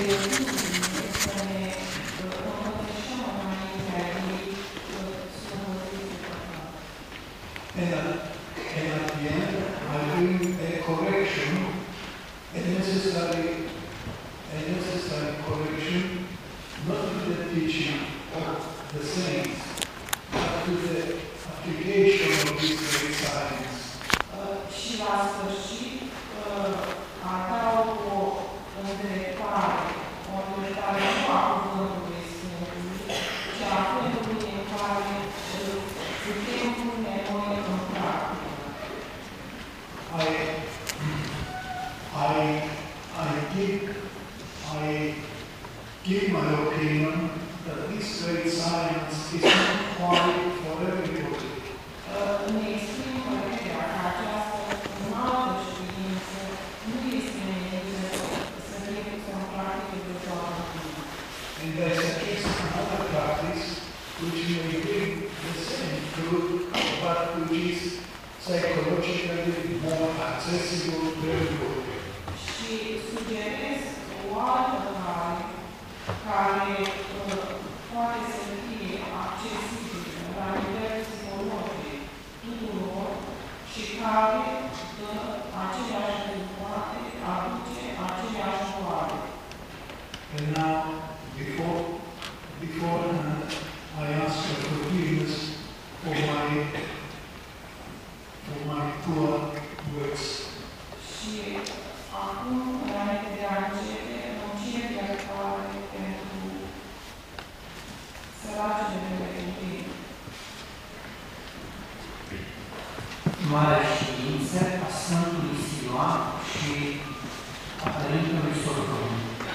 And at the end, I bring a correction, a necessary correction, not to the teaching of the saints, but to the application of this great science. Și la sfârșit, adaug o îndreptare nu a cuvântului Sfântului, ci a felului în care putem pune noi în practică. I give my opinion that this great science is not quite for everybody. Ne exprim părerea că această înaltă știință nu este menită să fie pusă în practică de toată lumea. And there's at least another practice which may bring the same fruit, but which is psychologically more accessible to everybody. Și sugerez o altă care poate să fie accesibilă la nivel psihologic tuturor și care dă aceleași rezultate, aduce aceleași valoare. And now, before I ask for forgiveness for my poor words. Și acum, înainte de a începe, îmi cer iertare pentru săracele mele cuvinte. Marea știință a Sfântului Siluan și a Părintelui Sofron.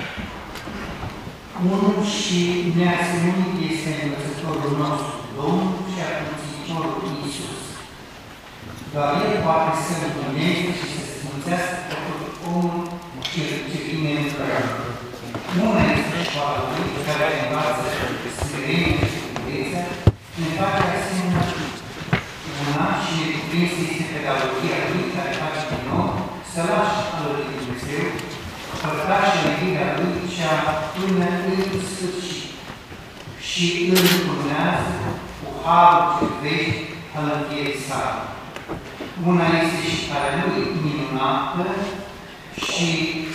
Unul și neasemănit este învățătorul nostru, Domnul și Atunțitorul Iisus. Doar El poate să împlinește și să sfințească pe tot omul ce vine împreună. Una este școala Lui, care învață smerenia și puteța, ne face asemenea una și necuprinsă este pedagogia Lui, care face din om să lași alături de Dumnezeu, părtașă iubirea Lui cea până în sfârșit și îl urmează cu harul ce vești al învierii sale. Una este și care Lui minunată și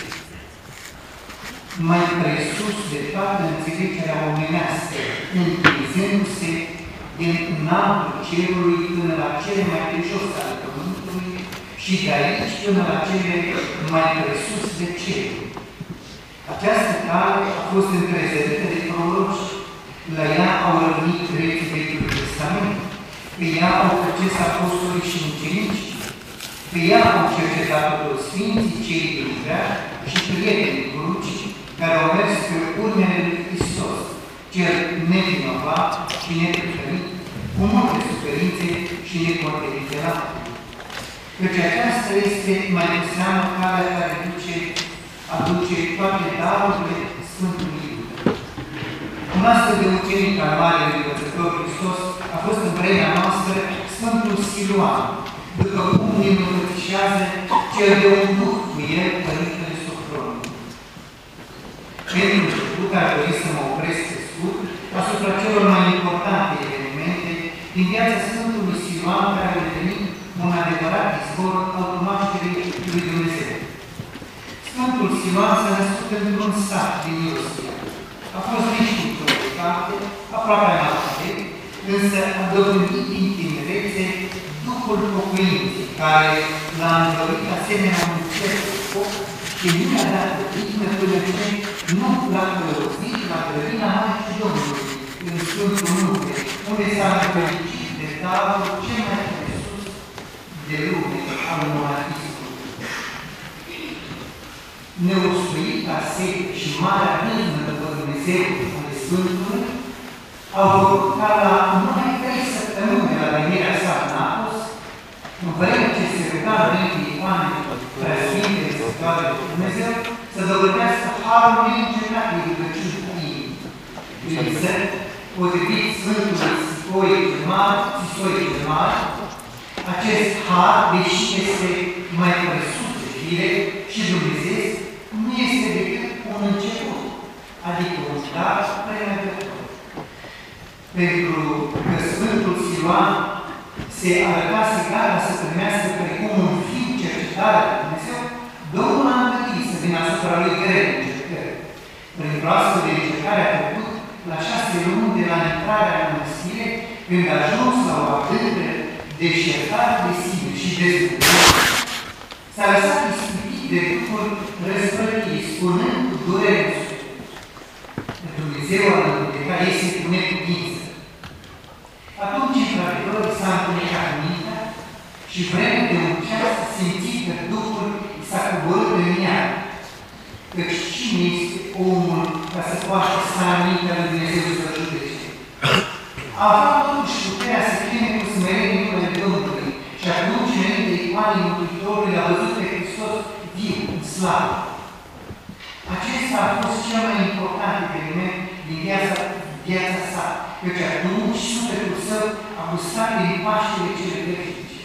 mai presus de toată înțelegerea omenească, întinzându-se din înaltul cerului până la cele mai de jos ale pământului și de aici până la cele mai presus de ceruri. Această cale a fost întrezărită de proroci. La ea au rănit grecii Vechiului Testament, pe ea au proces apostolii și ucenicii, pe ea au cercetat-o toți sfinții, cei din veac și prietenii crucii, care au mers pe urmele lui Hristos, cel nevinovat și neprihănit, cu multe suferințe și necontenite lapte. Căci aceasta este mai cu seamă calea care aduce toate darurile Sfântului Iuda. Un astfel de ucenic al Marelui Învățător Hristos a fost în vremea noastră Sfântul Siluan, după cum ne învățișează cel de un duh cu el, Părintele Sofron. Pentru început ar dori să mă opresc pe scurt asupra celor mai importante evenimente din viața Sfântului Siluan, care a devenit un adevărat izvor al cunoașterii lui Dumnezeu. Sfântul Siluan s-a născut într-un sat din Iosia. A fost neștiut în localitate, aproape analfabet, însă a dobândit din tinerețe Duhul pocăinței, care l-a învăluit asemenea un cer de foc și nu i-a dat dignă până ce nu l-a călăuzit la grădina Maicii Domnului, în Sfântul Munte, unde s-a învăluit de darul cel mai presus de lume al monahismului. Neostuita sete și marea râvnă după Dumnezeu ale Sfântului au făcut ca la numai 3 săptămâni de la venirea sa în Atos, în vreme ce se ruga înainte Ioane preasfinte de Sfântoare de Dumnezeu, să dovedească harul neîncetat de rugăciuni cu inimii. Însă, potrivit Sfântului Sisoie cel Mare, acest har, deși este mai presus de fire și Dumnezeu, nu este decât un început. pentru că Sfântul Siluan se arătase gata să primească precum un fiu cercetare de Dumnezeu, Domnul a îngăduit să vină asupra lui greu încercări. Prin astfel de încercare a trecut la 6 luni de la intrarea în mănăstire, când a ajuns la o adâncă deșertare de sine și dezvăluire. S-a lăsat ispitit de Duhul răzvrătirii, spunând cu durere în suflet: Dumnezeu al lui care este cu neputință. Atunci, într-adevăr, s-a întunecat mintea și vreme de un ceas simțit că Duhul s-a coborât în ea. Căci cine este omul ca să poată sta în mintea lui Dumnezeu să-l judece? A avut totuși puterea să cheme cu smerenie numele Domnului și atunci, înainte icoanei Mântuitorului, l-a văzut pe Hristos viu, în slavă. Acesta a fost cel mai important eveniment din viața sa, căci atunci sufletul său a gustat din Paștele cele veșnice.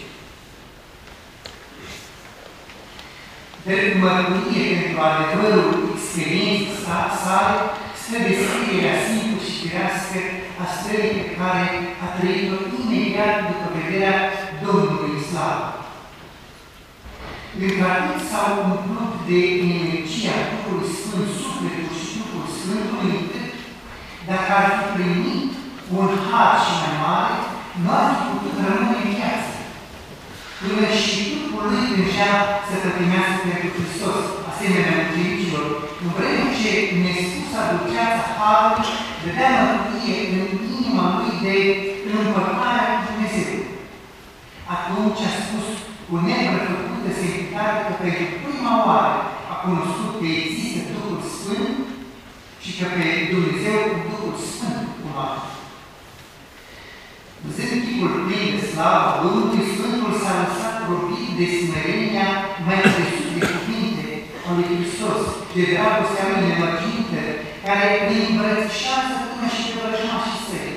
Drept mărturie pentru adevărul experienței sale, stă descrierea simplă și firească a stării pe care a trăit-o imediat după vederea Domnului în slavă. Într-atât s-au umplut de energia Duhului Sfânt, sufletul și Duhul Sfântului, încât, dacă ar fi primit un har și mai mare, nu ar fi putut rămâne în viață. Până și Duhul lui tângea să pătimească pentru Hristos, asemenea ucenicilor, în vreme ce nespusa dulceața harului dădea mărturie în inima lui de împărtarea cu Dumnezeu. Atunci a spus cu neprefăcută semnificare că pentru prima oară a cunoscut că există Duhul Sfânt și că pe Dumnezeu cu Duhul Sfânt cunoaște. Văzând chipul plin de slavă Domnului, Sfântul s-a lăsat vorbit de smerenia mai presus de cuvinte a lui Hristos, de dragostea lui nemărginită, care îi îmbrățișează până și pe vrăjmașii săi.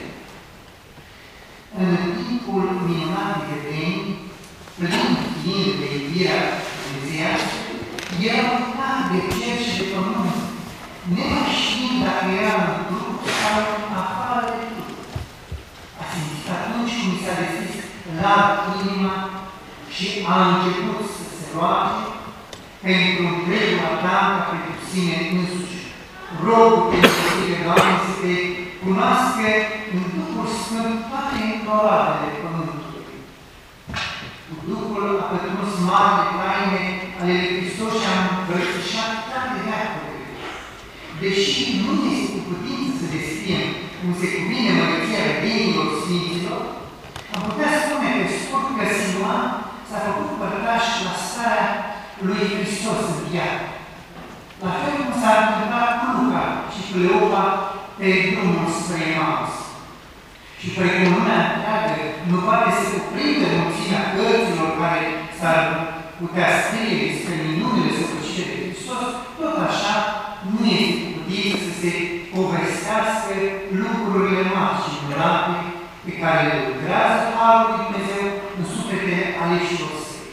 În timpul minunat de vedeni, plin fiind de iubirea dumnezeiască, era uitat de cer și de pământ, nemai știind dacă era în trup sau în afară de trup. A simțit atunci cum i s-a deschis larg inima și a început să se roage pentru întregul Adam ca pentru sine însuși. Rog pentru tine, Doamne, să te cunoască în Duhul Sfânt toate încoradele pământului. Cu Duhul a pătruns mari taine ale lui Hristos și a îmbrățișat toate veacurile. Deși nu este cu putință să descriem cum se cuvine măreția vedenilor Sfinților, am putea spune pe scurt că Siluan s-a făcut părtaș la starea lui Hristos în viață. La fel cum s-a întâmplat cu Luca și Cleopa pe drumul spre Emaus. Și precum lumea întreagă nu poate să cuprindă mulțimea cărților care s-ar putea scrie despre minunile săvârșite de Hristos, tot așa nu este cu putință să se povestească lucrurile mari și minunate pe care le lucrează Harul lui Dumnezeu în sufletele aleșilor săi.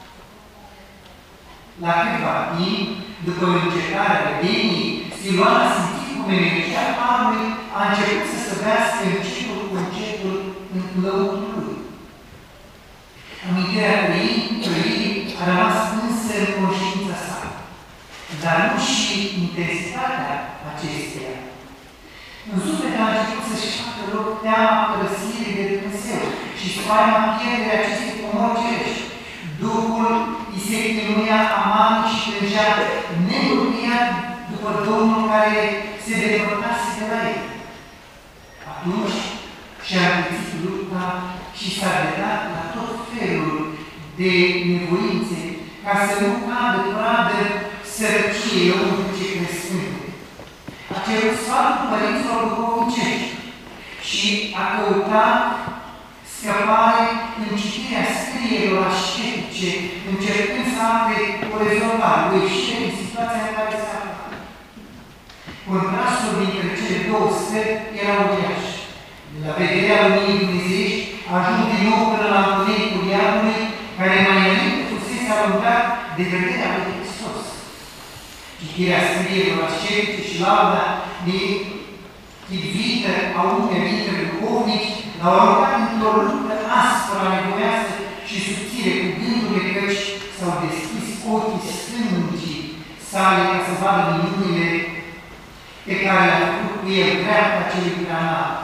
La câteva timp, după încetarea vedenii, Siluan a simțit cum energia Harului a început să săvească încetul cu încetul în lăutul lui. Amintirea trăirii a rămas însă în conștiința sa, dar nu și intensitatea acesteia. În suflet a început să-și facă loc teama părăsirii de Dumnezeu și spaima pierderea acestei comori cerești. Duhul îi se chinuia amanic și plângea nemângâiat după Domnul care se depărtase de la el. Atunci și-a împărțit lupta și s-a dedat la tot felul de nevoințe ca să nu cadă pradă sărăciei lăuntrice crescânde. A cerut sfatul părinților duhovnicești și a căutat scăpare în citirea scrierilor ascetice, încercând să afle o rezolvare, o ieșire din situația în care se află. Contrastul dintre cele două stări era uriaș. De la vederea luminii dumnezeiești a ajuns din nou până la întunericul iadului, care mai înainte fusese alungat de vederea lui Hristos. Citirea scrierilor ascetice și lauda de chipzuită a unei dintre duhovnici, l-au aruncat într-o luptă aspră, anevoioasă și subțire, cu gândurile căci s-au deschis ochii stângii sale ca să vadă minunile pe care le-a făcut cu el, dreapta celui prea înalt.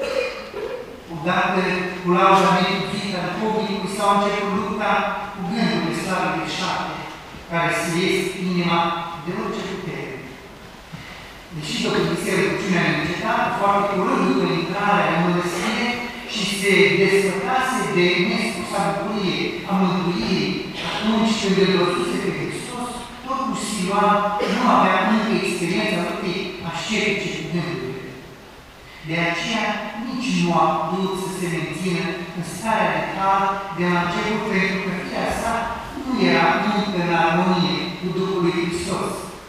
Odată cu lauda nechipzuită a duhovnicului s-au început lupta cu gândurile sale greșate, care se ies inima de orice putere. Deși dobândisea rugăciunea neîncetată, foarte curând după intrarea în mănăstire și se desfătase de nespusa bucurie a mântuirii, atunci când îl văzuse pe Hristos, totuși Siluan nu avea încă experiența luptei ascetice cu gândurile. De aceea nici nu a putut să se mențină în starea de cal de la început, pentru că firea sa nu era încă în armonie cu Duhul lui Hristos.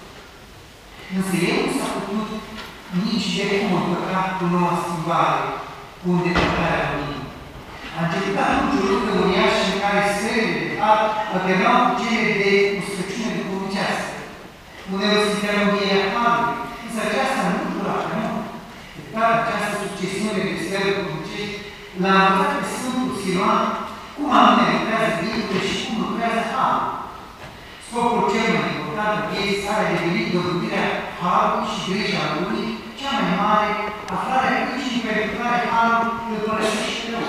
Însă el nu s-a putut nici de cum împăcat cu noua schimbare, cu îndepărtarea lumii. A început atunci o luptă uriașă în care sferele de har alternau cu cele de uscăciune duhovnicească. Uneori se învierea harului, însă aceasta nu dura prea mult. De toată această succesiune de sfere duhovnicești l-a învățat pe Sfântul Siluan cum anume lucrează gândurile și cum lucrează harul. Scopul cel mai important în vieții sale a devenit dobândirea harului și grija lui, cea mai mare, aflarea pricinii pentru care harul îl părăsește rău.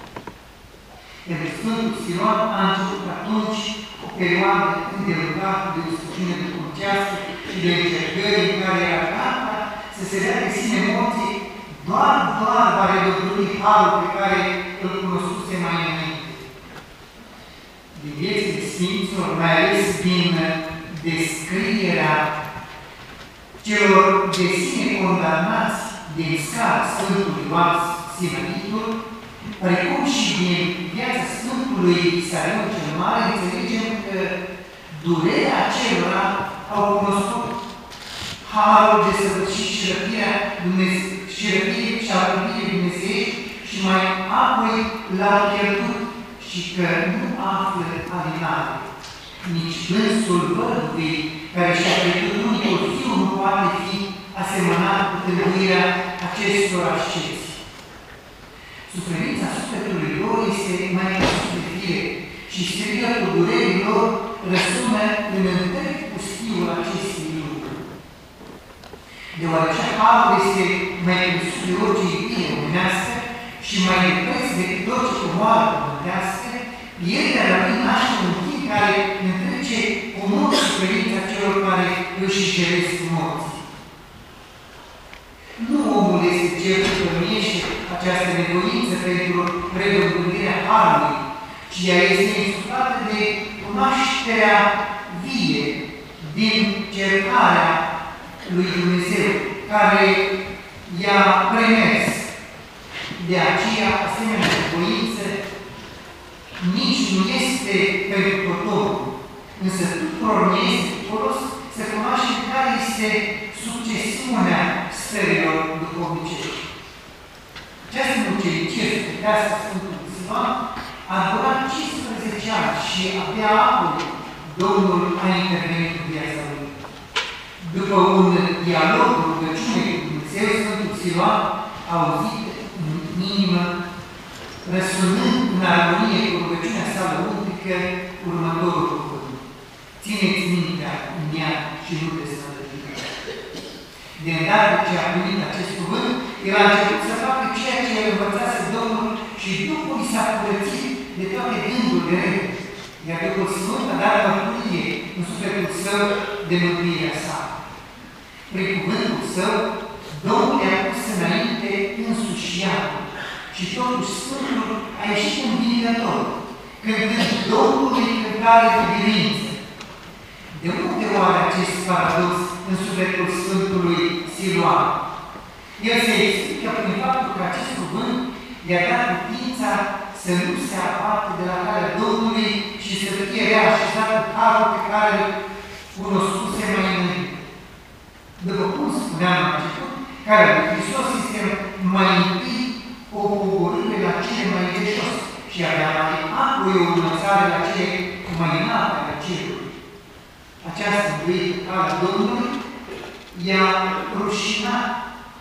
Pentru Sfântul Siluan a început atunci o perioadă îndelungată de uscăciune duhovnicească și de încercări în care era gata să se dea de sine morții, doar va redobândi harul pe care îl cunoscuse mai înainte. Din viețile Sfinților, mai ales din descrierea celor de sine condamnați din scara Sfântului Ioan Sinaitul, precum și din viața Sfântului Isarion cel Mare, înțelegem că durerea acelora au cunoscut harul de săvârșit și răpirea și a răpirii dumnezeiești și mai apoi l-au pierdut și că nu află alinare. Nici plânsul văduvei care și-a pierdut unicul fiu nu poate fi asemănat cu tâlcuirea acestor asceți. Suferința sufletului lor este mai sus de fire și strigătul durerii lor răsună în întreg pustiul acestei lumi. Deoarece harul este mai presus de orice iubire omenească și mai de preț decât orice comoară pământească, pierderea la lui naște un timp care întrece cu multă suferința celor care își ceresc morții. Nu omul este cel ce părmiește această nevoință pentru redobândirea harului, ci ea este insuflată de cunoașterea vie din cercarea lui Dumnezeu, care i-a premers. De aceea, asemenea nevoință nici nu este pentru totul, însă tuturor ne este folos să cunoaștem care este succesiunea stărilor duhovnicești. Această mucenicie sufletească Sfântului Siluan a durat 15 ani și abia apoi Domnul a intervenit în viața lui. După un dialog, rugăciune cu Dumnezeu, Sfântul Siluan a auzit în inimă, răsunând în armonie cu rugăciunea sa lăuntrică, următorul cuvânt. Țineți mintea în ea și nu desnădăjduiți. De îndată ce a primit acest cuvânt, el a început să facă ceea ce el învățase Domnul și Duhul i s-a curățit de toate gândurile rele, iar Duhul Sfânt a dat mărturie în sufletul său de mântuirea sa. Prin cuvântul său, Domnul i-a pus înainte însuși iadul și totuși Sfântul a ieșit învingător, cântând Domnului cântare de biruință. De unde oare acest paradox în sufletul Sfântului Siluan? El se explică prin faptul că acest cuvânt i-a dat putința să nu se aparte de la calea Domnului și să fie reașezat cu harul pe care îl cunoscuse mai înainte. După cum spuneam la început, care lui Hristos este mai întâi o coborâre la cele mai de jos și avea mai apoi o înălțare la cele mai înalte ale cerului. Această mântuire calea Domnului i-a rușinat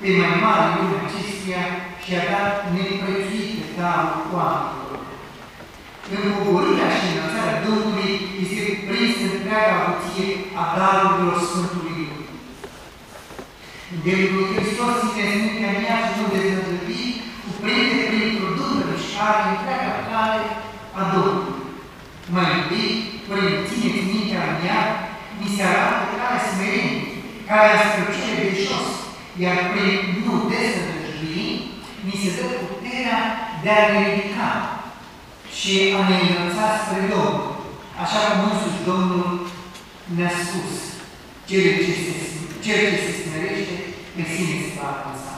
pe mai mare lumea acestuia și a dat neprețuite darul oamenilor. În pogorârea și înălțarea Domnului este prins întreaga avuție a darurilor Sfântului Duh. Îndemnul lui Hristos ține mintea mea și nu dezvădăvit, cuprinde prin produsă mișcare întreaga cale a Domnului. Mai întâi, prin țineți mintea mea, mi se arată calea smerenie, calea străcere de jos, iar prin nu dezvădăvit, mi se dă puterea de a ne ridica și a ne înălța spre Domnul, așa cum însuși Domnul ne-a spus, cel ce se smerește, pe sine se va înălța.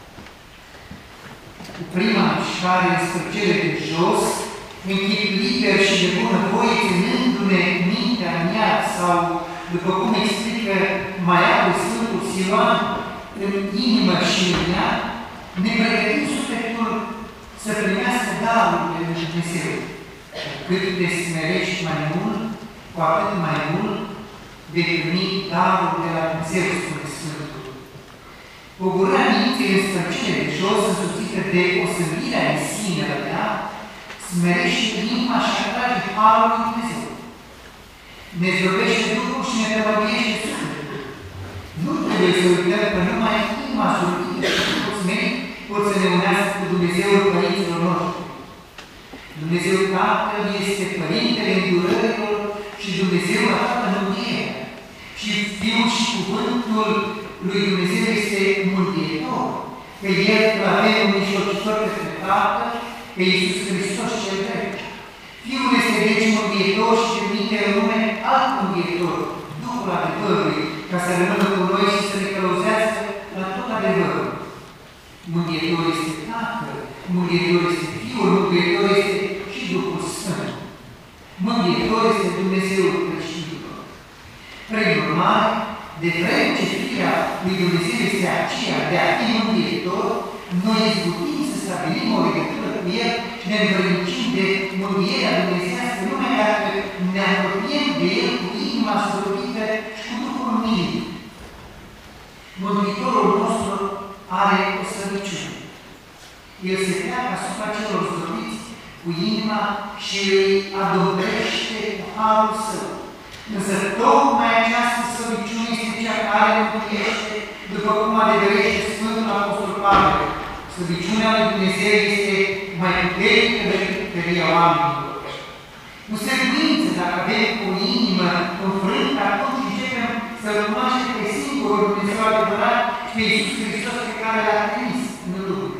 Cu prima mișcare spre cele de jos, în chip liber și de bună voie, ținându-ne mintea mea, sau, după cum explică mai apoi Sfântul Siluan, în inimă și în ea, ne pregătim sufletul să primească darurile lui Dumnezeu. Cu cât te smerești mai mult, cu atât mai mult vei primi darul de la Dumnezeu, spune Sfântul. Pogorârea minții în stărcire de jos, însuțită de osândirea în sine la ea, smerește inima și atrage harul lui Dumnezeu. Ne zdrobește Duhul și ne tămăduiește sufletul. Nu trebuie să uităm că numai inima surdită și Duhul smerit pot să ne unească cu Dumnezeul părinților noștri. Dumnezeu Tatăl este Părintele îndurărilor și Dumnezeu la toată mântuirea. Și Fiul și Cuvântul lui Dumnezeu este mântuitor. Pe El îl avem un mijlocitor către Tatăl, pe Iisus Hristos cel drept. Fiul este deci mântuitor și trimite în lume alt mântuitor, Duhul adevărului, ca să rămână cu noi și să ne călăuzească la tot adevărul. Mântuitor este Tatăl, mântuitor este Fiul, mântuitor este și Duhul Sfânt. Mântuitor este Dumnezeul creștinilor. Prin urmare, de vreme ce firea lui Dumnezeu este aceea de a fi mântuitor, noi izbutim să stabilim o legătură cu El și ne învrednicim de mântuirea dumnezeiască numai dacă ne apropiem de El cu inima zdrobită și cu Duhul milit. Mântuitorul nostru are o slăbiciune. El se pleacă asupra celor zdrobiți cu inima și îi adobrește cu harul său. Însă tocmai această slăbiciune este cea care mântuiește, după cum adeverește Sfântul Apostol Pavel. Slăbiciunea lui Dumnezeu este mai puternică decât puteria oamenilor. Cu săruință, dacă avem cu o inimă înfrântă, atunci începem să cunoaștem pe singurul Dumnezeu adevărat și pe Iisus Hristos pe care L-a trimis în lume.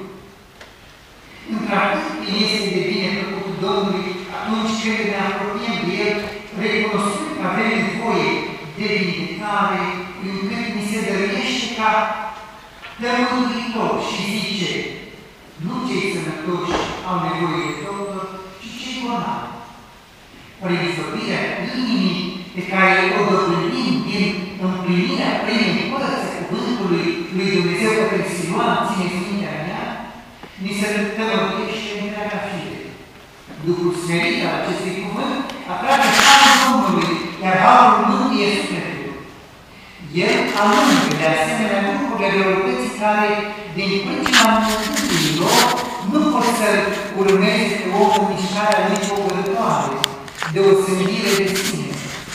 Într-atât este de bine făcut Domnului atunci când ne apropiem de El, recunoscând că avem nevoie de vindecare, încât ni se dăruiește ca Mântuitor și zice, nu cei sănătoși au nevoie de doctor, ci cei bolnavi. Prin izbăvirea inimii pe care o dobândim din împlinirea primei părți a cuvântului lui Dumnezeu către Siluan, țineți mintea mea, ni se tămăduiește întreaga fire. Duhul smerit al acestui cuvânt atrage harul Domnului, iar harul mântuie sufletul. El alungă de asemenea lucrurile răutății care, din pricina mântuirii lor, nu pot să urmeze pe omul mișcarea lui pogorătoare, de o sândire de sine.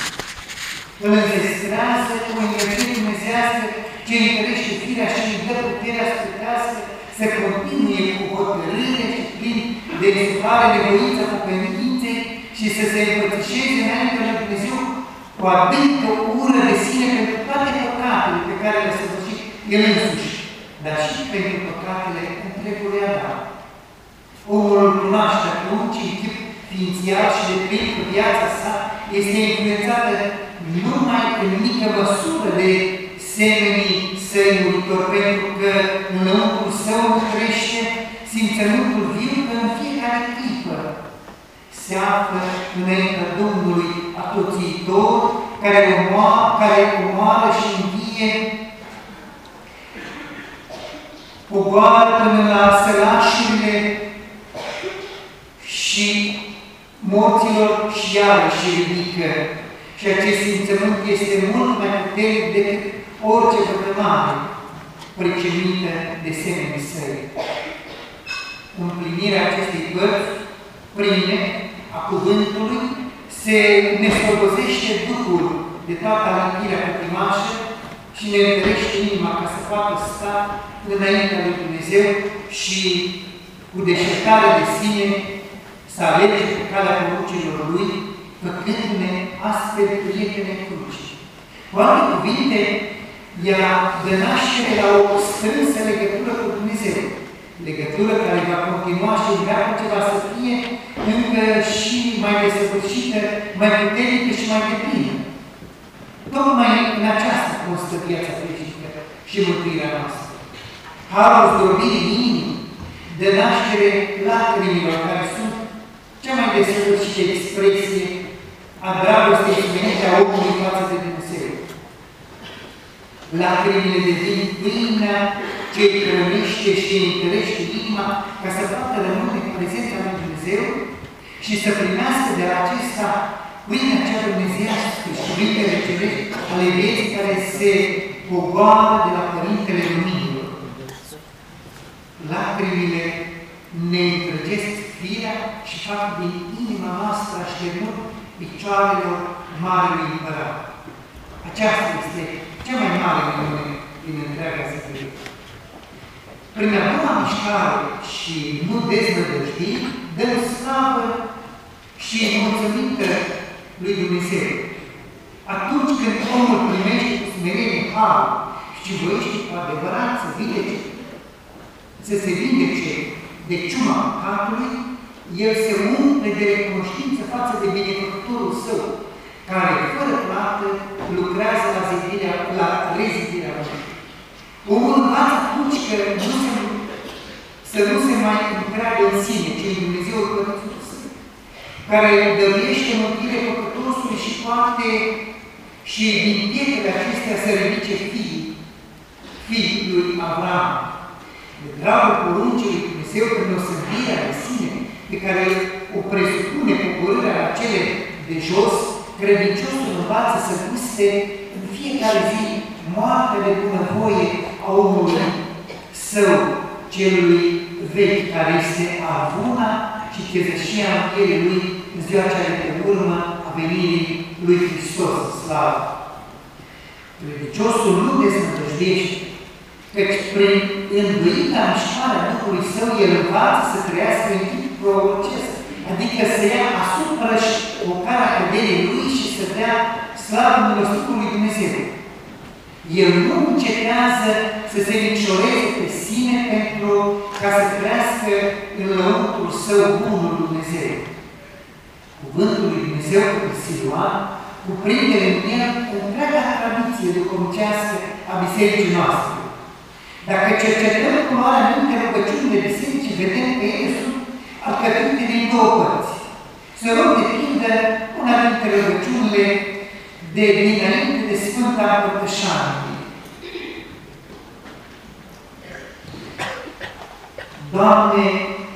Îl înzestrează cu energie dumnezească ce întărește firea și îi dă puterea sfântească să continue cu hotărâre și plin de nesuflare nevoință cu credințe și să se împărtășeze înainte la Dumnezeu cu adâncă ură de sine pentru toate păcatele pe care le-a săvârșit El însuși, dar și pentru păcatele întregului Adam. Omul îl cunoaște atunci în chip ființial și de plin că viața sa este influențată numai în mică măsură de semenii săi muritori, pentru că înăuntru său crește simțământul viu că în fiecare clipă se află înaintea Domnului Atoțiitor, care omoară și învie, poboară până la sălașurile și morților și iarăși ridică. Și acest simțământ este mult mai puternic decât orice vătămare. pricinită de semenii săi. Împlinirea acestei părți pline a cuvântului ne slobăzește Duhul de toată amintirea pătimașă și ne întărește inima ca să poată sta înaintea lui Dumnezeu și cu deșertare de sine să alege pe calea poruncilor Lui, făcându-ne astfel prietene cruci. Cu alte cuvinte, ea dă naștere la o strânsă legătură cu Dumnezeu, legătură care va continua și vreau ceva să fie încă și mai desăvârșită, mai puternică și mai deplină. Tocmai în aceasta constă viața veșnică și mântuirea noastră. Harul zdrobirii inimii dă naștere lacrimilor care sunt cea mai desăvârșită expresie a dragostei sumenite a omului față de Dumnezeu. Lacrimile devin pâinea ce îi hrănește și îi întărește inima ca să poată rămâne în prezența lui Dumnezeu și să primească de la acesta pâinea cea dumnezeiască și cuvintele cerești ale vieții care se pogoară de la Părintele Luminilor. Lacrimile ne întrăgesc firea și fac din inima noastră așternut picioarelor Marelui Împărat. Aceasta este cea mai mare minune din întreaga Sfântă. Prin a doua mișcare și nu deznădăjdii, dăm slavă și mulțumită lui Dumnezeu. Atunci când omul primește cu smerenie harul și voiește cu adevărat să se vindece de ciuma păcatului, el se umple de recunoștință față de binefăcătorul său, care, fără plată, lucrează la rezidirea lui. Omul învață atunci că să nu se mai încreadă în sine, ci în Dumnezeul Părățul Său, care dăruiește mântire păcătosului și poate și din pietrele acestea să ridice fiii lui Avram. De dragul poruncii lui Dumnezeu, prin osândirea de sine, pe care o presupune coborârea la cele de jos, credinciosul învață să guste în fiecare zi moartea de bunăvoie a omului său, celui vechi, care este avuna și chezășia încheierii lui în ziua cea de pe urmă a venirii lui Hristos, slavă. Credinciosul nu deznădăjdește, căci prin înduita mișcarea Duhului Său, el învață să trăiască în timp prorocesc, adică să ia asupra-și ocarea căderii lui și să dea slavă milostivului Dumnezeu. El nu încetează să se micșoreze pe sine pentru ca să crească în lăuntrul său bunul Dumnezeu. Cuvântul lui Dumnezeu pe Siluan cuprinde în el întreaga tradiție duhovnicească a bisericii noastre. Dacă cercetăm culoarea minte rugăciunile bisericii, vedem că ele sunt alcătuite din două părți. Să rog de pildă una dintre rugăciunile de dinainte de Sfânta Împărtășanie. Doamne,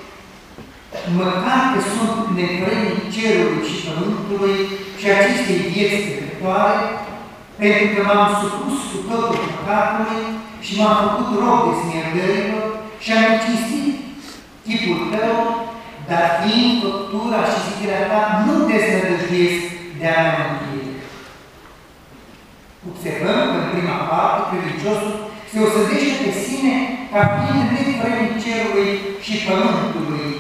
măcar că sunt nevrednic cerului și pământului și acestei vieți trecătoare, pentru că m-am supus cu totul păcatului și m-am făcut rob de smierdărilor și am cinstit chipul Tău, dar fiind făptura și zidirea Ta, nu deznădăjduiesc de a mea mântuire. Observăm că în prima parte, credinciosul se osădește pe sine ca fiind nevrednic cerului și pământului,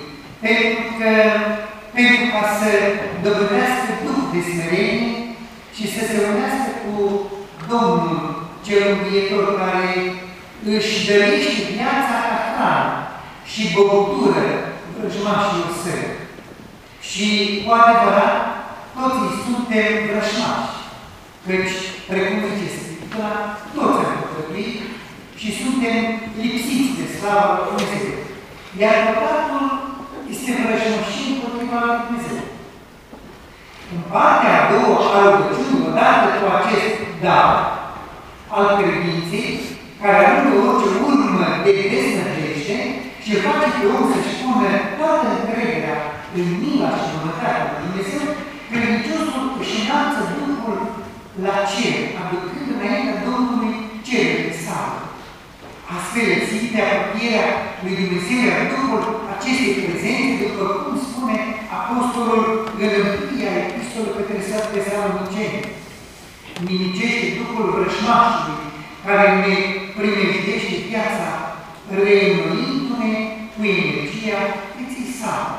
pentru ca să dobândească duh de smerenie și să se unească cu Domnul cel Învietor, care își dăruiește viața ca hrană și băutură vrăjmașilor săi. Și, cu adevărat, toți suntem vrăjmași, căci, precum zice Scriptura, toți am păcătuit și suntem lipsiți de slava lui Dumnezeu. Iar păcatul este vrăjmășie împotriva lui Dumnezeu. În partea a doua a rugăciunii, odată cu acest dar al credinței, care aruncă orice urmă de deznădejde și îl face pe om să-și pună toată încrederea în mila și bunătatea lui Dumnezeu, credinciosul își înalță Duhul la cer, aducând înaintea Domnului cerere sale. astfel simte apropierea lui Dumnezeu, iar Duhul acestei prezențe, după cum spune Apostolul în întâia epistolă către Tesaloniceni, nimicește Duhul vrăjmașului, care ne primejdește viața, reînnoindu-ne cu energia vieții sale.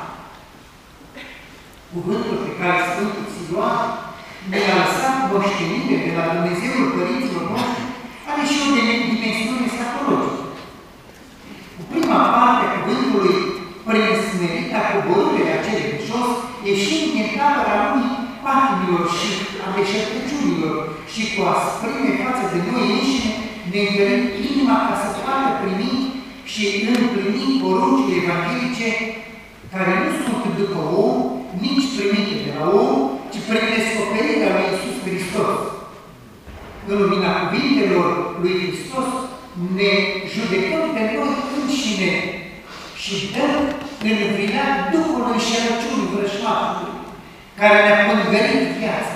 Cuvântul pe care Sfântul Siluan ne-a lăsat moștenire de la Dumnezeul părinților noștri are și o dimensiune escatologică. Cu prima parte a cuvântului, prin smerita coborârea acelei de jos, ieșind din tabăra lui patimilor și a deșertăciunilor și cu asprime față de noi înșine, ne îngărim inima ca să poată primi și împlini poruncile evanghelice care nu sunt după om, nici primite de la om, ci prin descoperirea lui Iisus Hristos. În lumina cuvintelor lui Hristos ne judecăm pe noi înșine și dăm în vina Duhului înșelăciunii vrăjmașului, care ne-a pângărit viața.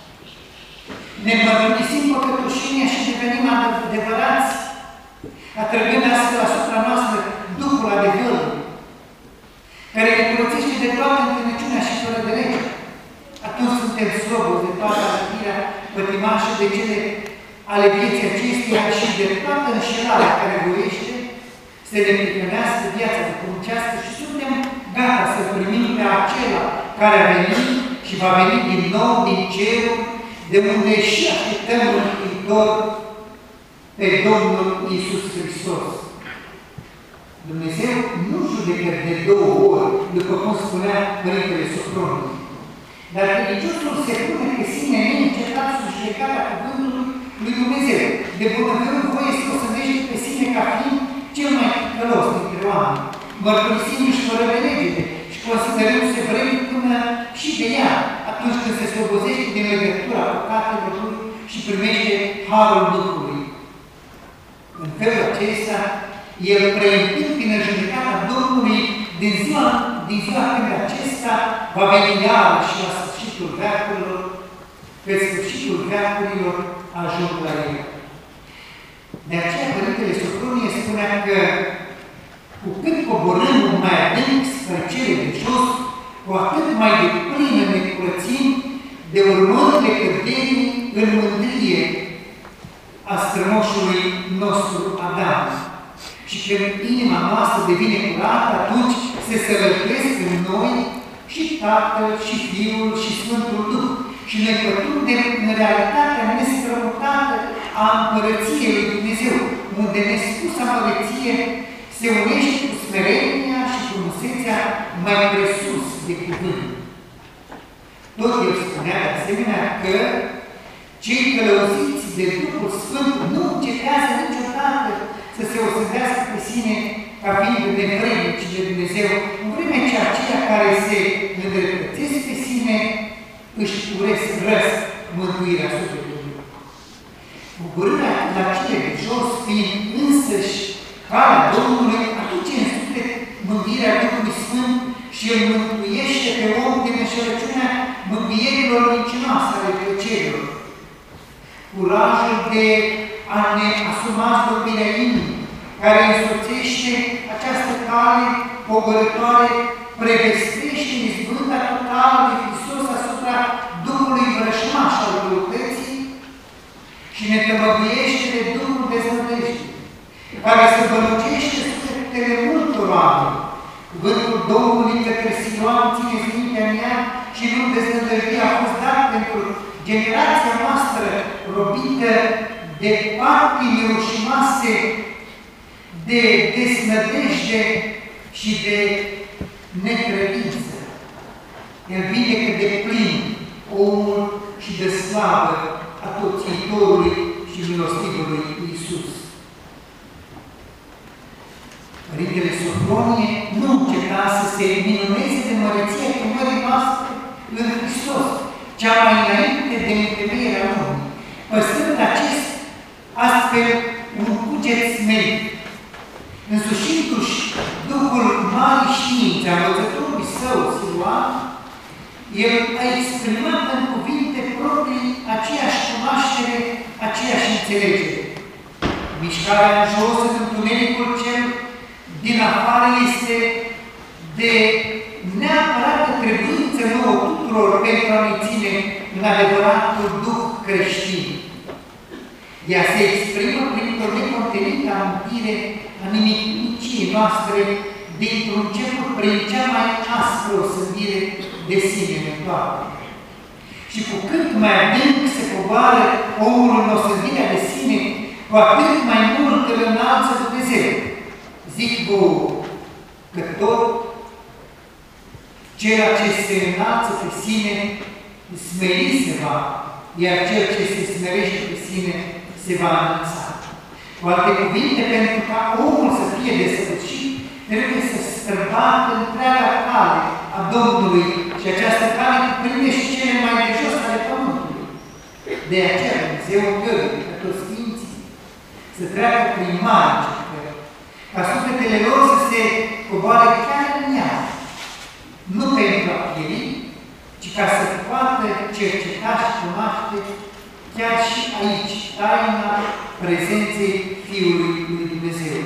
Ne mărturisim păcătușenia și devenim adevărați, atrăgând astfel asupra noastră Duhul adevărului, care ne curățește de toată înțelepciunea și fără de lege. Atunci suntem slobos de toată arătirea pătimașă de cele ale vieții acesteia și de toată înșelarea care voiește să ne pricănească viața de pămâncească și suntem gata să primim pe acela care a venit și va veni din nou din cerul, de unde și așteptăm în viitor pe Domnul Iisus Hristos. Dumnezeu nu judecă de două ori, după cum spunea Părintele Sofron. Dar credinciosul se pune pe sine neîncetat sub judecata cuvântului lui Dumnezeu. De bunăvoie voie se osănește pe sine ca fiind cel mai ticălos dintre oameni, mărturisindu-și fără de legile și considerându-se vreme până și de ea, atunci când se slobozește din legătura păcatelor lui și primește harul Duhului. În felul acesta, el preîntâmpină judecata Domnului din ziua când acesta va veni iarăși la sfârșitul veacurilor, pe sfârșitul veacurilor ajung la el. De aceea, Părintele Sofronie spunea că cu cât coborâm mai adânc spre cele de jos, cu atât mai deplină ne curățim de urmările căderii în mândrie a strămoșului nostru Adam. Și când inima noastră devine curată, atunci se sălătresc în noi și Tatăl, și Fiul, și Sfântul Duh. Și ne pătrundem în realitatea nestrămutată a Împărăției lui Dumnezeu, unde nespusa împărăție se unește cu smerenia și frumusețea mai presus de cuvânt. Tot el spunea de asemenea că cei călăuziți de Duhul Sfânt nu încetează niciodată să se osândească pe sine ca fiind nevrednici de Dumnezeu, în vreme ce aceia care se îndreptățesc pe sine își urăsc mântuirea sufletului. Bucurârea la cele de jos, fiind însăși calea Domnului, aduce în suflet mântuirea Duhului Sfânt și îl mântuiește pe om din înșelăciunea mângâierilor mincinoase ale plăcerilor. Curajul de a ne asuma zdrobirea inimii, care însoțește această cale pogorătoare, prevestește izbânda totală lui Hristos asupra Duhului vrăjmaș al răutății și ne tămăduiește de Duhul deznădejde, care se bănucește sufletele multor oameni. Cuvântul Domnului către Siloam, țineți mintea mea și nu deznădăjduia, a fost dat pentru generația noastră robită de patimi rușinoase, de desnădejde și de necredință. El vindecă de plin omul și de slavă a Toțitorului și milostivului Iisus. Părintele Sofronie nu înceta să se minuneze de măreția chemării noastre în Hristos, cea mai înainte de întemeierea lumii, păstrând acest astfel un cuget smerit. Însușindu-și Duhul Marii Științe a învățătorului său, Siluan, el a exprimat în cuvinte proprii aceeași cunoaștere, aceeași înțelegere. Mișcarea în jos, în întunericul cel din afară, este de neapărată trebuință nouă tuturor pentru a ne ține în adevăratul Duh creștin. Ea se exprimă printr-o necontenită amintire a nimicniciei noastre dintr-un început prin cea mai aspră osândire de sine în toate. Și cu cât mai adânc se coboară omul în osândirea de sine, cu atât mai mult îl înalță Dumnezeu. Zic vouă că tot ceea ce se înalță pe sine, smeri se va, iar cel ce se smerește pe sine, se va înălța. Cu alte cuvinte, pentru ca omul să fie desăvârșit, trebuie să străbată întreaga cale a Domnului și această cale cuprinde și cele mai de jos ale pământului. De aceea Dumnezeu îngăduie ca toți sfinții să treacă prin mari încercări, ca sufletele lor să se coboare chiar în ea, nu pentru a pieri, ci ca să poată cerceta și cunoaște chiar și aici taina prezenței Fiului lui Dumnezeu.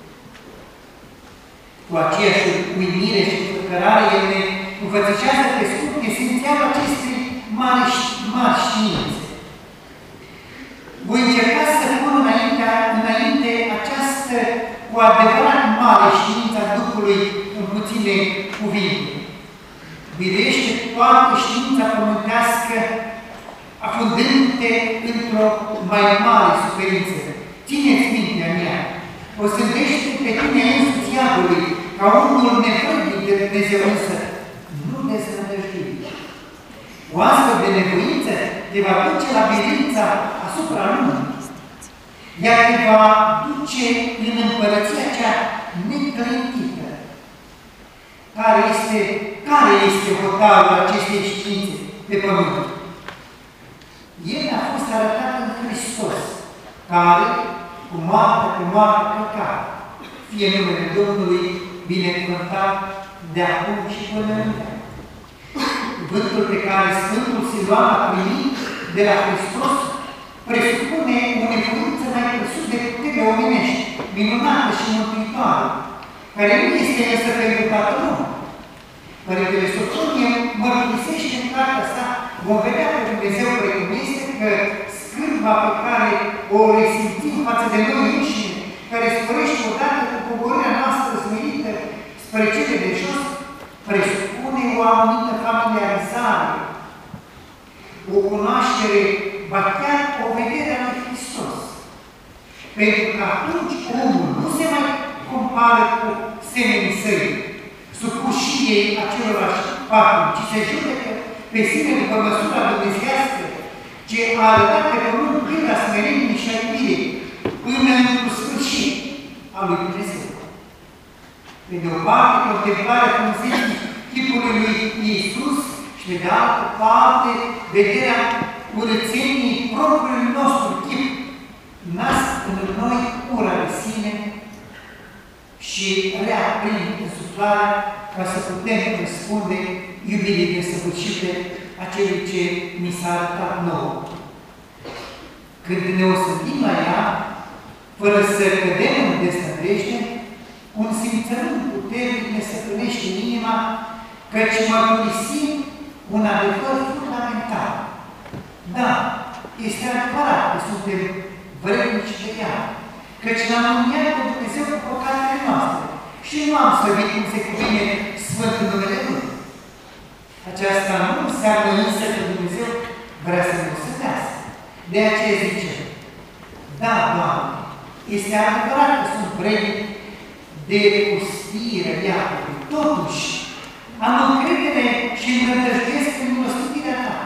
Cu aceeași uimire și înflăcărare, el ne înfățișează pe scurt esențialul acestei mari științe. Voi încerca să pun înainte această cu adevărat mare știință a Duhului în puține cuvinte. Birește toată știința pământească afundându-te într-o mai mare suferință. Țineți mintea mea, o sândește pe tine însuți iadului, ca unul nevoinic de Dumnezeu, însă nu deznădăjduit. O astfel de nevoință te va duce la bilința asupra lumii. Ea te va duce în împărăția cea neclătită. Care este hotarul acestei științe pe pământ? El a fost arătat în Hristos, care, cu moartea pe moarte căcat, fie numele Domnului binecuvântat de acum și până în veac. Cuvântul pe care Sfântul Siluan a primit de la Hristos presupune o nevoință mai presus de putere omenești, minunată și mântuitoare, care nu este însă pentru toată lumea. Părintele Sofonie mărturisește în cartea sa, vom vedea pe Dumnezeu precum este, că scârba pe care o resimțim față de noi înșine, care sporește odată cu coborârea noastră smerită spre cele de jos, presupune o anumită familiarizare, o cunoaștere, ba chiar o vedere a lui Hristos. Pentru că atunci omul nu se mai compară cu semenii săi, supuși ei acelorași patru, ci se judecă pe sine după măsura dumnezeiască, ce a arătat pe pământ plină smerenie și a iubirii, până într-un sfârșit al lui Dumnezeu. Pe de o parte, contemplarea frumuseții chipului lui Iisus și pe de altă parte, vederea curățeniei propriului nostru chip, nasc în noi ura de sine și reaprind însuflarea ca să putem răspunde iubirii desăvârșite a celui ce mi s-a arătat nouă. Când ne osândim la ea, fără să cădem în desnădejde, un simțământ puternic ne stăpânește inima, căci mărturisim un adevăr fundamental. Da, este adevărat că suntem vrednici de ea, căci l-am înviat pe Dumnezeu cu păcatele noastre și nu am slăvit cum se cuvine Sfânt în numele Lui. Aceasta nu înseamnă însă că Dumnezeu vrea să ne osândească. De aceea zice, da, Doamne, este adevărat că sunt vrednic de ostirea iadului. Totuși, am încredere și îndrăjduiesc în milostivirea Ta.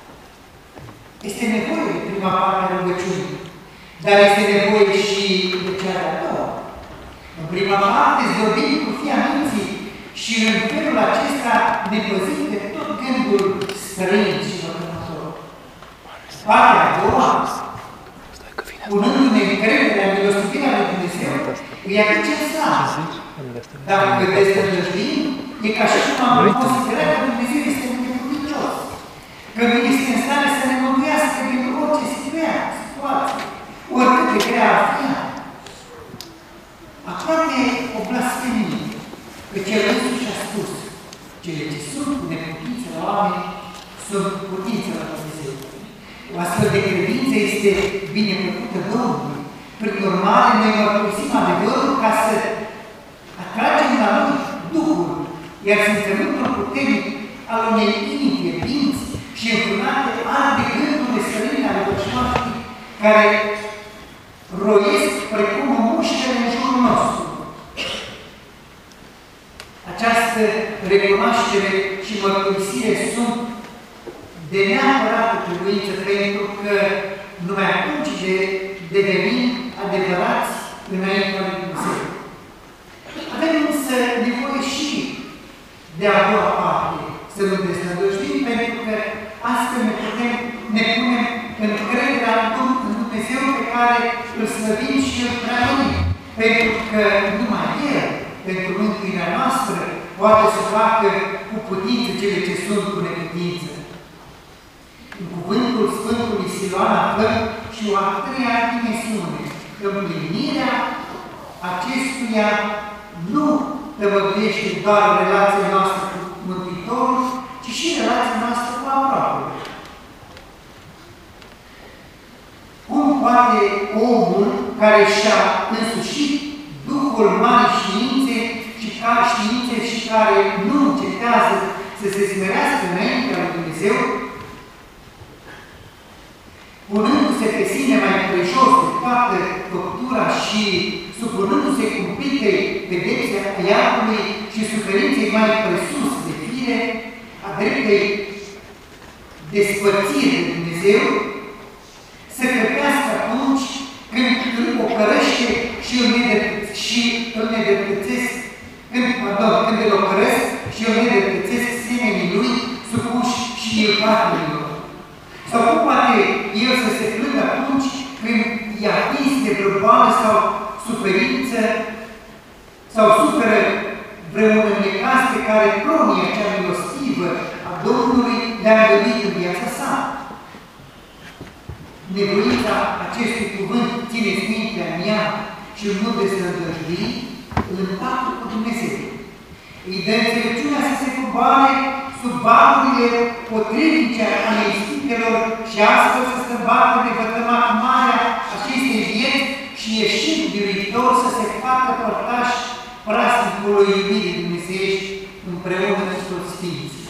Este nevoie de prima parte a rugăciunii, dar este nevoie și de cea de-a doua. În prima parte, zdrobim cu fia minții și în felul acesta ne păzim de tot gândul străin și văcămător. Partea a doua, punându-ne încrederea în milostivirea lui Dumnezeu, îi aduce în slavă. Dacă deznădăjduim, e ca și cum am considerat că Dumnezeu este neputincios, că nu este în stare să ne mântuiască din orice situație, oricât de grea ar fi. Prin urmare, noi mărturisim adevărul ca să atragem la noi Duhul, iar simțământul puternic al unei inimi fierbinți și înfrânate arde gândurile străine ale vrăjmaștii care roiesc precum muștele în jurul nostru. Această recunoaștere și mărturisire sunt de neapărată trebuință, pentru că numai atunci devenim adevărați înaintea lui Dumnezeu. Avem însă nevoie și de a doua parte, să nu desnădăjduim, pentru că astfel ne punem încrederea în Dumnezeu pe care îl slăvim și îl preamărim, pentru că numai El, pentru mântuirea noastră, poate să facă cu putință cele ce sunt cu neputință. În cuvântul Sfântului Siloan aflăm și o a treia dimensiune. Împlinirea acestuia nu tămăduiește doar relația noastră cu Mântuitorul, ci și relația noastră cu aproapele. Cum poate omul care și-a însușit Duhul Marii Științe și care nu încetează să se smerească înaintea lui Dumnezeu, punându-se pe sine mai prejos de toată făptura și supunându-se cumplite pedepse a iadului și suferinței mai presus de fire, a dreptei despărțiri de Dumnezeu, să căpească atunci când îl ocărăște și îl nedreptățesc, când îl ocărăsc și îl nedreptățesc semenii lui, supuși și iertatelor. Sau cum poate el să se plângă atunci când i-a atins de vreo boală sau suferință, sau suferă vreun necaz pe care pronia cea milostivă a Domnului le-a îngăduit în viața sa? Nevoința acestui cuvânt, țineți mintea în ea și nu desnădăjdui, îl împactă cu Dumnezeu. Îi dă înțelepciunea să se coboare sub valurile potrivnice ale instinctelor și astfel să străbată de vătămat marea acestei vieți și ieșind biruitor să se facă părtași prasnicului iubirii dumnezeiești împreună cu toți Sfinții.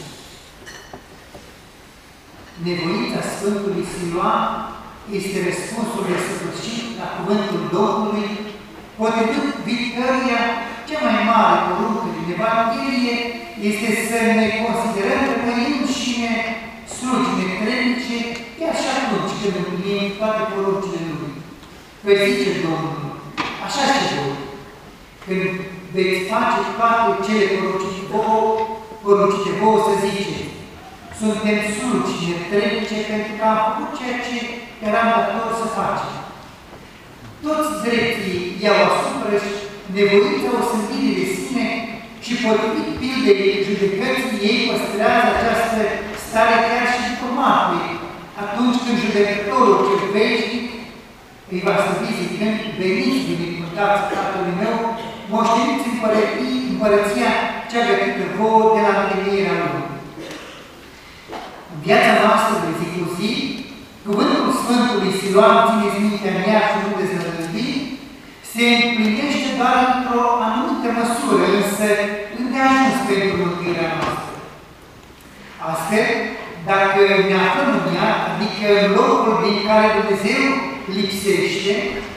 Nevoința Sfântului Siloan este răspunsul desăvârșit la cuvântul Domnului, potrivit căruia cea mai mare poruncă din Evanghelie este să ne considerăm pe noi înșine slugi netrebnice, chiar și atunci când împlinim toate poruncile Lui. Că zice Domnul, așa ce voi, când veți face toate cele poruncite vouă să ziceți, suntem slugi netrebnice pentru că am făcut ceea ce eram dator să facem. Toți dreptii iau asupra și nevoința osândirii de sine și potrivit pildei judecății ei păstrează această stare chiar și după moarte, atunci când judecătorul cel veșnic îi va slăvi zicând, veniți, binecuvântați Tatălui meu, moșteniți împărăția cea gătită vouă de la întâlnirea Lui. În viața noastră de zi cu zi, cuvântul Sfântului Siloan, țineți mintea în ea și nu deznădăjdui, se împlinește doar într-o anumită măsură, însă îndeajuns pentru mântuirea noastră. Astfel, dacă ne aflăm în ea, adică în locul din care Dumnezeu lipsește,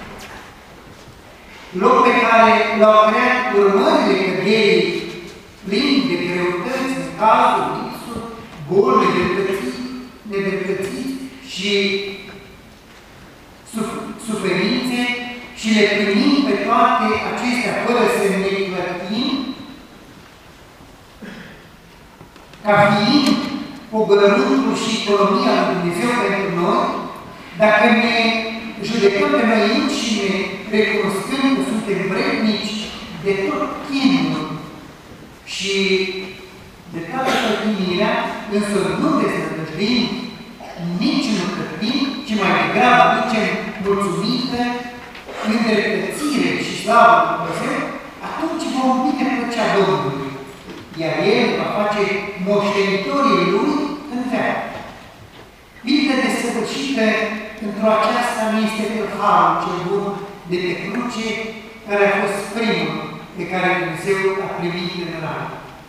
loc pe care l-au creat urmările căderii plini de greutăți, cazuri, lipsuri, boli, nedreptății și suferințe, și le primim pe toate acestea fără să ne clătim, ca fiind pogorământul și economia lui Dumnezeu pentru noi, dacă ne judecăm pe noi înșine, recunoscând că suntem vrednici de tot chinul și de toată pătimirea, însă nu deznădăjduim, nici nu cătim, ci mai degrabă aducem mulțumită, îndreptățire și slavă lui Dumnezeu, atunci vom bineplăcea Domnului, iar El va face moștenitorii Lui în veac. Bine desăvârșită într-o aceasta nu este pe harul cel bun de pe cruce, care a fost primul pe care Dumnezeu a primit în rai.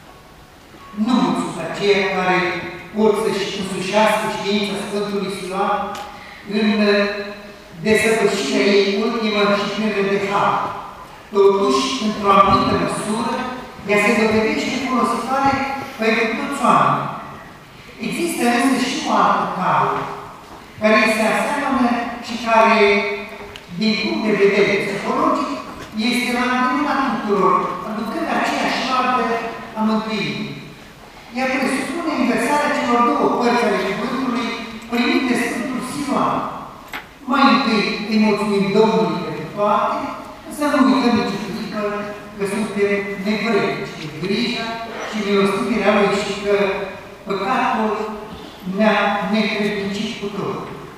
Nu mulțumesc aceia care pot să-și însușească știința Sfântului Siloan în desăvârșirea ei ultimă și plină de har. Totuși, într-o anumită măsură, ea se dovedește folositoare pentru toți oamenii. Există însă și o altă cale, care se aseamănă și care, din punct de vedere psihologic, este la îndemâna tuturor, aducând aceeași roadă a mântuirii. Ea presupune inversarea celor două părți ale cuvântului primit de Sfântul Siloan. Mai întâi îi mulțumim Domnului pentru toate, să nu uităm nici clipă că suntem nevrednici de grija și milostivirea Lui și că păcatul ne-a necrednicit cu tot.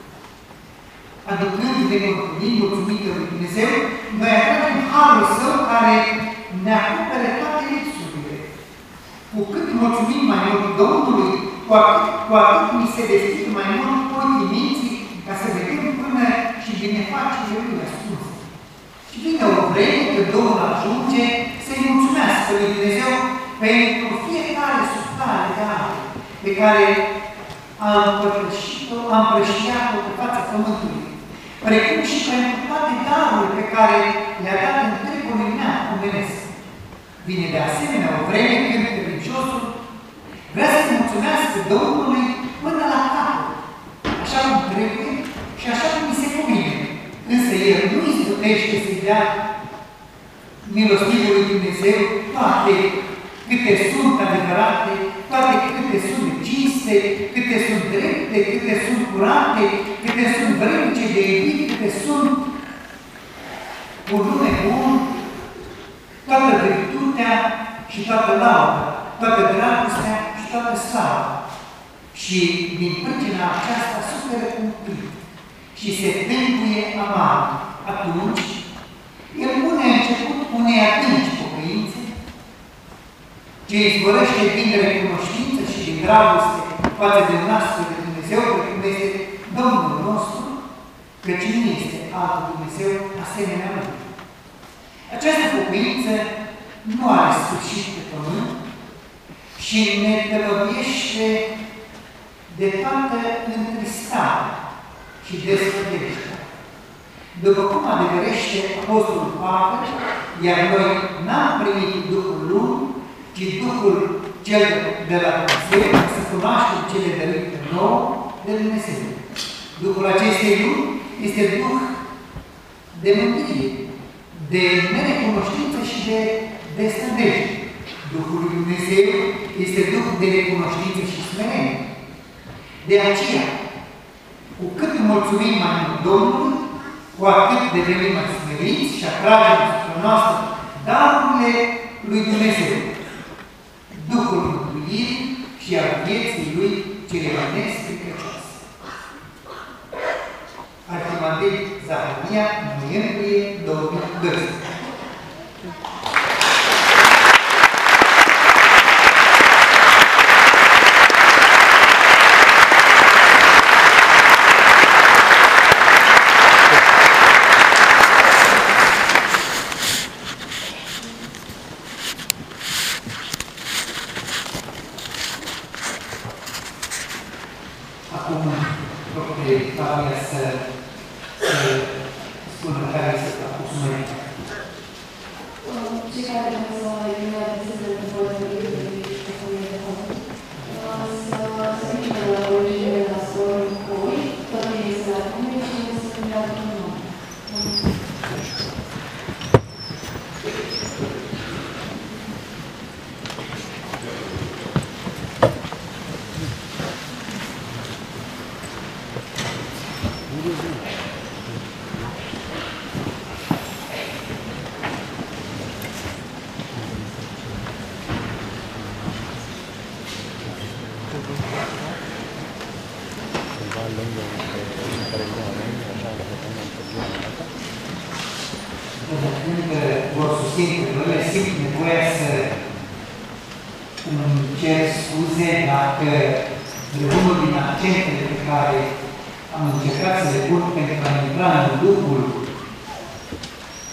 Aducându-ne mulțumită lui Dumnezeu, noi atragem harul Său care ne acoperă toate lipsurile. Cu cât mulțumim mai mult Domnului, cu atât ni se deschid mai mult ochii minții ca să vedem până și binefacerile Lui ascunse. Și vine o vreme că Domnul ajunge să-i mulțumească lui Dumnezeu pentru fiecare suflare de aer pe care a împrăștiat-o pe fața Pământului, precum și pentru toate darurile pe care le-a dat întregului neam omenesc. Vine de asemenea o vreme când credinciosul vrea să mulțumească Domnului până la capăt, așa cum trebuie și așa cum îi se cuvine. Însă el nu izbutește să-i dea milostivului Dumnezeu toate câte sunt adevărate, toate câte sunt cinste, câte sunt drepte, câte sunt curate, câte sunt vrednice de iubit, câte sunt un nume bun, toată virtutea și toată lauda, toată dragostea și toată slava. Și din pricina aceasta suferă cumplit și se tânguie amar. Atunci, el pune început unei adânci pocăințe, ce izvorăște din recunoștință și din dragoste față de noastră de Dumnezeu, precum este Domnul nostru, căci nu este alt Dumnezeu asemenea Lui. Această pocăință nu are sfârșit pe pământ și ne tălăbiește de toată întristarea și desfădește. După cum adevărește Apostolul Pavel, iar noi n-am primit Duhul Lumii, ci Duhul cel de la Dumnezeu, să cunoaștem cele dărâte nouă de Dumnezeu. Duhul acestei lumi este Duh de mântire, de nerecunoștință și de desnădejde. Duhul lui Dumnezeu este Duh de recunoștință și smerenie. De aceea, cu cât mulțumim mai mult Domnului, cu atât devenim mai smeriți și atragem asupra noastră darurile lui Dumnezeu, Duhul mântuirii și al vieții Lui cele mai nestricăcioase. Arhimandrit Zaharia, noiembrie 2012.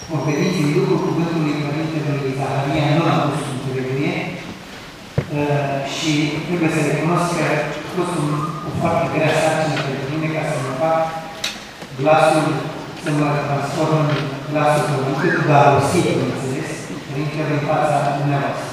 conferinței în lucru cuvântului Părintelui Zaharia nu a fost în televizie și trebuie să recunosc că a fost o foarte grea sarcină pentru mine ca să mă fac glasul, să mă transform în glasul pământului, dar rosit, înțeles, Părintele în fața dumneavoastră.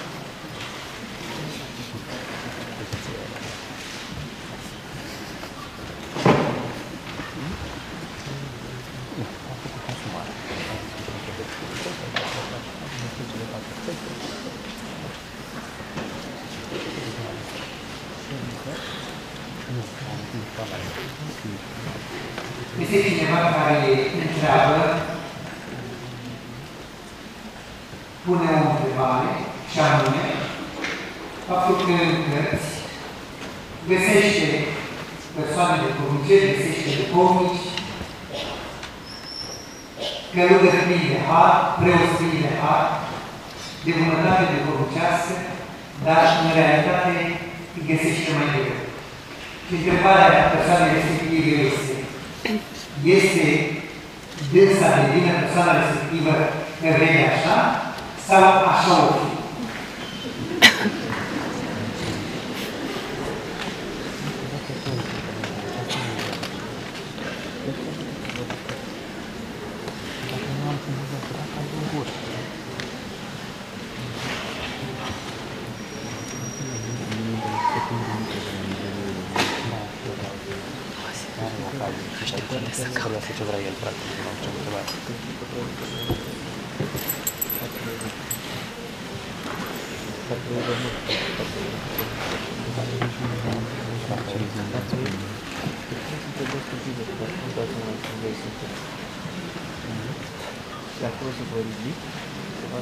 Este cineva care întreabă, pune o întrebare, și anume, faptul că în cărți găsește persoane de comice, găsește de comici, călugări plini de har, preoți plini de har, de bunătate de comicească, dar în realitate îi găsește mai greu. Și întrebarea persoanei respective este dânsa de vină persoana respectivă că vede așa sau așa o fi? Trebuie să ce vrea el, practic, nu ce ceva. Acolo se vor ridic, ceva.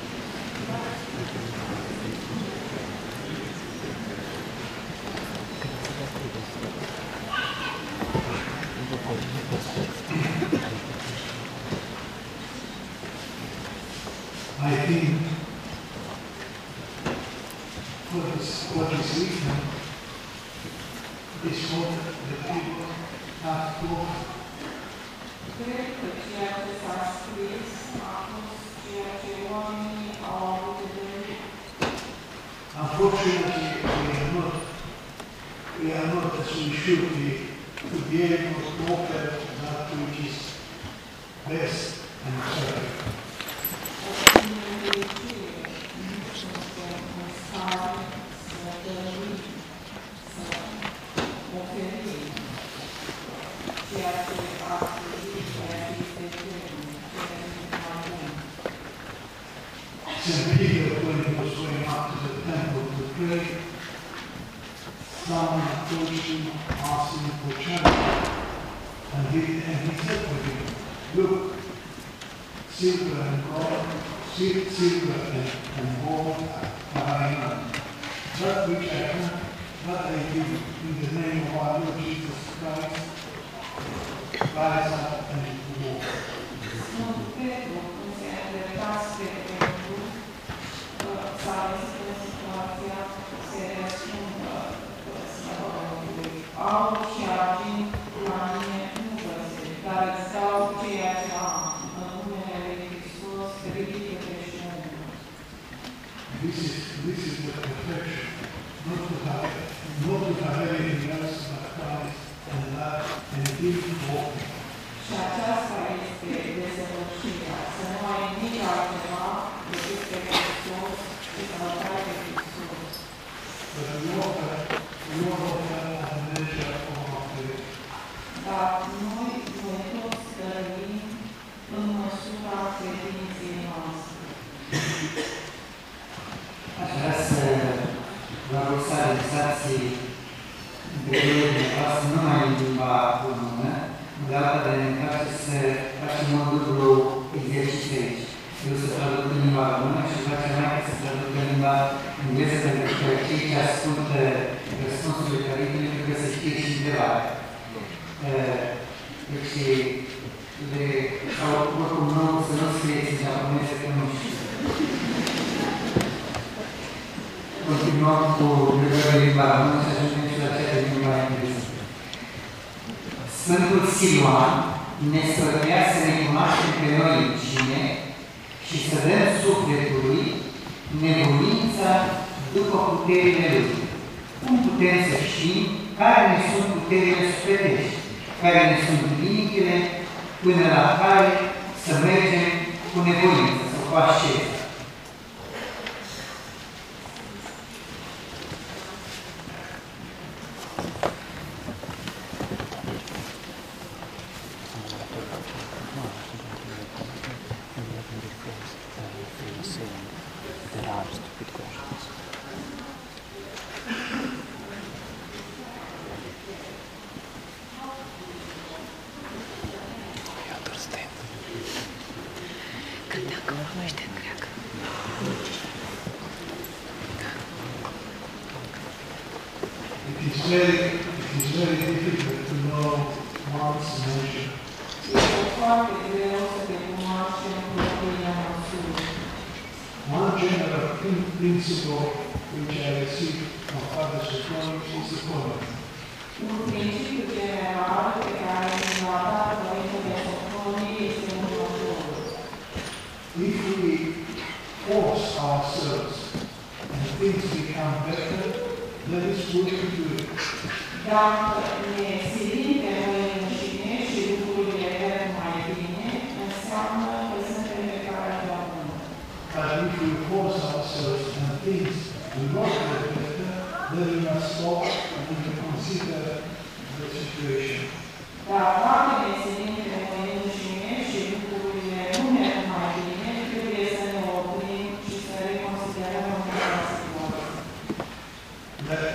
I think what is written is what the people have taught. Cred că ceea ce s-a scris a fost ceea ce oamenii au avut de gândit. Unfortunately, we are not as we should be to be able to offer that which is best and perfect. St. Peter, when he was going up to the temple to pray, someone approached him, asking for charity. And he said to him, look, silver and gold, silver and gold are I none. That which I have, that I give in the name of our Lord Jesus Christ, rise up and walk. S-a răspuns situația, se răspundă aur și argint la mine nu găsesc, dar îți dau ceea ce am, în numele lui Hristos, ridică-te și umblă. This is the perfection, not to have anything else but Christ and love and keep walking. Și aceasta este desăvârșirea, să nu ai nici altceva decât pe Hristos și să lăsai pe Hristos. But we offer a measure of our faith. Dar noi toți dăruim în măsura credinței noastre. Aș vrea să vă rog să adresați întrebările dumneavoastră numai în limba română, dar de ne face să facem un dublu exercițiu aici. Eu să traduc în limba română și face mai să traduc în limba engleză, pentru că cei ce ascultă răspunsurile Părintele trebuie să știe și întrebarea. Deci, sau oricum să nu scrieți în japoneză, că nu știu. Continuăm cu întrebările în limba română și ajungem și la cea de limba engleză. Sfântul Siluan ne sfătuia să ne cunoaștem pe noi înșine puterile Lui. Cum putem să știm care ne sunt puterile sufletești, care ne sunt limitele până la care să mergem cu nevoință, să o asceză? There are stupid questions. I understand. Când dacă vorbește în greacă. It is very difficult to know one's nature. Este foarte greu să te cunoaștem propria măsură. One general principle which I received from Father Sophonis is the following. Un principiu general pe care l-a dat Părintele Sophonie este următorul. If we force ourselves and things become better, then it's good to do it. Dacă ne silim pe noi înșine și lucrurile merg mai bine, înseamnă că suntem pe calea cea bună. But if we force ourselves and things do not get better, then we must stop and we can consider the situation. Dar dacă ne silim pe noi înșine și lucrurile nu merg mai bine, trebuie să ne oprim și să reconsiderăm întreaga situație. That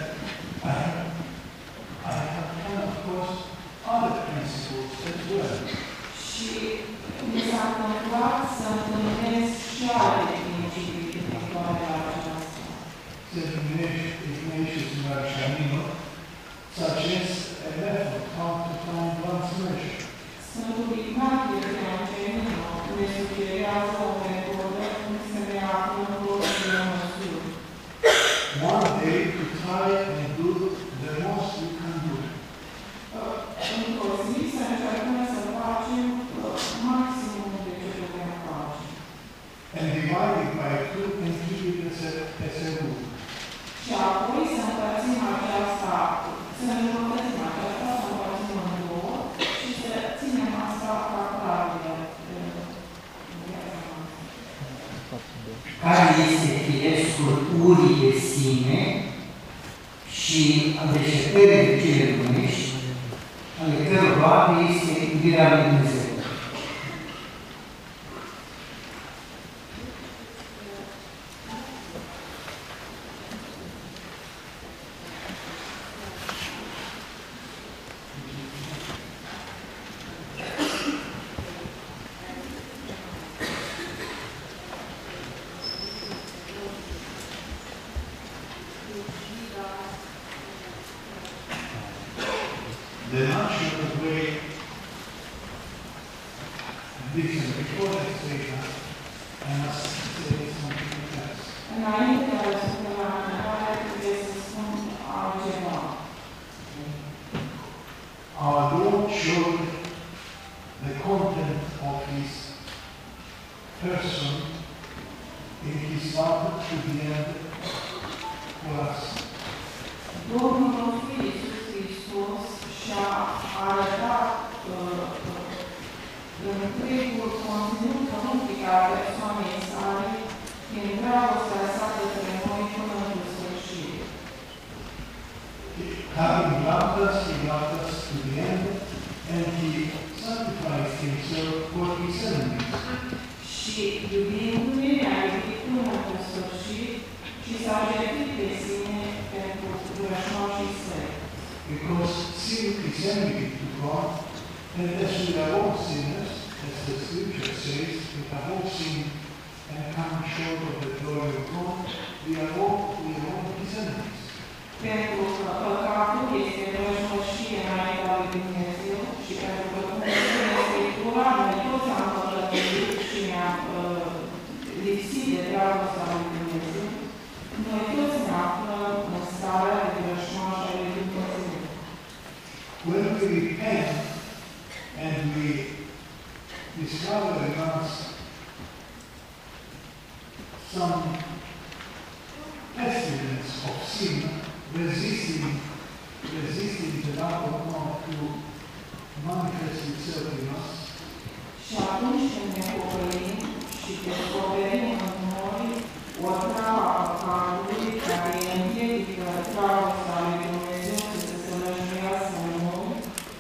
I have come across other principles as well. Și mi s-a întâmplat să întâlnesc și alte principii din viitoarea aceasta. Said Ignatius Marcianino, such as a method how to find one's measure. Sfântul Ignatie Marcianino ne sugerează o metodă cum să ne aflăm propria măsură. One day to try and do the most we can do. Într-o zi să încercăm să facem maximum de ce putem face. And divide it by two and keep it as a rule. Și apoi să împărțim aceasta, să ne împărțim aceasta, să împărțim în două și să ținem asta ca pravile în viața noastră. Care este firescul urii de sine și al deșertării de cele lumești, ale căror roadă este iubirea lui Dumnezeu. The natural way, listen, before I say that, I must say something else. Înainte de a răspunde la întrebare, trebuie să spun altceva. Our Lord showed the content of His person in His love to the end for us. Domnul nostru Iisus Hristos și-a arătat întregul conținut pământic al persoanei sale prin dragostea sa către noi până în sfârșit. Having loved us, He loved us to the end, and He sacrificed Himself for His enemies. Și iubindu-ne, a iubit până în sfârșit și s-a jertfit pe sine pentru vrăjmașii săi. Because sin is enemy to God, and as we are all sinners, as the Scripture says, we have all sinned and come short of the glory of God, we are all His enemies. Pentru că păcatul este vrăjmășie înaintea lui Dumnezeu și pentru că, cum spune Scriptura, noi toți am păcătuit și ne-am lipsit de dragostea lui Dumnezeu, noi toți ne aflăm în starea de vrăjmaș a lui Dumnezeu. When we repent and we discover in us some pestilence of resisting the love of God to manifest itself in us. Și atunci când ne pocăim și descoperim în noi o travă a păcatului care împiedică dragostea lui Dumnezeu să se sălășuiască în noi,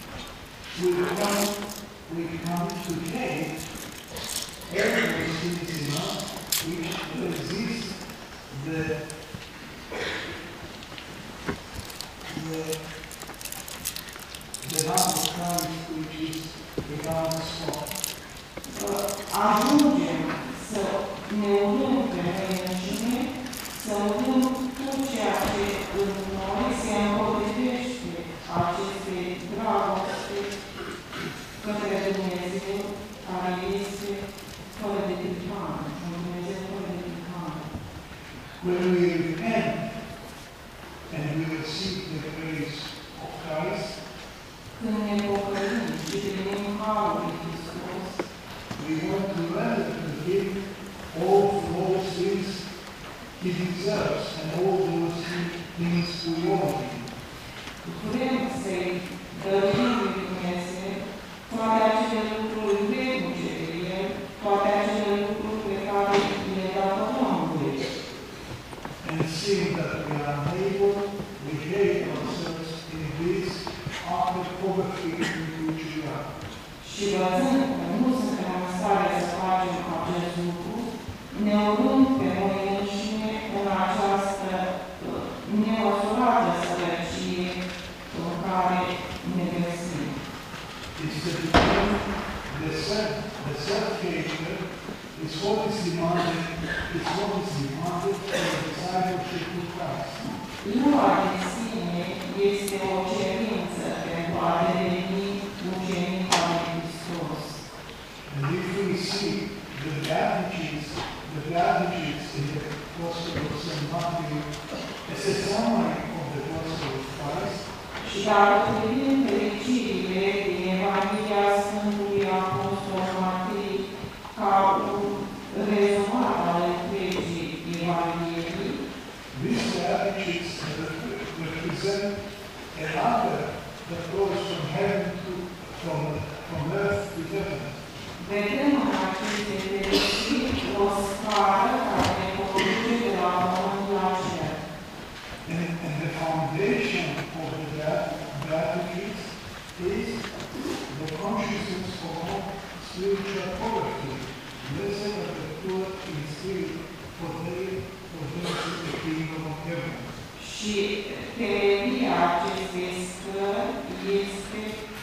we come to take every things in us which resist the love of Christ which is without spot. Ajungem să ne urâm pe noi înșine, să urâm tot ceea ce în noi se împotrivește aceste dragoste către Dumnezeu care este fără de prihană, un Dumnezeu fără de prihană. When we repent and we receive the grace of Christ, Când ne pocăim și primim harul lui Hristos, we want to render to Him all those things He deserves and all those things we owe Him. vrem să-i dăruim lui Dumnezeu toate acele lucruri vrednice de El, toate acele lucruri pe care le datorăm lui. And seeing that we are unable, we hate ourselves in this after poverty in which we are. Și văzând că nu suntem în stare să facem acest lucru, ne urâm pe noi înșine în această nemăsurată sărăcie în care ne găsim. It's the self-hatred is what is demanded for the discipleship of Christ. Lua de sine este o cerință pentru a deveni ucenic al lui Hristos. And if we see the advantages in the Gospel of St. Matthew as a summary of the Gospel of Christ, Și dacă privim fericirile din Evanghelia Sfântului Apostol Matei ca un rezumat al întregii Evangheliei, these advantages represent a ladder that goes from heaven from earth to heaven. vedem în aceste fericiri o scară care ne conduce de la pământ la cer. And the foundation of the advantages is the consciousness of spiritual poverty. Blessed are the poor in spirit, for theirs is the kingdom of heaven. Și temelia acestei scări este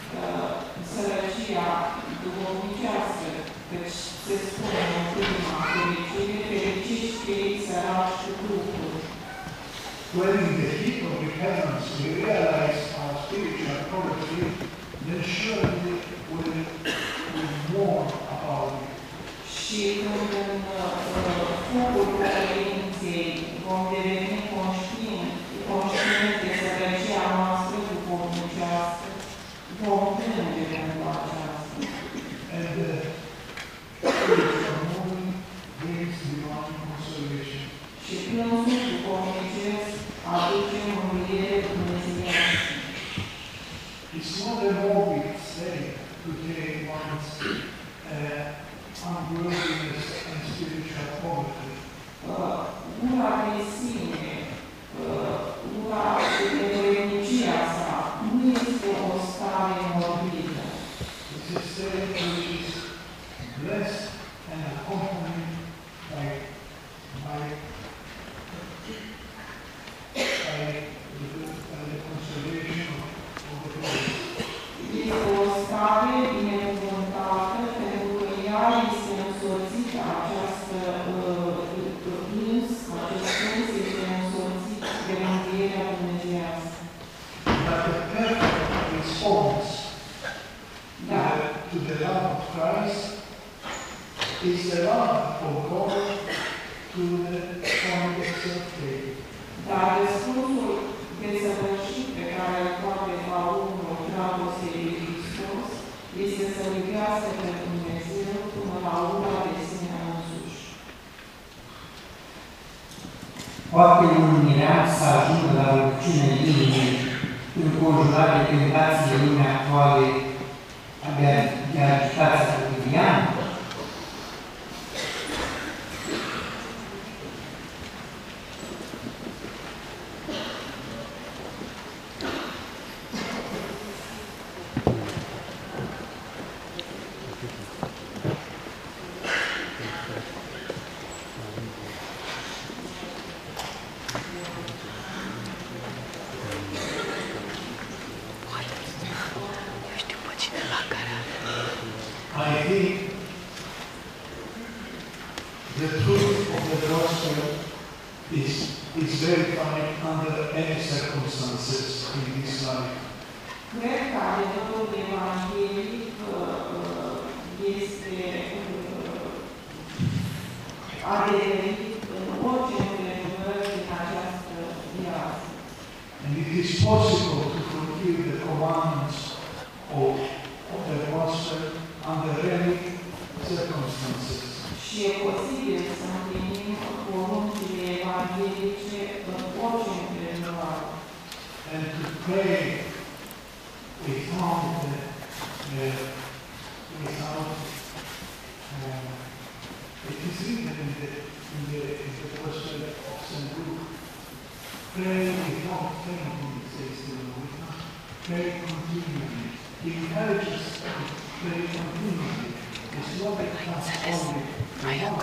sărăcia duhovnicească, căci se spune în prima fericire, fericiți cei săraci cu Duhul. When in the heat of repentance we realize our spiritual poverty, then surely we'll mourn about it. Și când în focul pocăinței vom deveni conștienți de sărăcia noastră duhovnicească, vom plânge pentru aceasta. And the spirit of mourning brings divine consolation. Și plânsul duhovnicesc aduce mângâiere dumnezeiască. It's not a morbid state to take one's unworthiness and spiritual poverty. Ura de sine, ura de vrednicia sa, nu este o stare morbidă. It's a state which is blessed and accompanied by the consolation of the Lord. Este o stare binecuvântată pentru că ea este însoțită, acest plâns este însoțit de mângâierea dumnezeiască. But the perfect response to the love of Christ is the love of God to the point of self-hate. Dar răspunsul desăvârșit pe care îl poate ca omul dragostei lui Hristos este să-L iubească pe Dumnezeu până la ura de sine însuși. Poate un mirean să ajungă la rugăciunea inimii, înconjurat de tentațiile lumii actuale de agitația cotidiană? I think the truth of the gospel is verified under any circumstances in this life. Cred că adevărul evanghelic este adeverit în orice împrejurări din această viață. And it is possible to fulfill the commandments of the gospel under any circumstances. Și e posibil să împlinim poruncile evanghelice în orice împrejurare. And to pray without it is written in the gospel of St. Luke, pray without fainting, it says the Lord, pray continually. He encourages us to pray continually. It's not a task only. It is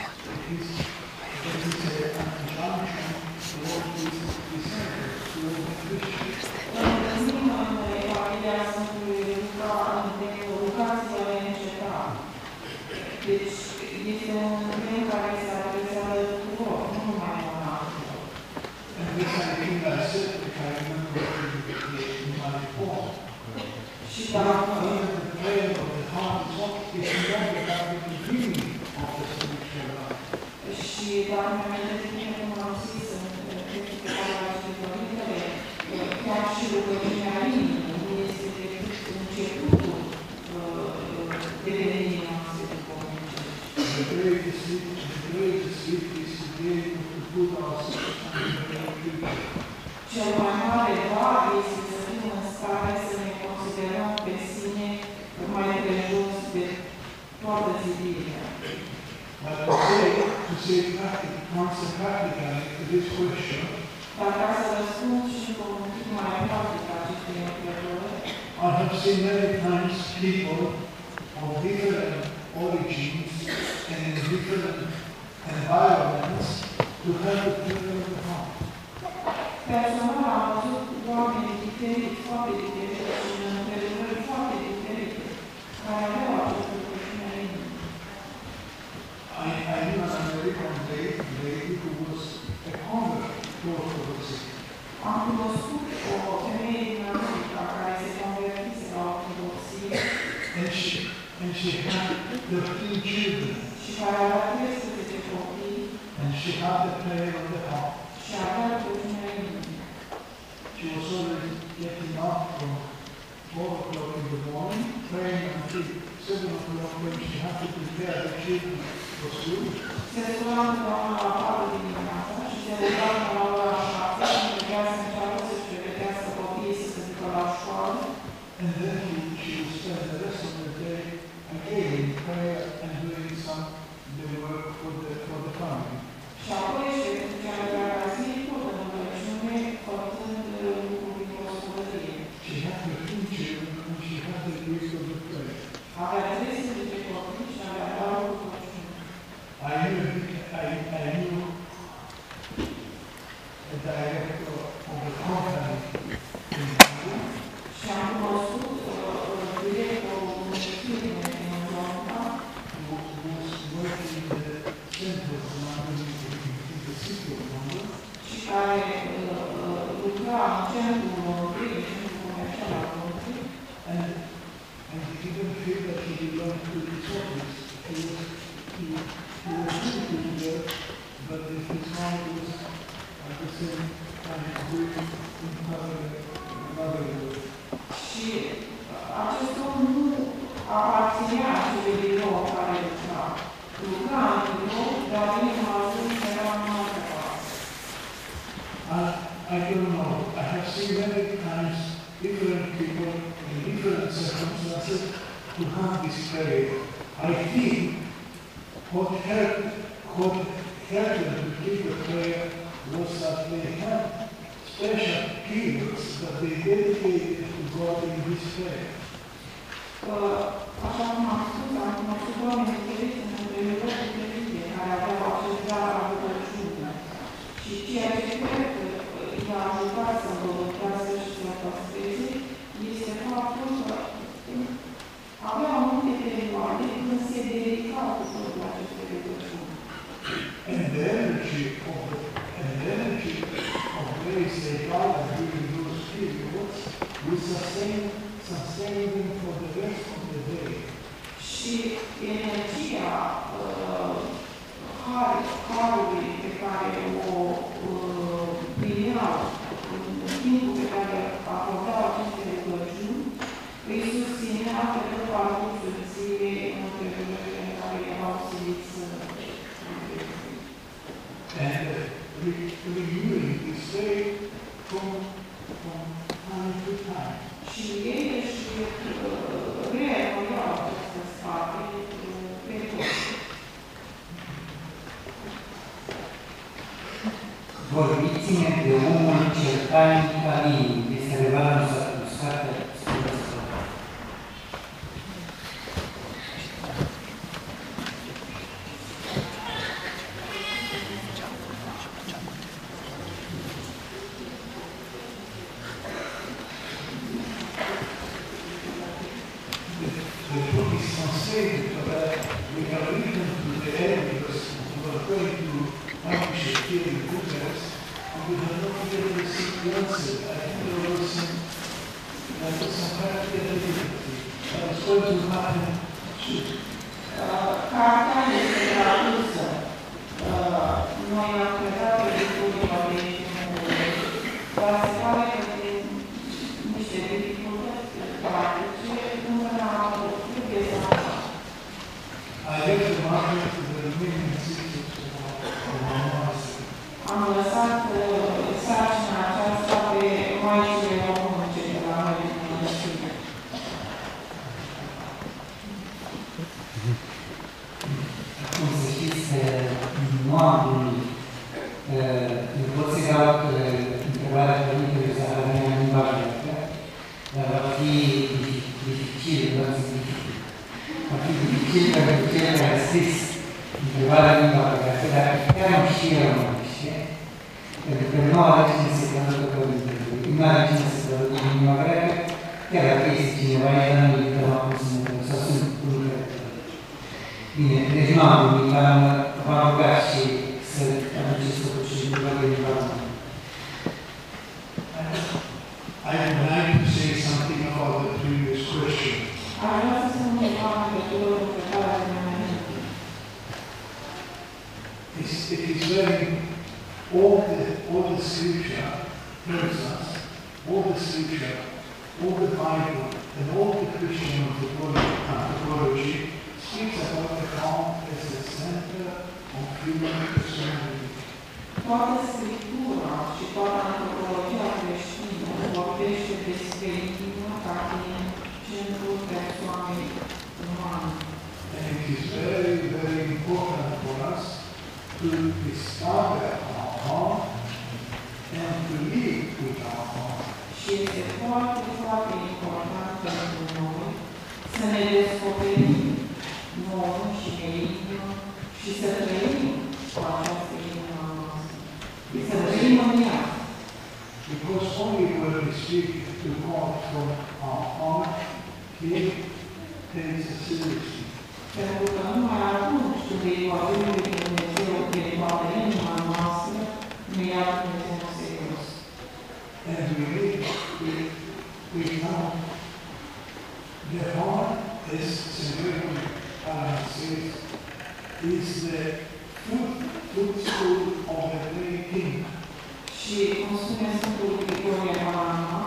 an injunction to all these disciples, to all the Christians. Întâlnim în Evanghelia Sfântului Luca în textul Rugați-vă neîncetat. Deci este un îndemn care se adresează tuturor, nu numai monahilor. And this I think I said, if I remember in my report. Și dacă Even the prayer of the heart is not about the beginning of the spiritual life. și dacă mi-am amintit bine cum am zis în textul pe care l-am citit Părintele, chiar și rugăciunea inimii nu este decât începutul devenirii noastre duhovnicești. The greatest gift is to be able to put ourselves under the future. Cel mai mare dar este să fim în stare să ne considerăm pe sine mai prejos de toată zidirea. But to answer practically to this question, Dar ca să răspund și într-un pic mai practic acestei întrebări, I have seen many times people of different origins and in different environments to have the prayer of the heart. personal am văzut oameni diferiți, foarte diferiți și în împrejurări foarte diferite, care aveau această rugăciune a inimii. I knew an American lady who was a convert to Orthodoxy. Am cunoscut o femeie din America care se convertise la ortodoxie And she had 13 children. și care avea 13 copii And she had the prayer of the heart. și avea rugăciunea inimii. She was already getting up from 4 o'clock in the morning, praying until 7 o'clock when she had to prepare the children for school. Se scula întotdeauna la 4 dimineața și se ruga până la ora 7 și trebuia să înceapă să-și pregătească copiii să se ducă la școală. And then she would spend the rest of the day again in prayer and doing some the work for the family. Și apoi și petrecea întreaga zi tot în rugăciune, făcând lucruri din gospodărie. She had 13 children and she had the gift of the prayer. Avea 13 copii și avea darul rugăciunii. I knew the director of the company in India. Și am cunoscut directorul unei firme din Londra, Who was working in the center of London, in the city of London. și care lucra în centrul Londrei, în centrul comercial al Londrei, And he didn't feel that he belonged to his office. He was doing good work, but his mind was at the same time doing another work. și acest om nu aparținea acelui birou în care lucra. Lucra în birou, dar inima lui era în altă parte. to have this prayer. I think what helped them to keep the prayer was that they had special periods that they dedicated to God in this prayer. Așa cum am spus, am cunoscut oameni diferiți în perioade diferite care aveau acest dar al rugăciunii. Și ceea ce cred că i-a ajutat să îmbogățească și să păstreze este faptul că aveau multe perioade când se dedicau cu totul aceste rugăciuni. And the energy of grace they gathered during those periods will sustain them for the rest of the day. Și energia harului pe care o primeau în timpul pe care acordau aceste rugăciuni, îi susținea pe tot parcursul zilei în împrejurările în care erau siliți să And renewing this day from time to time. și ei își reanuiau această stare pe tot. Vorbiți-ne de omul cel tainic al inimii, este adevărul s-a carte Sfântul. The book is translated so that we can listen to the editors who are going to publish it here in Bucharest, and we have not yet received the answer. I think there was some practical difficulty. That is going to happen soon. Cartea este tradusă. Noi am predat pe difunia de dar se pare că din niște dificultăți practice încă n-am trebuie să I left the market to the remaining sisters of my master. am lăsat sarcina aceasta pe maicile românce de la noi din mănăstire. Cum să știți că nu am primit, îmi pot să dau întrebarea Părintele Zaharia în limba greacă, dar va fi dificil, vreau să zic dificil. Va fi dificil pentru cel care a scris întrebarea în limba greacă, dar chiar nu știe românește, pentru că nu are cine să traducă Părintele. Nu are cine să traducă în limba greacă, chiar dacă este cineva, el nu îi dăm acum să ne sau sunt unii care bine, deci nu am primit, dar v-am rugat și să aduceți totuși întrebări de limba română. I would like to say something about the previous question. Aș vrea să spun ceva în legătură cu întrebarea de mai înainte. It is very, all the scripture tells us, all the scripture, all the Bible, and all the Christian anthropology speaks about the heart as the center of human personality. Toată Scriptura și toată antropologia creștină vorbește despre inimă ca fiind centrul persoanei umane. And it is very, very important for us to discover our heart and to live with our heart. Și este foarte, foarte important pentru noi să ne descoperim nouă și de inimă și să trăim cu această inimă noastră. Să trăim în ea. Because only when we speak to God from our heart, He takes us seriously. Pentru că numai atunci când îi vorbim lui Dumnezeu de toată inima noastră, nu ia Dumnezeu în serios. And we know the heart, as St. Gregory says, is the footstool of the great king. Și cum spune Sfântul Grigorie Palama,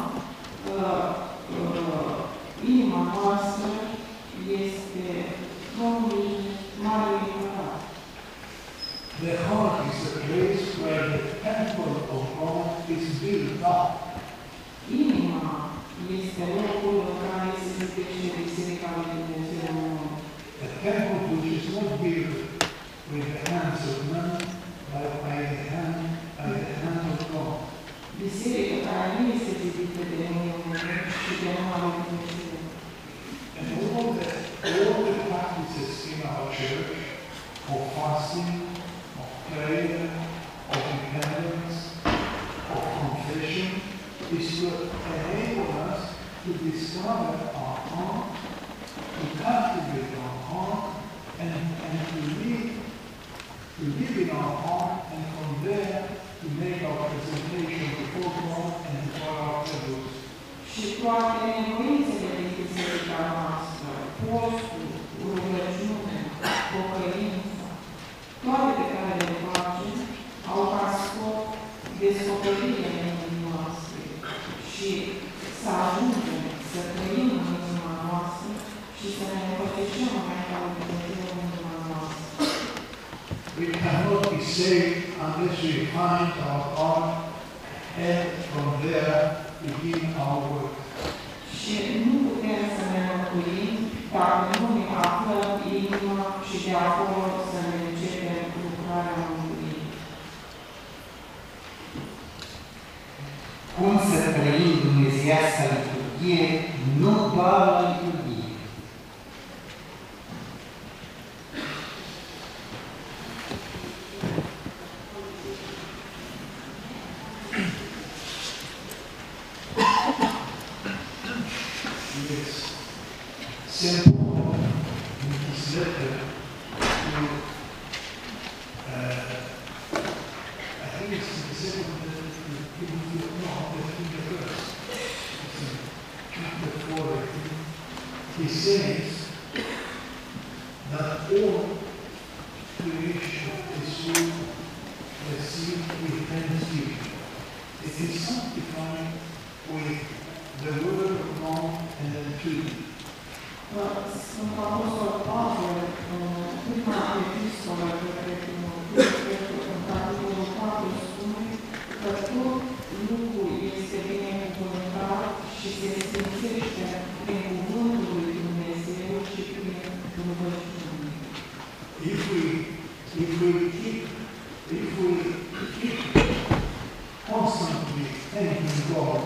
inima noastră este tronul Marului Împărat. The heart is the place where the temple of God is built up. Inima este locul în care se descrie Biserica lui Dumnezeu. A temple which is not built with the hands of man, but by the hand of God. Biserica care nu este zidită de mâini, ci de mâna lui Dumnezeu. And all the practices in our church of fasting, of prayer, of repentance, of confession, is to enable us to discover our heart, to cultivate our heart, and to live in our heart, and from there to make our presentation before God and before our fellows. Și toate nevoințele din biserica noastră, postul, rugăciunea, pocăința, toate pe care le facem, au ca scop descoperirea inimii noastre și să ajungem să trăim în inima noastră și să ne împărtășim înaintea lui Dumnezeu în inima noastră. We cannot be saved unless we find our heart and from there begin our work. Și nu putem să ne mântuim dacă nu ne aflăm inima și de acolo să ne începem lucrarea mântuirii. Cum să trăim dumnezeiasca liturghie, nu doar la liturghie. St. Paul, in his letter to, I think it's the second letter to Timothy, no, the first, it's in chapter 4, I think, he says that all creation is soon received with thanksgiving. It is sanctified with the word of God and the truth. Sfântul Apostol Pavel, în prima epistolă către Timotei, în capitolul 4, spune că tot lucrul este binecuvântat și se sfințește prin cuvântul lui Dumnezeu și prin rugăciune. If we keep constantly thanking God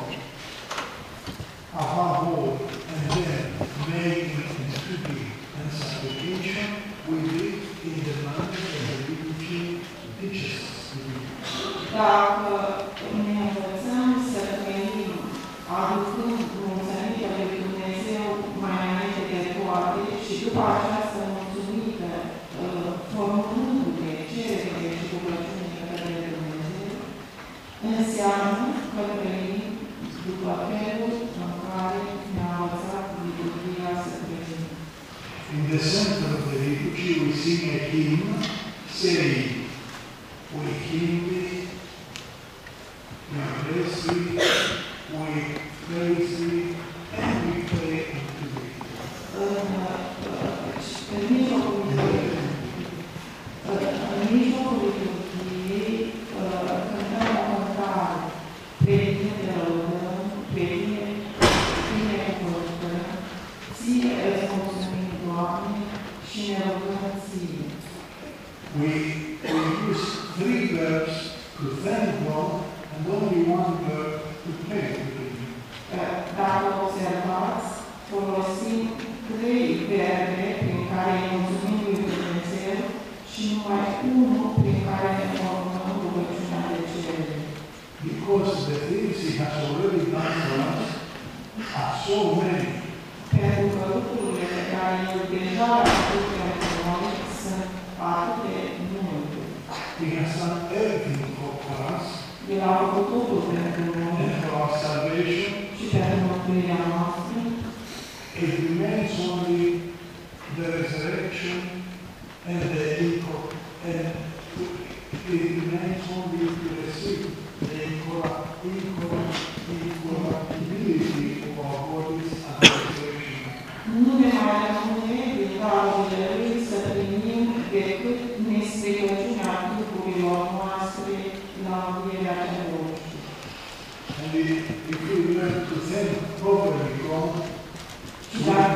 above all, and then making and speaking and supplication, we live in the manner that the liturgy teaches us to do. Dacă ne învățăm să trăim aducând mulțumită lui Dumnezeu mai înainte de toate și după această mulțumită formându-ne cererile și rugăciunile către Dumnezeu, înseamnă că trăim după felul în care ne-a învățat liturghia să trăim. In the center of the liturgy, we sing a hymn saying, we hymn thee, we bless thee, we praise thee, and we pray unto thee. În mijlocul liturghiei cântăm o cântare, pe tine te lăudăm, pe tine binecuvântăm, ție îți mulțumim, Doamne, și ne rugăm ție. We use 3 verbs to thank God and only 1 verb to pray with Him. Dacă observați, folosim 3 verbe prin care îi mulțumim lui Dumnezeu și numai 1 prin care ne formăm rugăciunea de cerere. Because the things He has already done for us are so many. Pentru că lucrurile pe care El deja le-a făcut pentru noi sunt atât de multe. He has done everything for us El a făcut totul pentru noi and for our salvation. și pentru mântuirea noastră. It remains only the resurrection and it remains only to receive the incorruptibility of our bodies at the resurrection. Nu ne mai rămâne din darurile Lui să primim decât nestricăciunea trupurilor noastre la învierea celor. And if we learn to thank properly God, Dar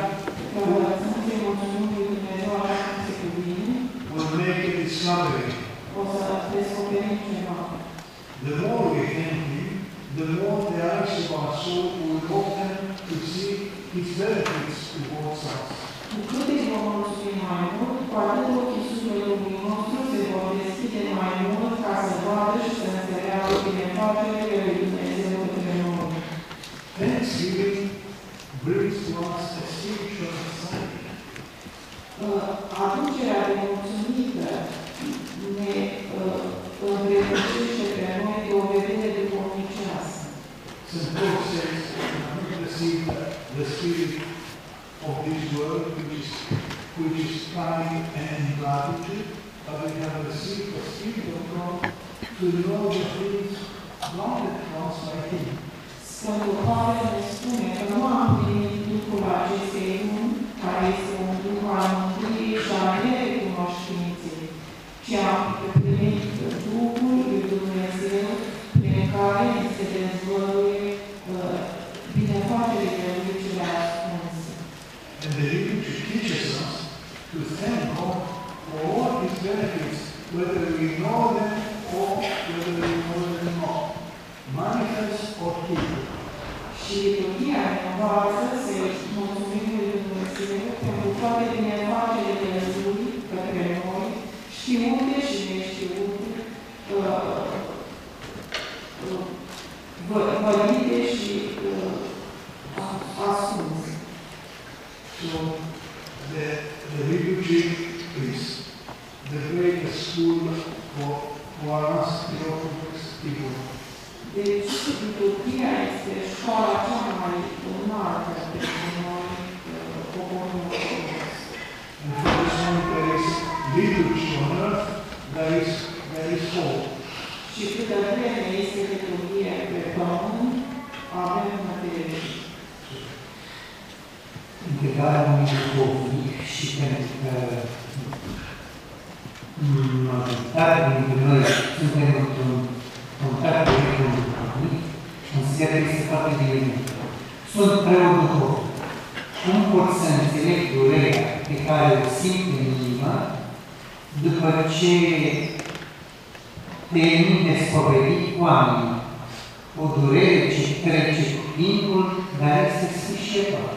o să descoperim ceva. The more we thank Him, the more the eyes of our soul will open to see His benefits towards us. Cu cât îi vom mulțumi mai mult, cu atât ochii sufletului nostru se vor deschide mai mult ca să vadă și să înțeleagă binefacerile lui Dumnezeu către noi. Thanksgiving brings to us a spiritual sight. Aducerea de mulțumită ne îndreptățește pe noi de o vedere duhovnicească. St. Paul says, we have received the spirit of this world, which is pride and gratitude, but we have received the Spirit of God to know the things granted to us by Him. Sfântul Pavel ne spune că nu am primit Duhul acestei lumi, care este un Duh al mântuirii și al nerecunoștinței, ci am primit Duhul lui Dumnezeu, prin care ni se dezvăluie binefacerile lui cele ascunse. And the Scripture teaches us to thank God for all His benefits, whether we know them or whether we know them not, manifest or hidden. Și liturghia ne învață să mulțumim lui Dumnezeu pentru toate binefacerile Lui către noi, știute și neștiute, vădite și ascunse. So the liturgy is the greatest school for us Orthodox people. Deci, liturghia este școala cea mai înaltă pentru noi, poporul ortodox. And for this one there is liturgy on earth, there is hope. Și câtă vreme este liturghie pe pământ, avem nădejde. Integrarea unui duhovnic și pentru că majoritatea dintre noi suntem într-un contact direct cu un duhovnic, consider că este foarte bine. Sunt preot duhovnic. Cum pot să înțeleg durerea pe care o simt în inimă după ce termin de spovedit oamenii? O durere ce trece cu timpul, dar este sfârșitoare.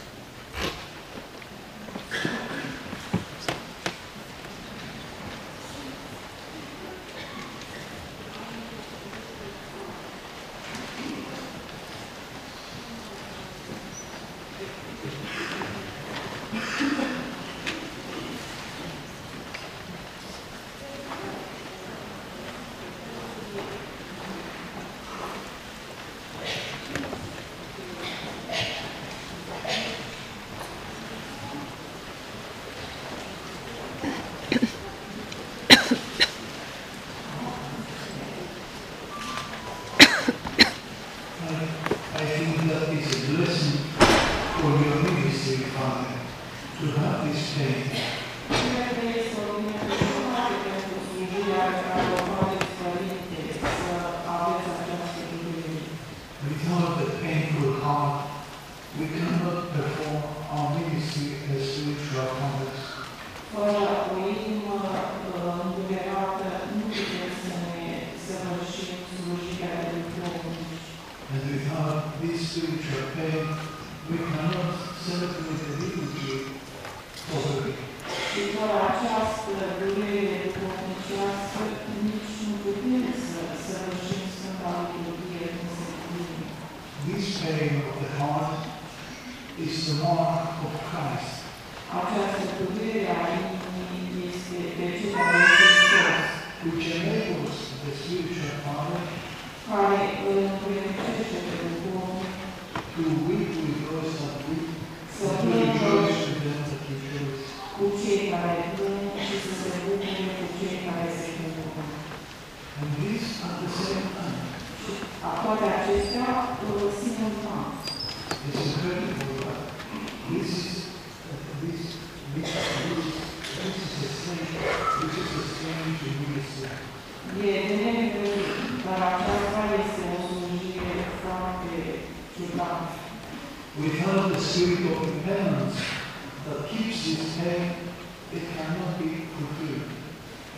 Without the spirit of repentance that keeps this pain, it cannot be fulfilled.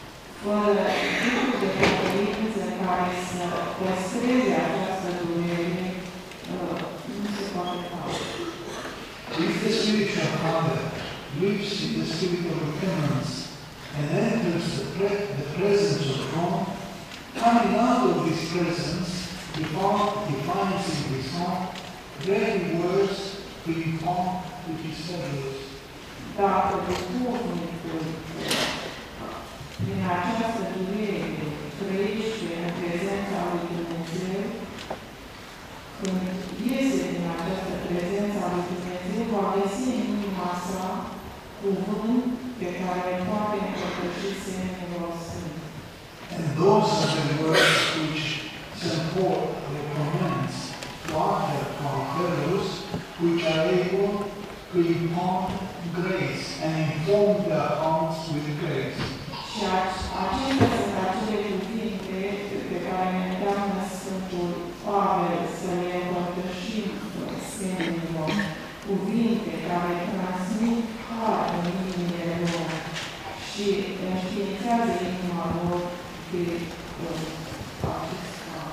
fără tipul de conferință care să păstreze această durere, nu se poate face. If the spiritual father lives in the spirit of repentance and enters the presence of God, coming out of this presence, he finds in his heart great words to impart to his fellows. Dacă duhovnicul din această durere trăiește în prezența lui Dumnezeu, când iese din această prezență a lui Dumnezeu, va găsi în inima sa cuvânt pe care îl poate împărtăși semenilor săi. And those are the words which St. Paul recommends to our fellows, which are able to impart grace and inform their hearts with grace. Și acestea sunt acele cuvinte pe care ne îndeamnă Sfântul Pavel să le împărtășim semenilor, cuvinte care transmit har în inimile lor și înștiințează inima lor de acest har.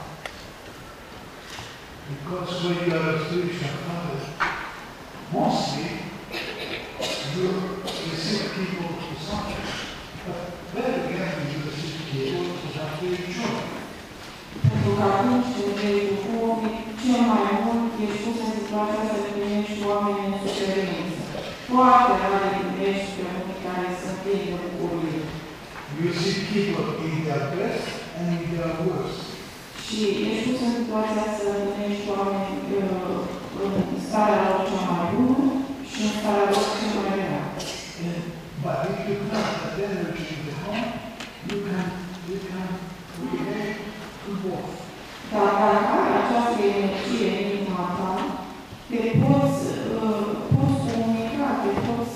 Because when you are a spiritual father, mostly you receive people who suffer, but very rarely you receive people who have great joy. Pentru că atunci când ești duhovnic, cel mai mult ești pus în situația să primești oameni în suferință. Foarte rare primești pe unii care sunt plini de bucurie. You see people in their best and in their worst. Și ești pus în situația să primești oameni în starea lor cea mai bună și în starea lor cea mai rea. But if you have that energy in the heart, you can relate to both. Dar dacă ai această energie în inima ta, te poți comunica, te poți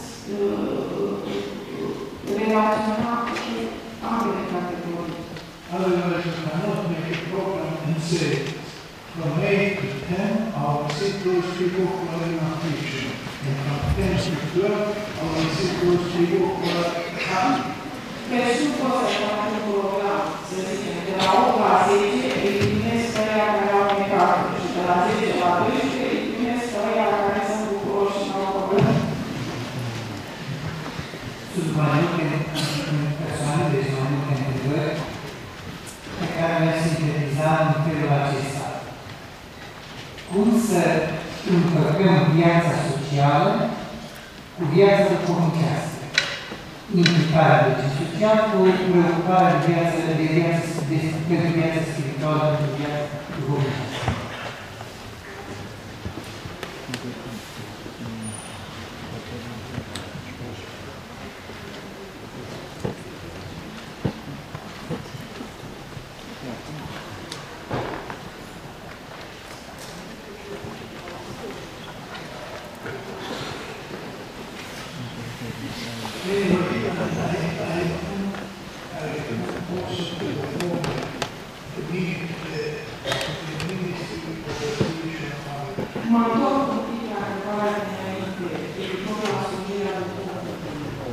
relaționa cu ambele categorii. Otherwise, you cannot make a program and say, from 8 to 10, I will see those people who are in our preaching. And from 10 to 12, I will see those people who are happy. Deci nu poți să faci un program, să zicem, de la 8 la 10 îi primesc pe aia care au necazuri și de la 10 la 12 îi primesc pe aia care sunt bucuroși și au probleme. Sunt mai multe persoane, deci mai multe întrebări pe care le-am sintetizat în felul acesta. Cum să împăcăm viața socială cu viața duhovnicească? Implicarea de social cu preocuparea pentru viața spirituală, pentru viața duhovnicească. Mă întorc un pic la întrebarea dinainte, referitor la slujirea duhovnică.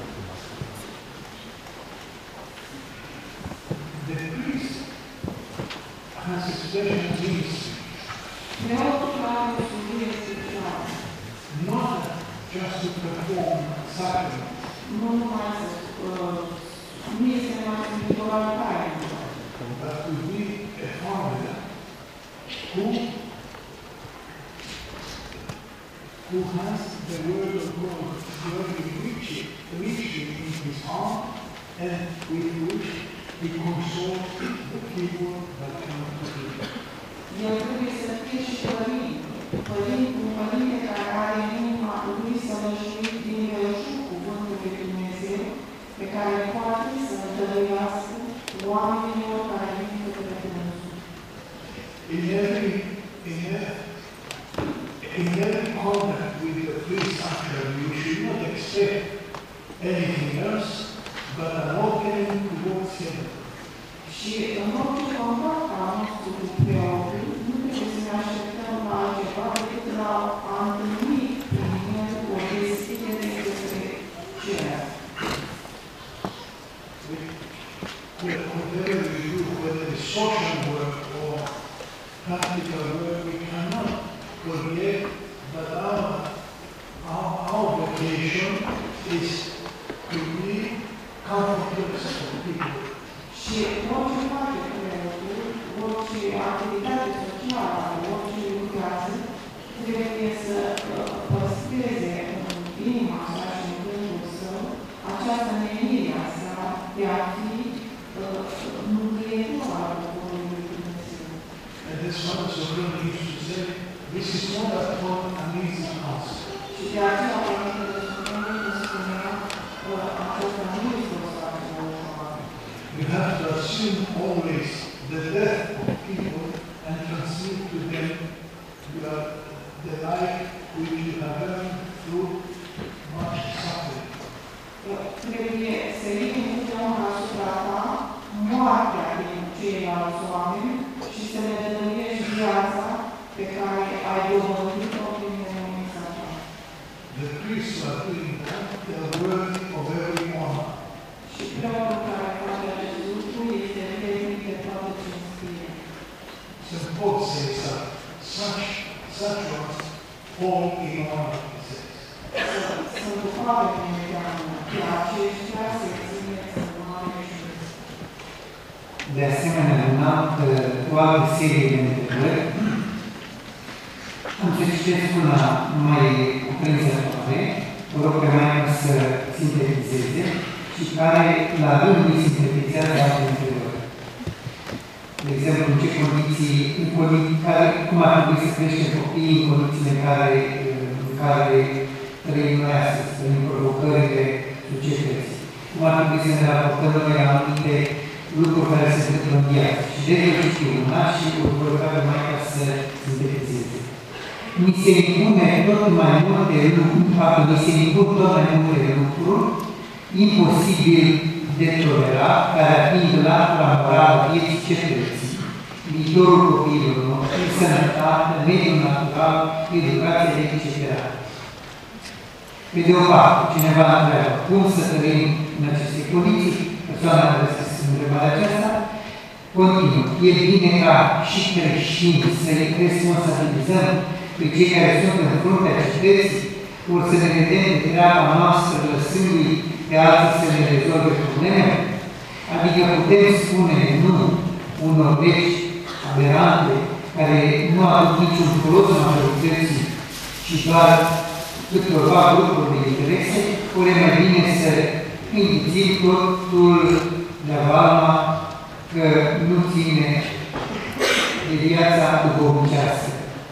The priest has a special needs, Preotul are o slujire specială, not just to perform sacraments, nu numai nu este numai spiritualitatea, but to be a father who has the word of God very richly in his heart, and with which he consoles the people that come to him. el trebuie să fie și un părinte care are în inima lui sălășuit din belșug cuvântul lui Dumnezeu, pe care poate să-l dăruiască oamenilor care vin către Dumnezeu. In every contact with the priest actually, you should not expect anything else but an opening towards him. Și în orice contact al nostru cu preotul, nu trebuie să ne așteptăm la altceva decât la a întâlni prin el o deschidere către cer. With whatever we do, whether it's social work or practical work, we cannot forget that our vocation is to be comfortable for people. Și orice face creierul, orice activitate socială, orice lucrează, trebuie să păstreze în inima sa și în gândul său această menire a sa de a fi mângâietor al poporului lui Dumnezeu. And this one Sophron used to say, this is not a thought amazing us. Și de aceea, Părintele Sophron spunea că aceasta nu este o sarcină ușoară. You have to assume always the death of people and transmit to them the life which you have earned through much suffering. Trebuie să iei întotdeauna asupra ta moartea din ceilalți oameni și să le dăruiești viața pe care ai dobândit-o prin nevoința ta. The priests are doing that, they are worthy of every honor. Și preotul care face acest lucru este vrednic de toată cinstire. St. Paul says that such ones fall in honor, he says. Sfântul Pavel ne îndeamnă că aceștia se țineți în mare cinste. De asemenea, o altă serie de întrebări. Am să citesc una mai cuprinzătoare, o rog pe Maica să sintetizeze și care la rând îi sintetizează alte întrebări. De exemplu, în ce condiții, cum ar trebui să crește copiii în condițiile în care trăim noi astăzi, prin provocările societății. Cum ar trebui să ne raportăm noi la anumite lucruri care se întâmplă în viață. Și de eu știu una și o voi ruga pe Maica să sintetizeze. Ni se impune tot mai multe lucruri imposibil de tolerat, care ating latura morală vieții cetății, viitorul copiilor noștri, sănătate, mediul natural, educație, etc. Pe de o parte, cineva întreabă cum să trăim în aceste condiții, persoana a răspuns întrebarea aceasta, continuă. E bine ca și creștini să le responsabilizăm pe cei care sunt în fruntea cetății, ori să ne vedem de treaba noastră lăsându-i pe alții să ne rezolve problemele? Adică putem spune nu unor legi aberante care nu aduc niciun folos majorității, ci doar câteva grupuri de interese, ori e mai bine să înghițim totul de valma că nu ține de viața duhovnicească.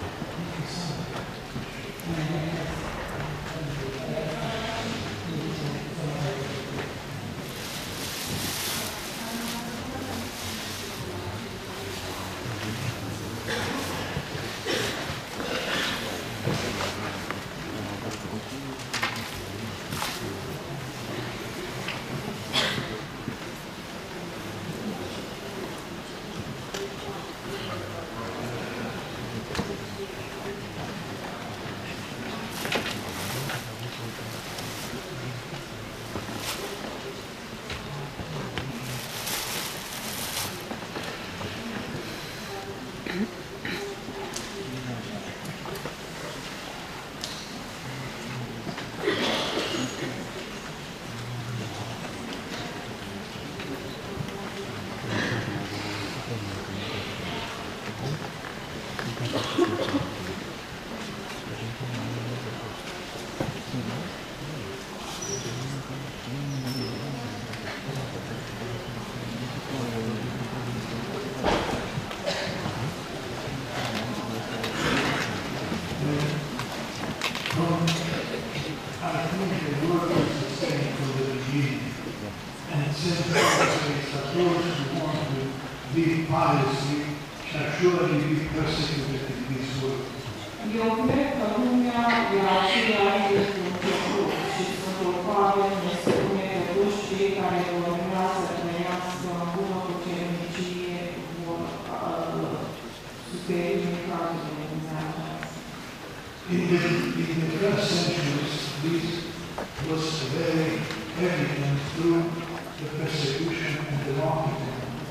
Eu cred că lumea e aceeași este un lucru și Sfântul Pavel ne spune că toți cei care urmează să trăiască în bună puternicie vor suferi necazurile din aceasta. In the first centuries, this was very evident through the persecution and the martyrdom.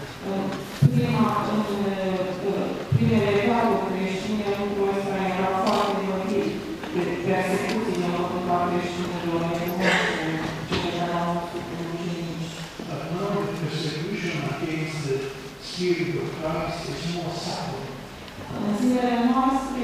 Spirit of Christ is more subtle. În zilele noastre,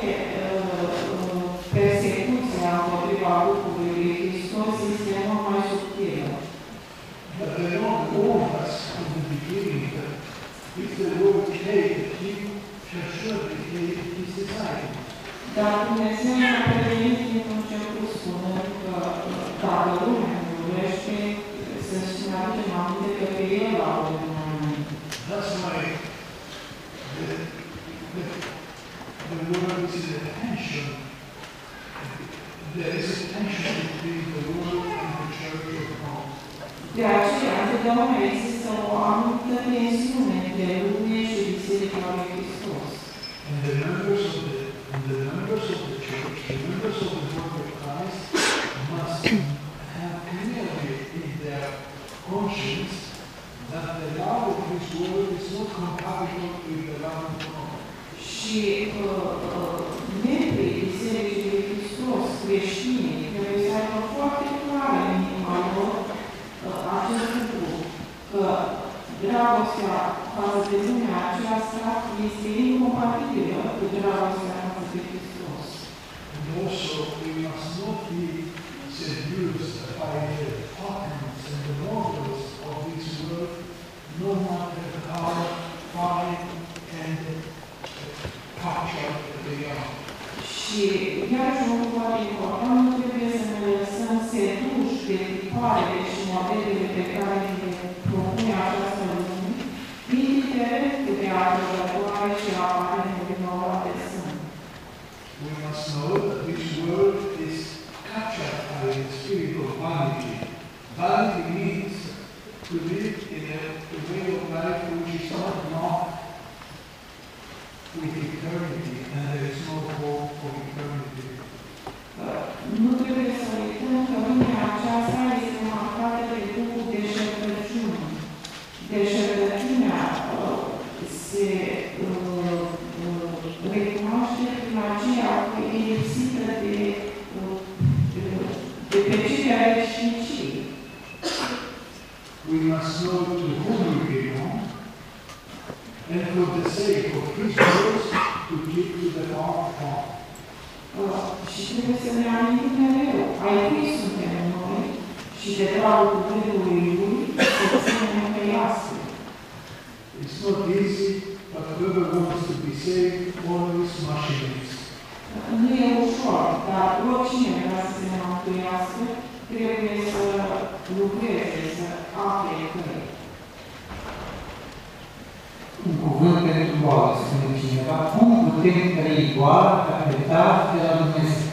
persecuția împotriva lucrului lui Hristos este mult mai subtilă. But the Lord warned us in the beginning that if the Lord came, he shall surely take his disciples. Dar Dumnezeu ne-a prevenit din început spunând că dacă lumea ne iubește, să-și ne aducem aminte că pe El a urmat mai înainte. That's why the word is in a tension. There is a tension between the world and the church of God. De aceea, întotdeauna există o anumită tensiune între lume și Biserica lui Hristos. And the members of the church, the members of the body of Christ, must have clearly in their conscience that the love of His word is not compatible with the love of God. Și membrii Bisericii lui Hristos, creștinii, trebuie să aibă foarte clar în inima lor acest lucru, că dragostea față de lumea aceasta este incompatibilă cu dragostea față de Hristos. And also, we must not be seduced by the patterns and the models of this world, no matter how fine and captured they are. Și chiar și un lucru foarte important, nu trebuie să ne lăsăm seduși de tiparele și modelele pe care le propune această lume, indiferent cât de atrăgătoare și aparent vinovate sunt. We must know that this world is captured by the spirit of vanity. Vanity means to live in a way of life which is not marked with eternity, and there is no hope for eternity. Nu trebuie să uităm că lumea aceasta este marcată de duhul deșertăciune. Deșertăciunea se recunoaște prin aceea că e lipsită de perceperea veșniciei. We must know to whom we belong, and for the sake of His words, to keep to the heart of God. Și trebuie să ne amintim mereu, ai cui suntem noi și de dragul cuvântului Lui să ținem pe iasă. It's not easy, but whoever wants to be saved always machines. Nu e ușor, dar oricine vrea să se mântuiască, trebuie să lucreze, să afle căi. Un cuvânt pentru boală, spune cineva, cum putem trăi boala ca pe dar de la Dumnezeu?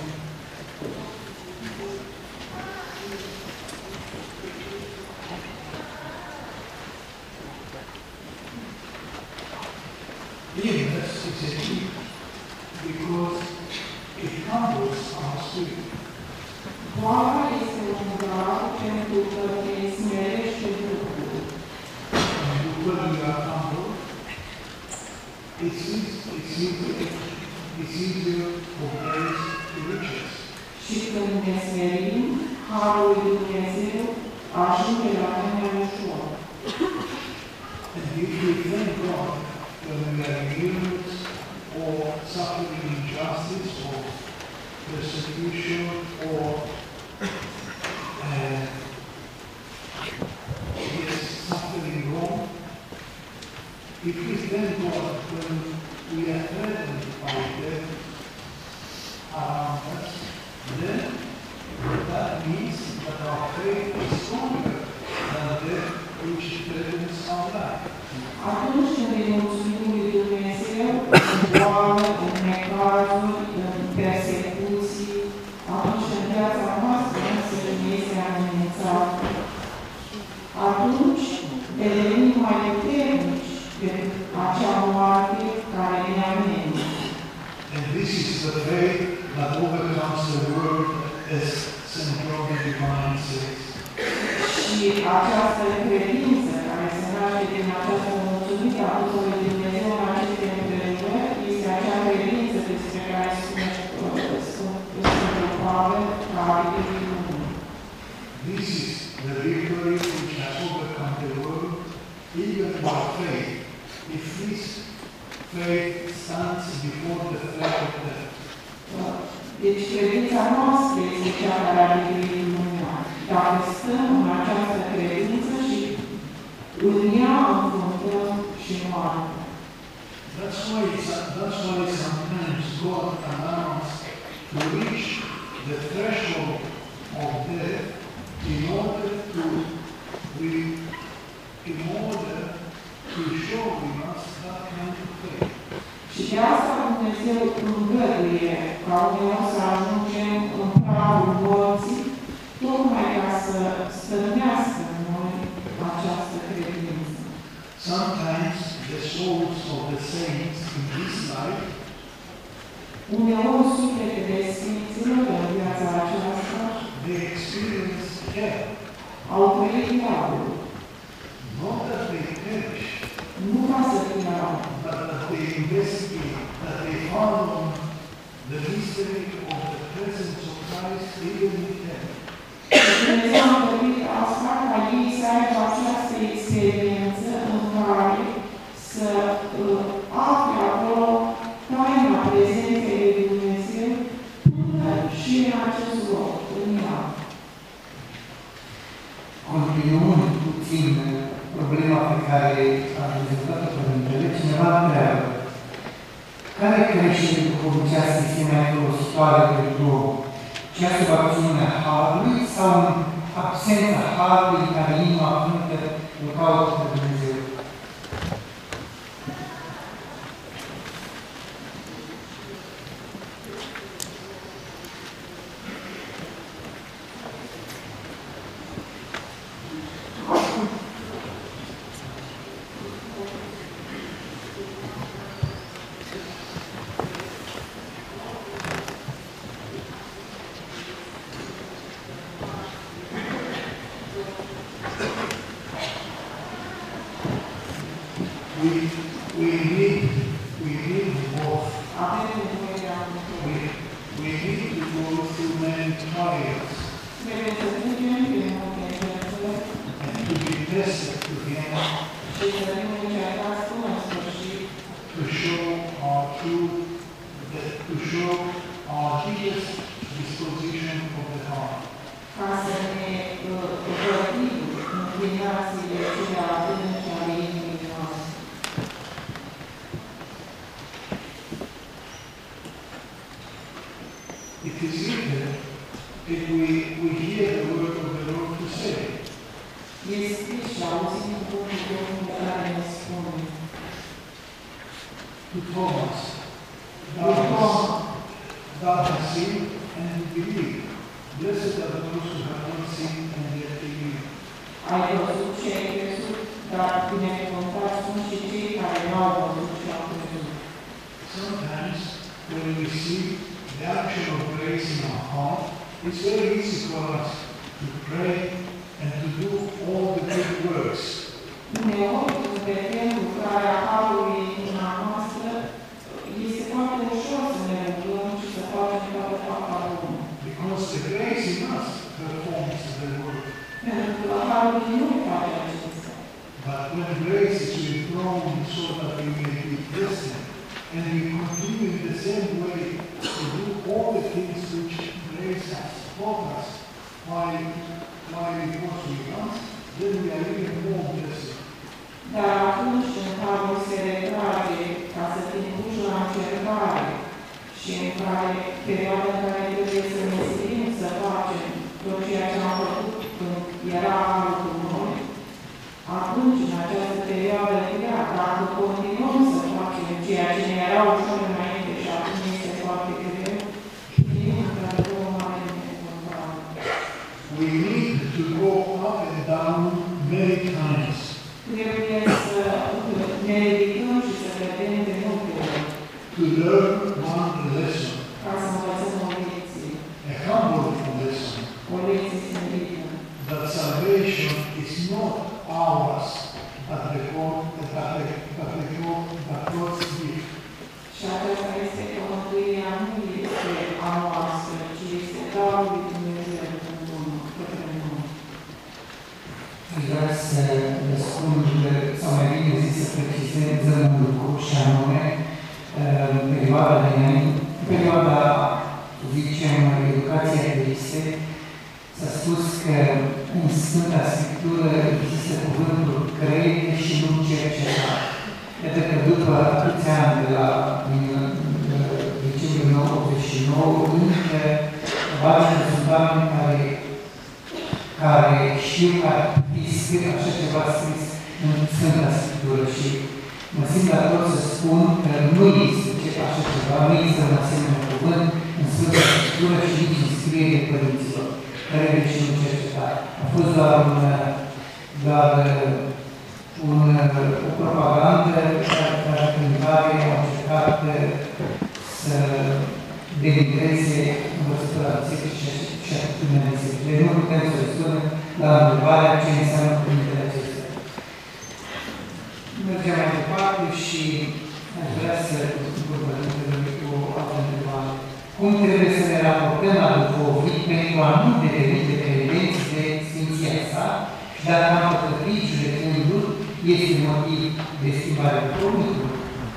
Illness is a gift because it humbles our spirit. Boala este un dar pentru că ne smerește Duhul. And when we are humble, it's easier for grace to reach us. Și când ne smerim, Harul lui Dumnezeu ajunge la noi ușor. And if we thank God when we are in illness or suffering injustice or persecution or suffering wrong, if we thank God when we are threatened by death around us, then that means that our faith is stronger than death which threatens our life. Atunci când îi mulțumim lui Dumnezeu, în boală, în necazuri, în persecuții, atunci în viața noastră însă ne este amenințată. Atunci devenim mai puternici decât acea moarte care ne amenință. And this is the faith that overcomes the world, as St. John the Divine says. Și această credință care se naște din această mulțumire a lui Dumnezeu în aceste împrejurări este acea credință despre care spune Sfântul Pavel, care e Dumnezeu. This is the victory which has overcome the world, even by faith. If faith stands before the threat of death. Deci credința noastră este cea care a ridicat lumea. Dacă stăm în această credință și în ea înfruntăm și moartea. That's why sometimes God allows to reach the threshold of death in order to show in us that kind of faith. Și de asta Dumnezeu îngăduie ca uneori să ajungem în pragul morții, tocmai ca să stârnească în noi această credință. Sometimes the souls of the saints in this life Uneori sufletele Sfinților în viața aceasta they experience hell. au trăit diavolul. Not that they perish, Nu ca să fie but that they investigate, that they follow the mystery of the presence of Christ even in hell. Dumnezeu a vorbit asta ca ei să aibă această experiență în care să afle acolo taina prezenței lui Dumnezeu până și în acest loc, în ea. Continuând puțin problema pe care a prezentat-o Părintele, cineva întreabă: care creștere duhovnicească este mai folositoare pentru om? Cea sub acțiunea Harului sau în absența Harului în care inima frântă îl caută pe Dumnezeu? We need both. Avem nevoie de amândouă. We need to go through many trials Trebuie să trecem prin multe încercări and to be tested to Him și să fim încercați până în sfârșit to show our truth, to show our deepest disposition of the heart. ca să ne vădim inclinațiile cele adânci ale inimii noastre. It is written, if we hear the word of the Lord to say, E scris și auzim cuvântul Domnului care ne spune: to Thomas, thou hast seen and you believe. Blessed are those who have not seen and yet believe. ai văzut și ai crezut, dar binecuvântați sunt și cei care n-au văzut și au crezut. Sometimes when we see the action of grace in our heart, it's very easy for us to pray and to do all the good works. Uneori, când vedem lucrarea Harului în inima noastră, este foarte ușor să ne rugăm și să facem toată fapta bună. Because the grace in us performs the work. Pentru că Harul nu face acestea. But when grace is withdrawn so that we may be destined, and we continue in the same way to do all the things which grace has taught us while it was with us, then we are even more blessed. Dar atunci când Harul se retrage ca să fim puși la încercare și în care, perioada în care trebuie să ne silim să facem tot ceea ce am făcut când era Harul cu noi, atunci, în această perioadă grea, dacă continuăm să facem ceea ce ne era ușor înainte și acum este foarte greu, primim într-adevăr o mare binecuvântare. We need to go up and down many times Trebuie să ne ridicăm și să vedem de multe ori, to learn one lesson, ca să învățăm o lecție, a humble lesson, o lecție smerită. that salvation is not ours, but God's gift. Și aceasta este că mântuirea nu este a noastră, ci este darul lui Dumnezeu către noi. Aș vrea să răspund, sau mai bine zis să precizez un lucru, și anume, perioada, zicem, educației ateiste, s-a spus că în Sfânta Scriptură există cuvântul crede și nu cerceta. Iată că după atâția ani de la decembrie 1989, încă probabil sunt oameni care știu că ar fi scris așa ceva scris în Sfânta Scriptură și mă simt dator să spun că nu există așa ceva, nu există un asemenea cuvânt în Sfânta Scriptură și nici în scriere părinților. Crede și nu cerceta. A fost doar o propagandă care cândva au încercat să denigreze învățătura biserică și atitudinea biserică. Deci nu putem să răspundem la întrebarea ce înseamnă cuvintele acestea. Mergem mai departe și aș vrea să vorbim cu o altă întrebare. Cum trebuie să ne raportăm la duhovnic pentru a nu deveni dependenți de Sfinția sa și dacă am păcătuit judecându-l, este motiv de schimbare duhovnicului?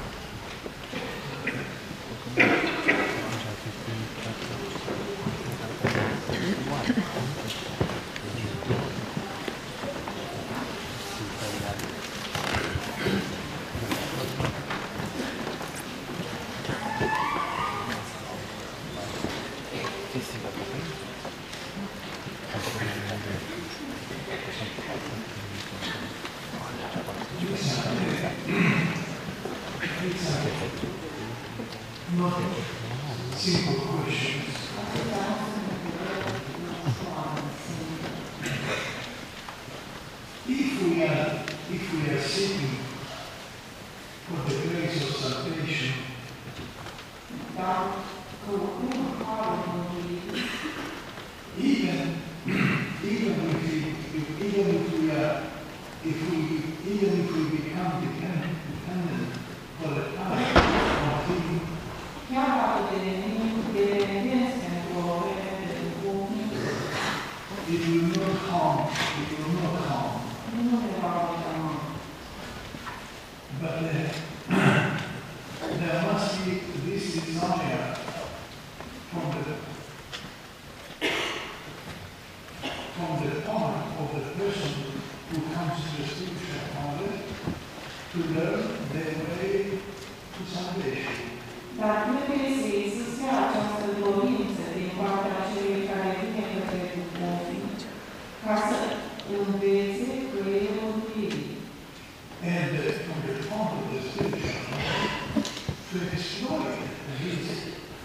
Simple questions. If we are seeking for the grace of salvation, even if we become dependent for a time on Him, it will not harm. But there must be this desire from the point of the person who comes to the spiritual knowledge to learn their way to salvation. Dar trebuie să existe această dorință din partea celui care vine către duhovnic ca să învețe căile mântuirii. And from the point of the spiritual knowledge to exploit these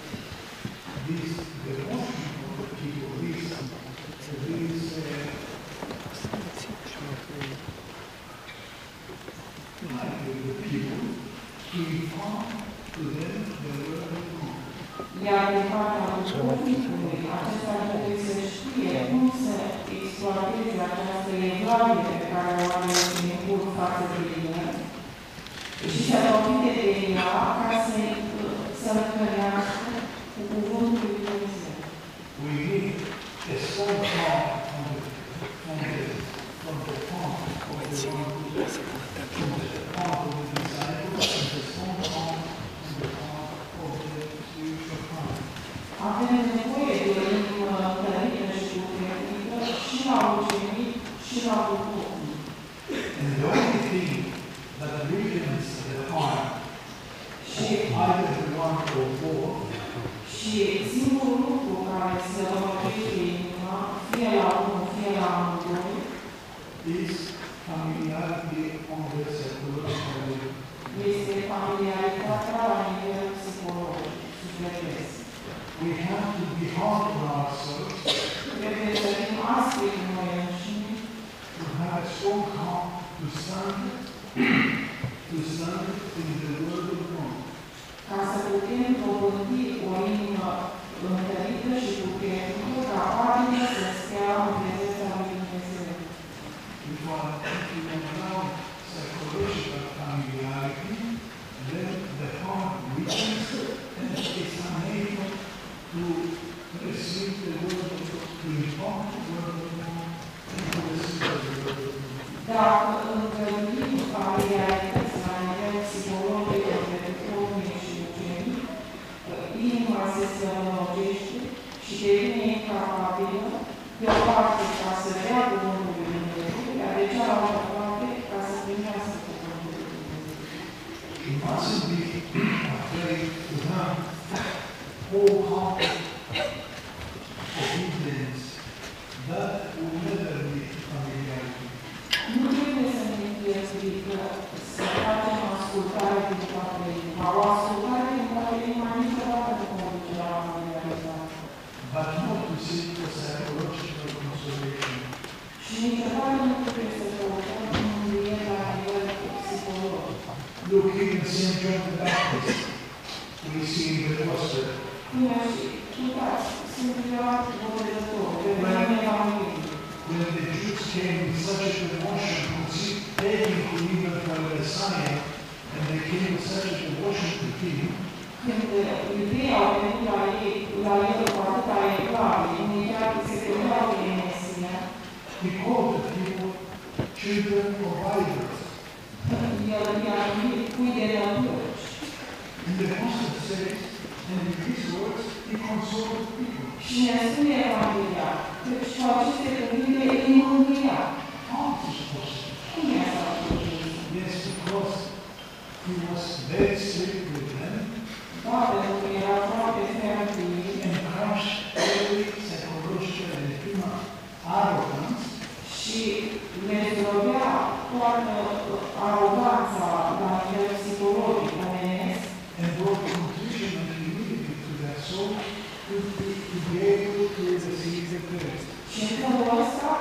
devotion of the people, these the people, to impart to them the word of God. Iar din partea duhovnicului, acesta trebuie să știe cum să exploateze această evlavie pe care o are ucenicul față de el și să profite de ea ca să-l hrănească cu cuvântul lui Dumnezeu. We need a strong heart from the heart of the disciples, and a strong heart from the heart of the spiritual father. Avem nevoie de o inimă întărită și puternică și la ucenic și la duhovnic. And the only thing that weakens the heart, either the one or both, Și singurul lucru care se rămăgește inima, fie la unul, fie la amândoi, is familiarity on the psychological level. este familiaritatea la nivel psihologic, sufletesc. We have to be hard on ourselves Trebuie să fim aspri cu noi înșine, to have a strong heart to stand in the word of God. ca să putem dobândi o inimă întărită și puternică, capabilă să stea în prezența lui Dumnezeu. If we allow psychological familiarity, then the heart weakens and is unable to receive the word of God, to impart the word of God, and to receive the word of God. Dacă întâlnim se înlogește și devine incapabilă de o parte ca să dea cuvântul lui Dumnezeu, iar de cealaltă parte ca să primească cuvântul lui Dumnezeu. You mustn't be afraid to have wholehearted obedience. That will never be familiarity. Nu trebuie să ne fie frică să facem ascultare din toată inima. O ascultare din toată inima niciodată nu conduce la familiaritate. But not to seek for psychological consolation. Și niciodată nu trebuie să căutăm mângâiere la nivel psihologic. Look, even St. John the Baptist, we see in the Gospel. Până și, uitați, sunt Ioan Botezătorul, vedem în Evanghelie. When the Jews came with such a devotion, begging to even for a Messiah, and they came with such a devotion to him, Când iudeii au venit la el cu atâta evlavie, unii chiar se gândeau că e Mesia, he called the people children of idols. el i-a numit cui de nădurci. And the Gospel says, and with these words, he consoled people. Și ne spune Evanghelia, căci cu aceste cuvinte îi mângâia. How is this possible? Cum e asta posibil? Yes, because he was very strict with them Da, pentru că era foarte ferm cu ei and crushed every psychological and human arrogance și le zdrobea toată aroganța la nivel psihologic, omenesc, and brought contrition and humility to their soul to be able to receive the grace. și în felul ăsta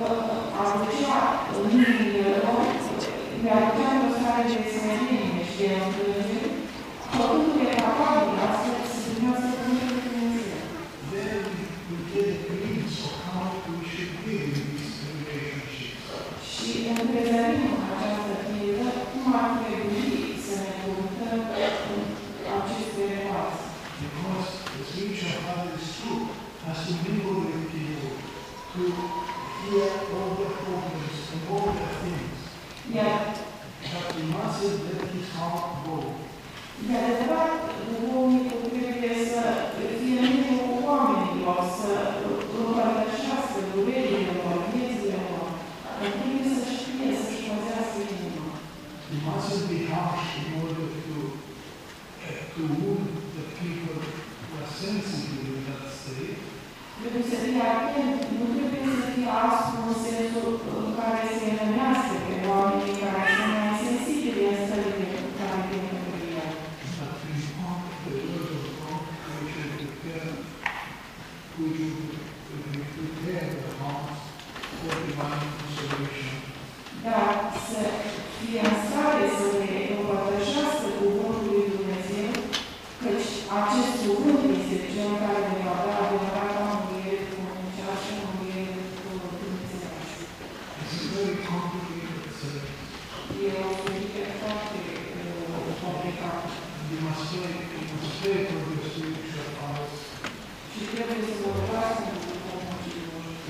aducea în inimile lor, le aducea o stare de smerenie și de înțelegere, făcându-le capabili astfel să primească cuvântul lui Dumnezeu. Then we get a glimpse of how we should live in these relationships. Și întrezărim în această pildă cum ar trebui să ne purtăm în aceste relații. Because the spiritual father is true, has to mingle with people to hear all their problems and all their things. Iar, But we mustn't let his heart go. de adevărat, duhovnicul trebuie să fie în mijlocul oamenilor, să împărtășească durerile lor, viețile lor, dar trebuie să știe să-și păzească inima. We mustn't be harsh in order to wound the people who are sensitive in that state. Trebuie să fie atent, nu trebuie să fie aspru în sensul în care se rănească pe oamenii care sunt mai sensibili în stările care vin pentru el. But we want the word of God, we should prepare the hearts for divine consolation. Dar să fie în stare să le împărtășească cuvântul lui Dumnezeu, căci acest cuvânt este cel care ne va da adevărata mântuire pământească și mântuire dumnezeiască. It's a very complicated service. E o subiect foarte complicată. You must pray for your spiritual fathers. Și trebuie să vă rugați pentru duhovnicii voștri.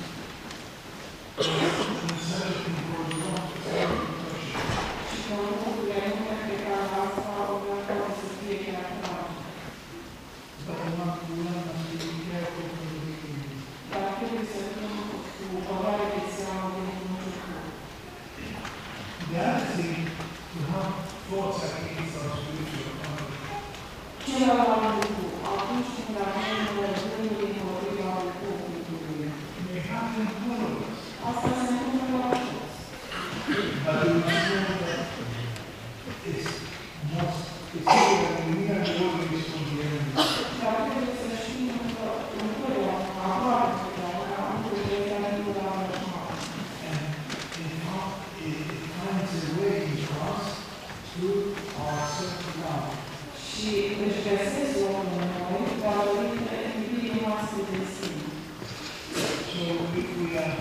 In such a thing for the Lord, Și că lucrurile nume pe care asta următoare să fie chiar clare. but we must be careful for the beginning. Dar trebuie să fim cu băgare de seamă din început. The other thing, to have thoughts against our spiritual fathers. Celălalt lucru, atunci când avem războiul împotriva duhovnicului, May happen to all of us. asta se întâmplă la toți. But we must know that it's clear that we are always from the enemy. Dar trebuie să știm că întotdeauna, aproape întotdeauna, lucrurile care nu la război. And it finds a way into us through our self-love. Și își găsesc locul în noi datorită iubirii noastre de sine. So if we are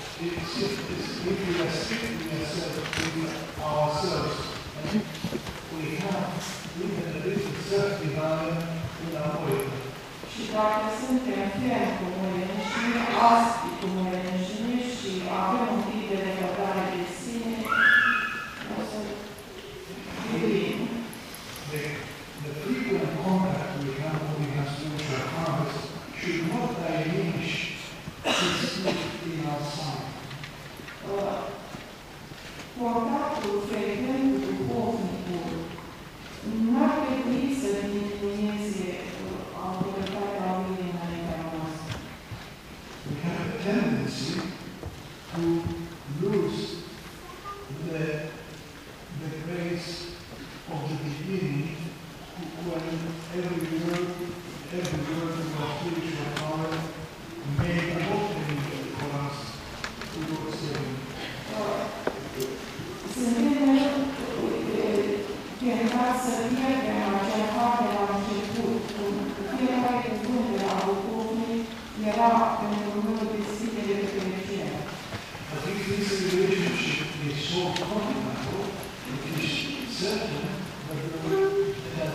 strict with ourselves, and we have even a little self-desire in our way. Și dacă suntem fermi cu noi înșine, aspri cu noi înșine și avem un pic de răbdare de sine, o să iubim. The frequent contact we have when we have spiritual of the beginning, when every word of spiritual power made an opening for us towards heaven. Suntem tentați să pierdem acea parte la început, cu fiecare cuvânt de la Duhului era pentru noi deschidere de fericire. I think this relationship is so fundamental, it is certain that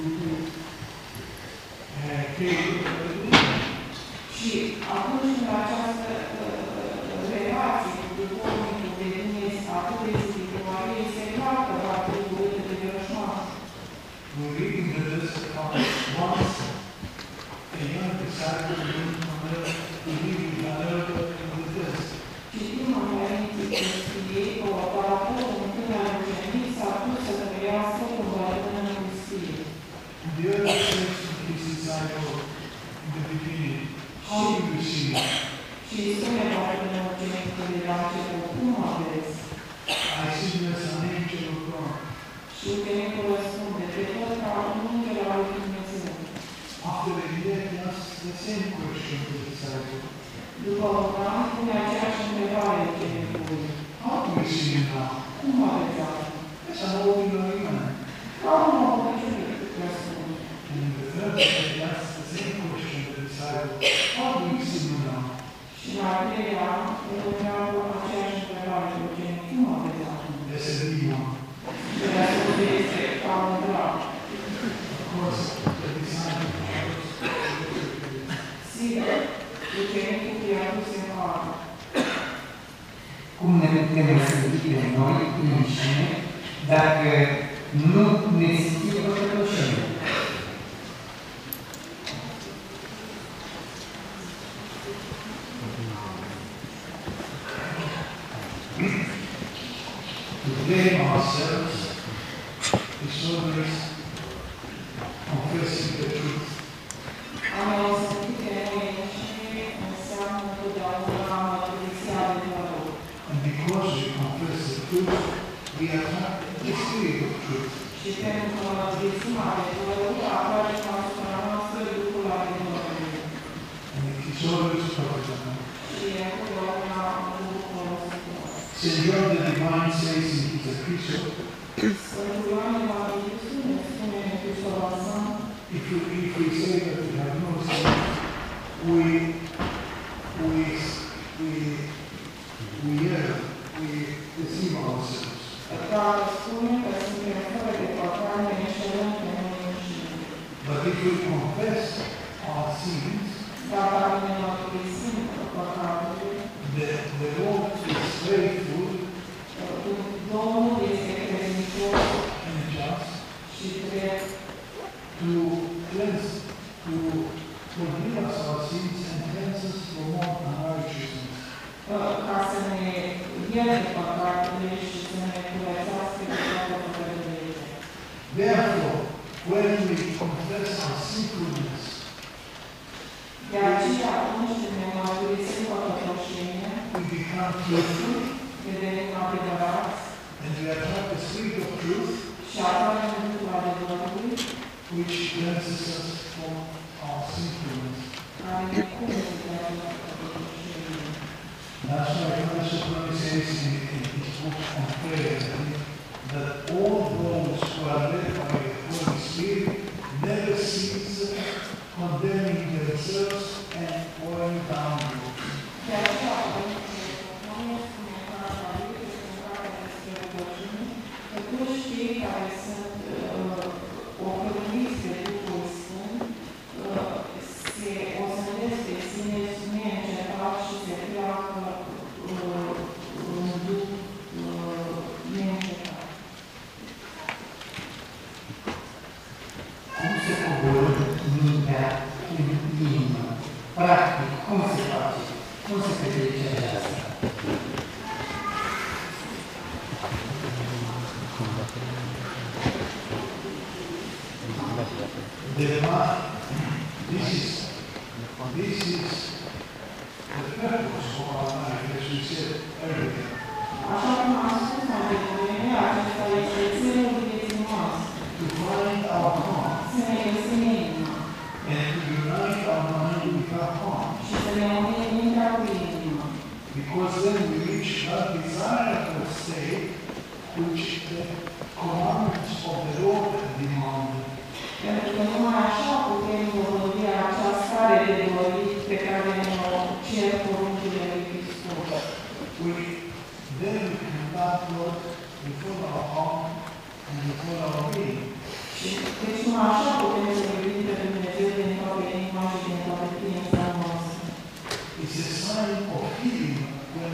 Și atunci când această relație cu duhovnicul devine atât de spirituală, este clar că va trebui de devrășoară. we read in the list of once a young disciple went from there to live with another in the desert. Citim în Părinții Cristiei că odată un tânăr ucenic s-a pus să trăiască cu bătrână în pustie. The other says to his disciple in the beginning, how do you see it? Și îi spune bătrână ucenicului la început, cum mă vezi? I see you as an angel of God. Și ucenicul răspunde, te văd ca un înger al lui Dumnezeu. After a year, he asks the same question to the disciple. După un an, pune aceeași întrebare ucenicului. How do you see him now? Cum mă vezi acum? As an ordinary man. Ca un om obișnuit, răspunde. And in the third day, he asks the same question to the disciple. How do you see him now? Și în al treilea an, îl întreabă aceeași întrebare pe ucenic. Cum mă vezi acum? As a demon. Și răspunde este ca un drag. Of course, the disciple Sigur, ucenicul i-a pus în față. Cum ne putem răsări pe noi înșine dacă nu ne simțim păcătoșii? to blame ourselves is always confessing the truth. A ne osândit pe noi înșine înseamnă întotdeauna mărturisia adevărului. And because we confess the truth, we attract the spirit of truth. Și pentru că mărturisim adevărul, atrage asupra noastră lucrul adevărului. And it is always profitable. Și e întotdeauna un lucru folositor. St. John the Divine says in his epistle, Sfântul Ioan Evanghelistul ne spune în epistola sa, if we say that we have no sin, we deceive ourselves. care spune că suntem fără de păcat, ne înșelăm pe noi înșine. But if we confess our sins, Dacă ne mărturisim păcatele, the Lord is faithful Domnul este credincios and just și drept to cleanse, to forgive us our sins and cleanse us from all unrighteousness. ca să ne ierte păcatele și să ne curățească de toată păcătările. Therefore, when we confess our sinfulness, De aceea, atunci când ne mărturisim păcătoșenia, we become truthful devenim adevărați and we attract the spirit of truth, și atragem lucrul adevărului, which cleanses us from our sinfulness. care ne curăță de toată păcătoșenia. That's why Father Soproni says in his book on prayer that all those who are led by the Holy Spirit never cease condemning themselves and pouring down guilt. De aceea, Părintele spune în cartea lui, în cartea despre rugăciune, că toți cei care sunt ocrătuiți de Duhul Sfânt se osândesc pe sine neîncetat și se pleacă în Duh neîncetat. Cum se coboră mintea în inimă? Practic, cum se face? Cum se petrece aceasta? This is the purpose of our life, as we said earlier. Așa cum am spus mai devreme, acesta este țelul vieții noastre. shall desire the state which the commandments of the Lord demand. Pentru că numai așa putem urmări acea stare de dorit pe care ne-o cer poruncile lui Hristos. Then we can love God with all our heart and with all our being. Și deci numai așa putem să iubim pe Dumnezeu din toată inima și din toată ființa noastră. It's a sign of healing when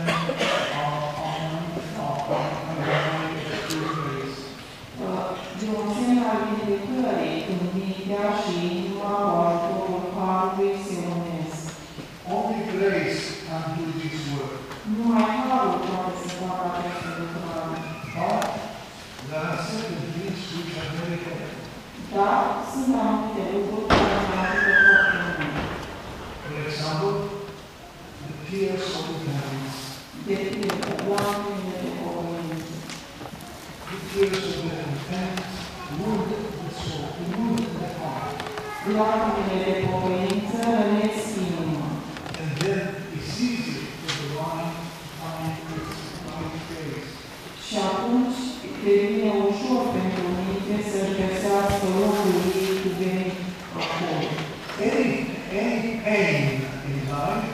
our mind is raised. De un semn al vindecării când mintea și inima cu ajutorul Harului se unesc. Only grace can do this work. Numai Harul poate să facă această lucrare. But there are certain things which are very heavy. Dar sunt anumite lucruri care ne ajută foarte mult. For example, the tears of the parents. De pildă, lacrimile de pocăință. The tears of the repentance wound the soul, wound the heart. Lacrimile de pocăință rănesc inima. And then it's easy for the mind to find its right place. Și atunci devine ușor pentru minte să-și găsească locul ei cuvenit acolo. Any pain in life,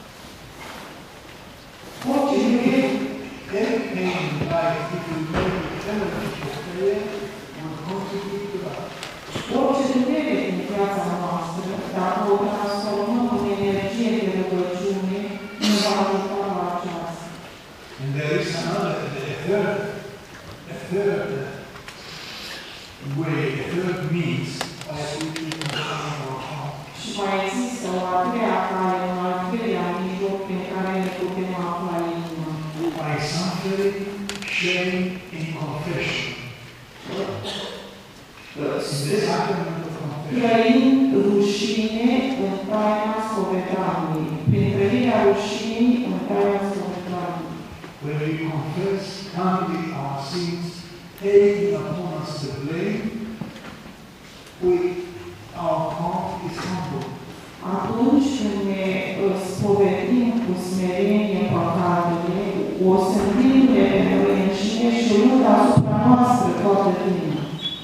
Orice durere, if you make it element of prayer, will contribute to that. orice durere din viața noastră, dacă o transformăm în energie de rugăciune, ne va ajuta la aceasta. And there is another, a third way, a third means by which we can find our heart. Și mai există o a treia cale, un al treilea mijloc prin care ne putem afla inima. By suffering shame in confession. The sacrament of confession. Trăind rușine în taina spovedaniei. Prin trăirea rușinii în taina spovedaniei. When we confess humbly our sins, taking upon us the blame, our heart is humble. Atunci când ne spovedim cu smerenie păcatele, osândindu-le pe noi înșine și luând asupra noastră toată vina.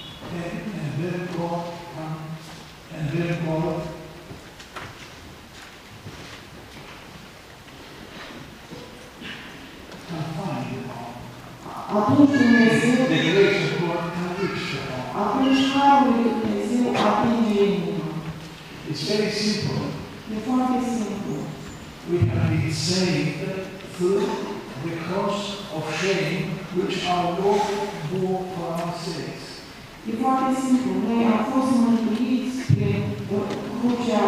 And then God can find the heart. Atunci Dumnezeu, The grace of God can reach the heart. atunci Harul lui Dumnezeu atinge inima. It's very simple. E foarte simplu. We have been saved through the cross of shame which our Lord bore for our sakes. E foarte simplu. Noi am fost mântuiți prin crucea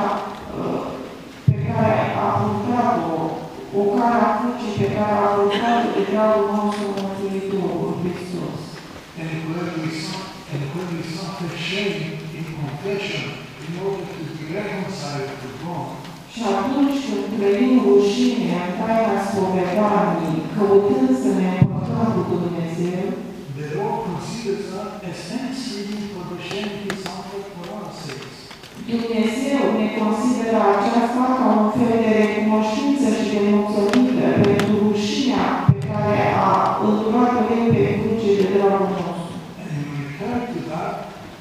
pe care a purtat-o, o care a crucii pe care a purtat-o de dragul nostru Mântuitorul Hristos. And when we suffer shame in confession in order to be reconciled to God, Și atunci când trăim rușine în taina spovedaniei, căutând să ne împăcăm cu Dumnezeu, the Lord considers us as thanksgiving for the shame He suffered for our sakes. Dumnezeu ne consideră aceasta ca un fel de recunoștință și de mulțumire pentru rușinea pe care a îndurat-o El pe cruce de dragul nostru. And in return to that,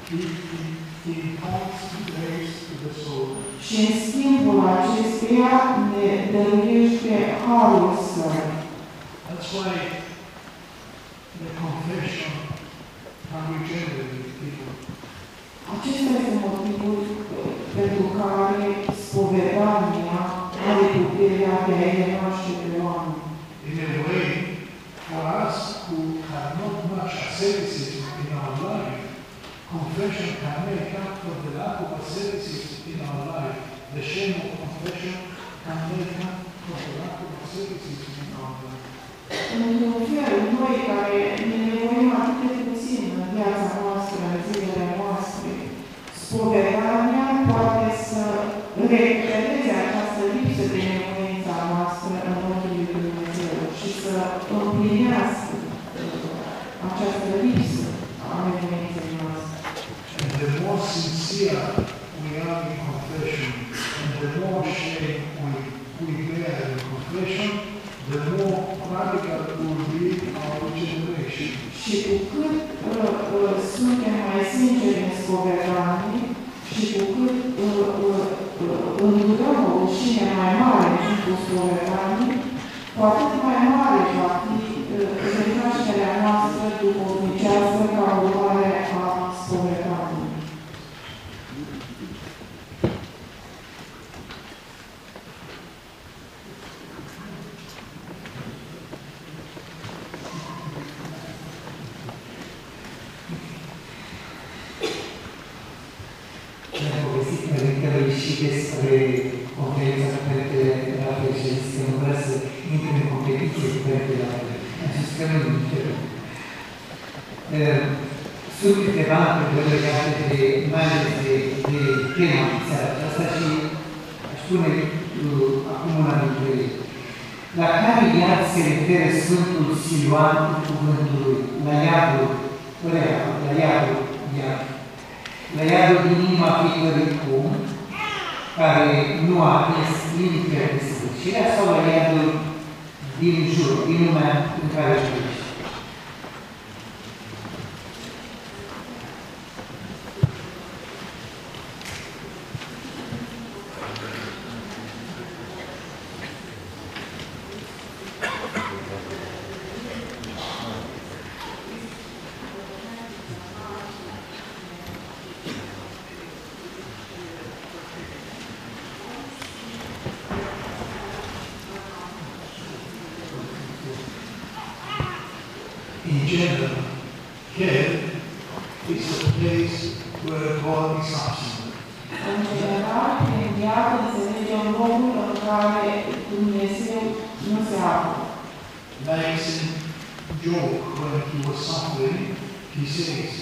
He imparts grace to the soul. Și în schimbul acestuia ne dăruiește harul Său. That's why the confession can regenerate people. Acesta este motivul pentru care spovedania are puterea de a renaște pe oameni. In a way, for us who have not much asceticism in our life, confession can make up for the lack of asceticism in our life. The shame of confession can make up for the lack of asceticism in our life. Într-un fel, noi care ne nevoim atât de puțin în viața noastră, în zilele noastre, spovedania poate să recupereze această lipsă de nevoința noastră în ochii lui Dumnezeu și să împlinească această lipsă a nevoinței noastre. And the more sincere we are in confession, and the more shame we bear in confession, the more radical Și cu cât suntem mai sinceri în spovedanie și cu cât îndurăm o rușine mai mare în timpul spovedaniei, cu atât mai mare va fi recunoașterea noastră duhovnicească ca urmare a spovedaniei. Și despre conferința cu Părintele Rafael și a zis că nu vrea să intre în competiție cu Părintele Rafael. Am zis că nu intră. Sunt câteva întrebări legate de, mai ales de tema seara aceasta și aș spune acum una dintre ele. La care iad se referă Sfântul Siluan cuvântului? La iadul, la iadul din inima fiecărui om, care nu a atins limita de sfârșirea sau la iadul din jur, din lumea în care își trăiește. In general, hell is a place where God is absent. În general, prin viață înțelegem locul în care Dumnezeu nu se află. Like St. Job, when he was suffering, he says,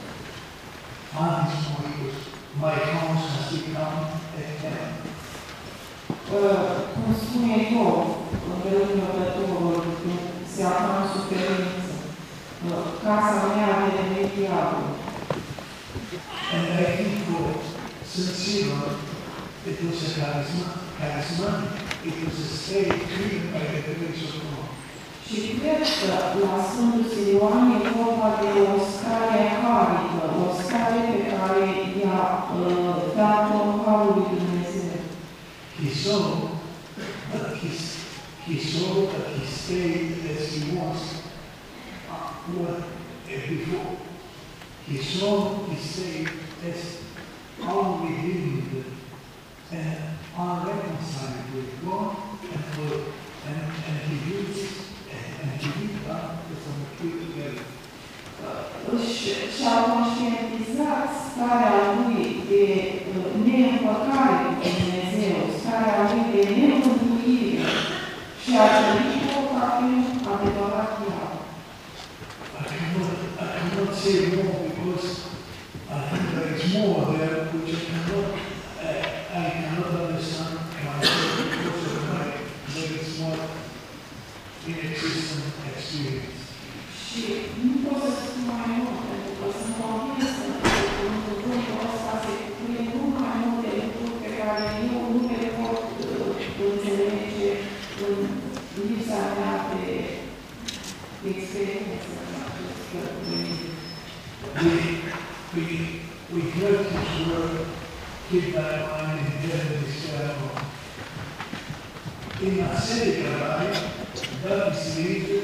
my house has become a hell. Cum spune Iov, în rândul pătătorul, se află în suferință. Casa mea a devenit diavol. And I think for St. Siluan, it was a charismatic, it was a state created by the grace of God. Și cred că la Sfântul Siluan e vorba de o stare harică, o stare pe care i-a dat-o Harul lui Dumnezeu. He saw that he stayed as he was before. He saw he stayed as unredeemed and unreconciled with God and he used and he did that from the two together. Și-a conștientizat starea lui de neîmpăcare cu Dumnezeu, starea lui de nemântuire și a trăit-o ca fiind adevărat diavol. I cannot say more because I think there is more there which I cannot understand myself because of my very small inexistent experience. Și nu pot să spun mai mult, pentru că sunt convinsă că în cuvântul ăsta se cuprinde mult mai multe lucruri pe care eu nu le pot înțelege în lipsa mea de experiență în acest domeniu. We heard his word, keep thy mind in heaven is forever. In ascetic life, that is needed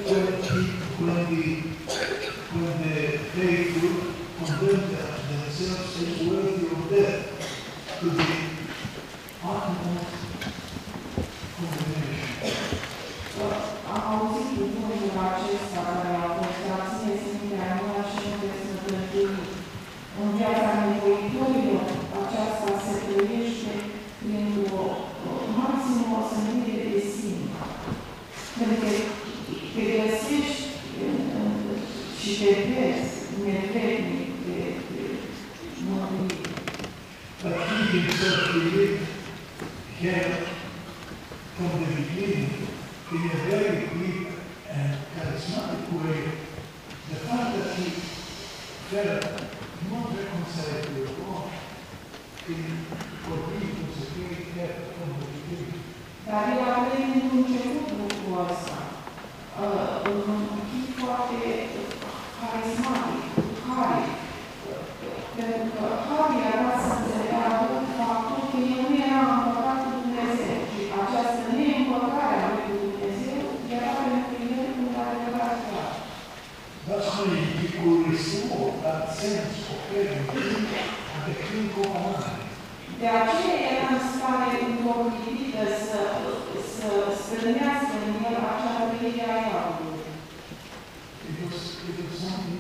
when the faithful condemn themselves as worthy of death to the utmost condemnation. Am auzit cuvântul acesta care a fost abține Sfântea mea și nu te snătăjui. În viața nevoitorilor, aceasta se trăiește printr-o maximă osândire de sine. Pentru că te găsești și te vezi nevrednic de mântuire. But he himself believed hell from the beginning in a very quick and charismatic way. The fact that he felt not reconciled with God for him was a great help from the beginning. Dar el a început lucrul ăsta. În chip foarte carismatic, cu care. Pentru că Harry a dat să înțeleagă faptul că el nu era împăcat cu Dumnezeu și această neîmpăcare a lui Dumnezeu era pentru el un adevărat clar. That's when he could restore that sense of parenting and the king command. De aceea era în stare împotrivită să strânească în el acea trăire a iadului. It was something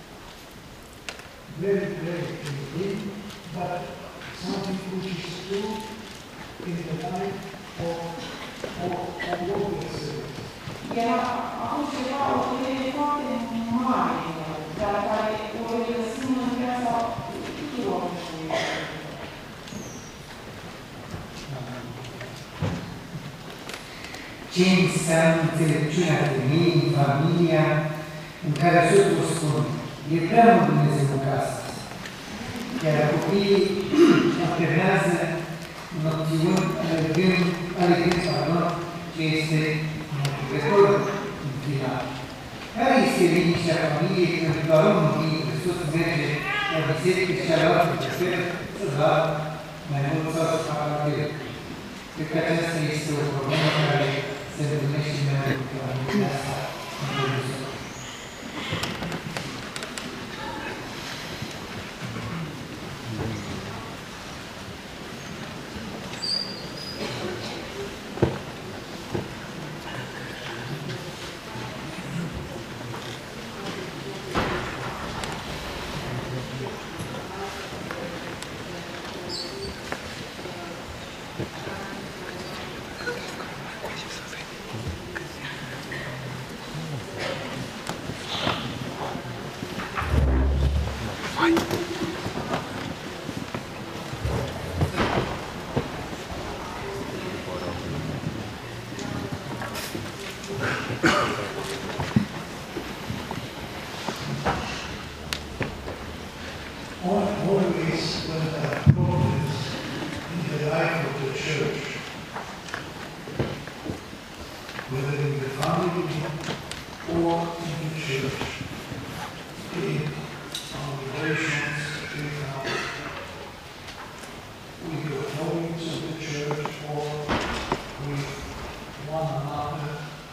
very, very deep, but something which is true in the life of all the servants. Era acum ceva, o trăire foarte mare, dar care o regăsim în viața tuturor. Ce înseamnă înțelepciunea femeii în familia în care soțul spune, e prea mult Dumnezeu în casă. Iar copiii alternează noțiuni alegând, ce este motivator înclinat. Care este liniștea familiei când doar unul dintre soț merge la biserică și cealaltă preferă să vadă mai mult sau să facă la el? Cred că aceasta este o problemă care se întâlnește mai mult la familia asta în Dumnezeu. Always when there are problems in the life of the church, whether in the family or in the church, in our relations with the colleagues of the church or with one another,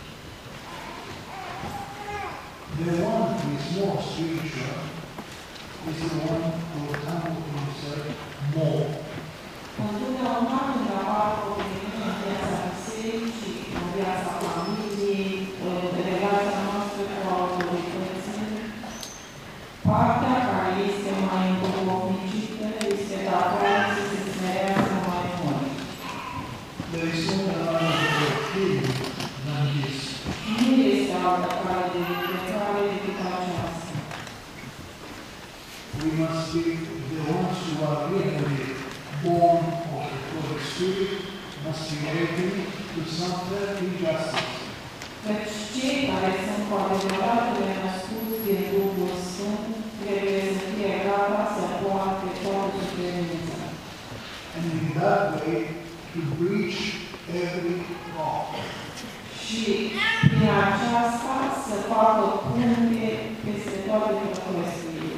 the one who is more spiritual is the one who will humble himself more. Întotdeauna când apar probleme în viața bisericii, în viața familiei, în relația noastră cu autoritățile, partea care este mai împotmolnicită este datoare să se smerească mai mult. There is no other thing than this. Nu este altă cale de vindecare decât aceasta. We must be the ones who are really born of the Holy Spirit, must be ready to suffer injustice. Căci cei care sunt cu adevăratele născuți din Duhul Sfânt trebuie să fie gata să poarte toată suferința. And in that way, to breach every law. Și prin aceasta să facă punte peste toate prăpăsturile.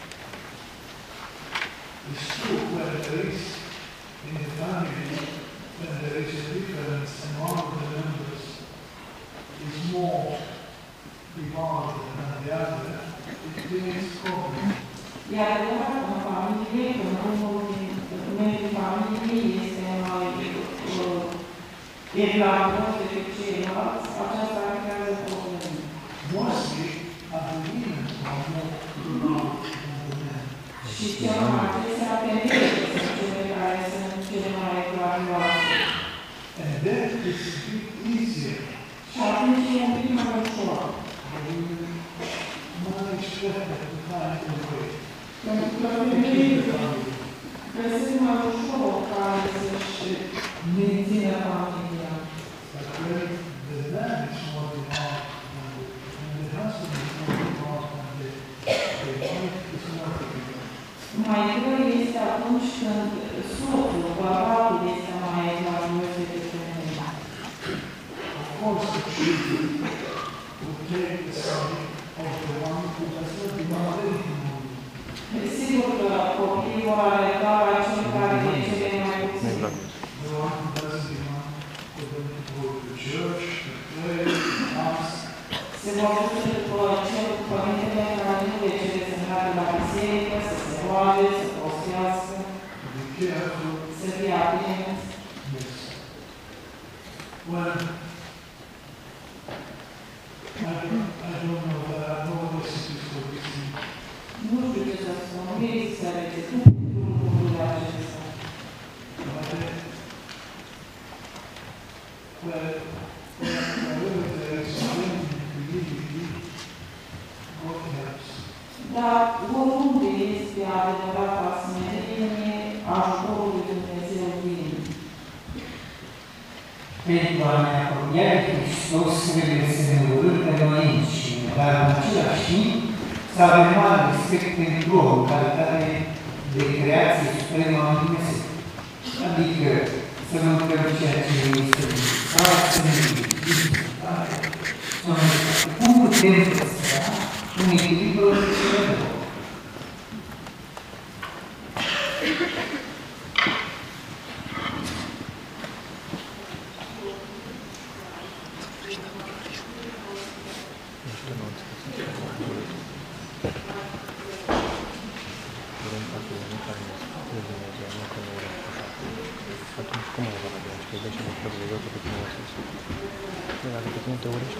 It's true when there is in the family, when there is a difference among the members, is more divided than the other, it creates problems. E adevărat că în familie, când unul din membrii familiei este mai evaluat decât ceilalți, aceasta creează probleme. Mostly, agreement are more pronounced than the men. Și cel mai adesea femeile sunt cele care sunt cele mai evaluate. And that is a bit easier. Și atunci e un pic mai ușor. We manage better to find a way. Pentru că femeile găsesc mai ușor o cale să-și mențină familia. But when the man is more involved and the husband is more involved and the wife is more difficult. Mai greu este atunci când soțul, bărbatul este mai evaluat decât femeia. Of course, the children will take the side of the one who does not demand anything from you. Sigur că copiii vor alerga la cel care le cere mai puțin. The one who doesn't demand for them to go to church, to pray, to ask. Se vor duce după cel părintele care nu le cere să meargă la biserică, să se roage, să postească, Be careful. să fie atenți. Yes. Well, I don't know that I know the recipes for this thing. Nu știu ce să spun, nu există rețetă pentru lucrurile acestea. But wherever there is strength in community, God helps. Dar oriunde este adevărata smerenie, ajutorul lui Dumnezeu vine. Pentru a ne apropia de Hristos trebuie să ne urâm pe noi înșine, dar în același timp să avem mare respect pentru om, calitate de creație supremă a lui Dumnezeu. Adică să nu uităm ceea ce este sau să ne cum putem păstra un echilibru între cele două? Atunci cum o va vedea? Știi, deci nu știu de tot cum o să zic. Dacă tot nu te urești.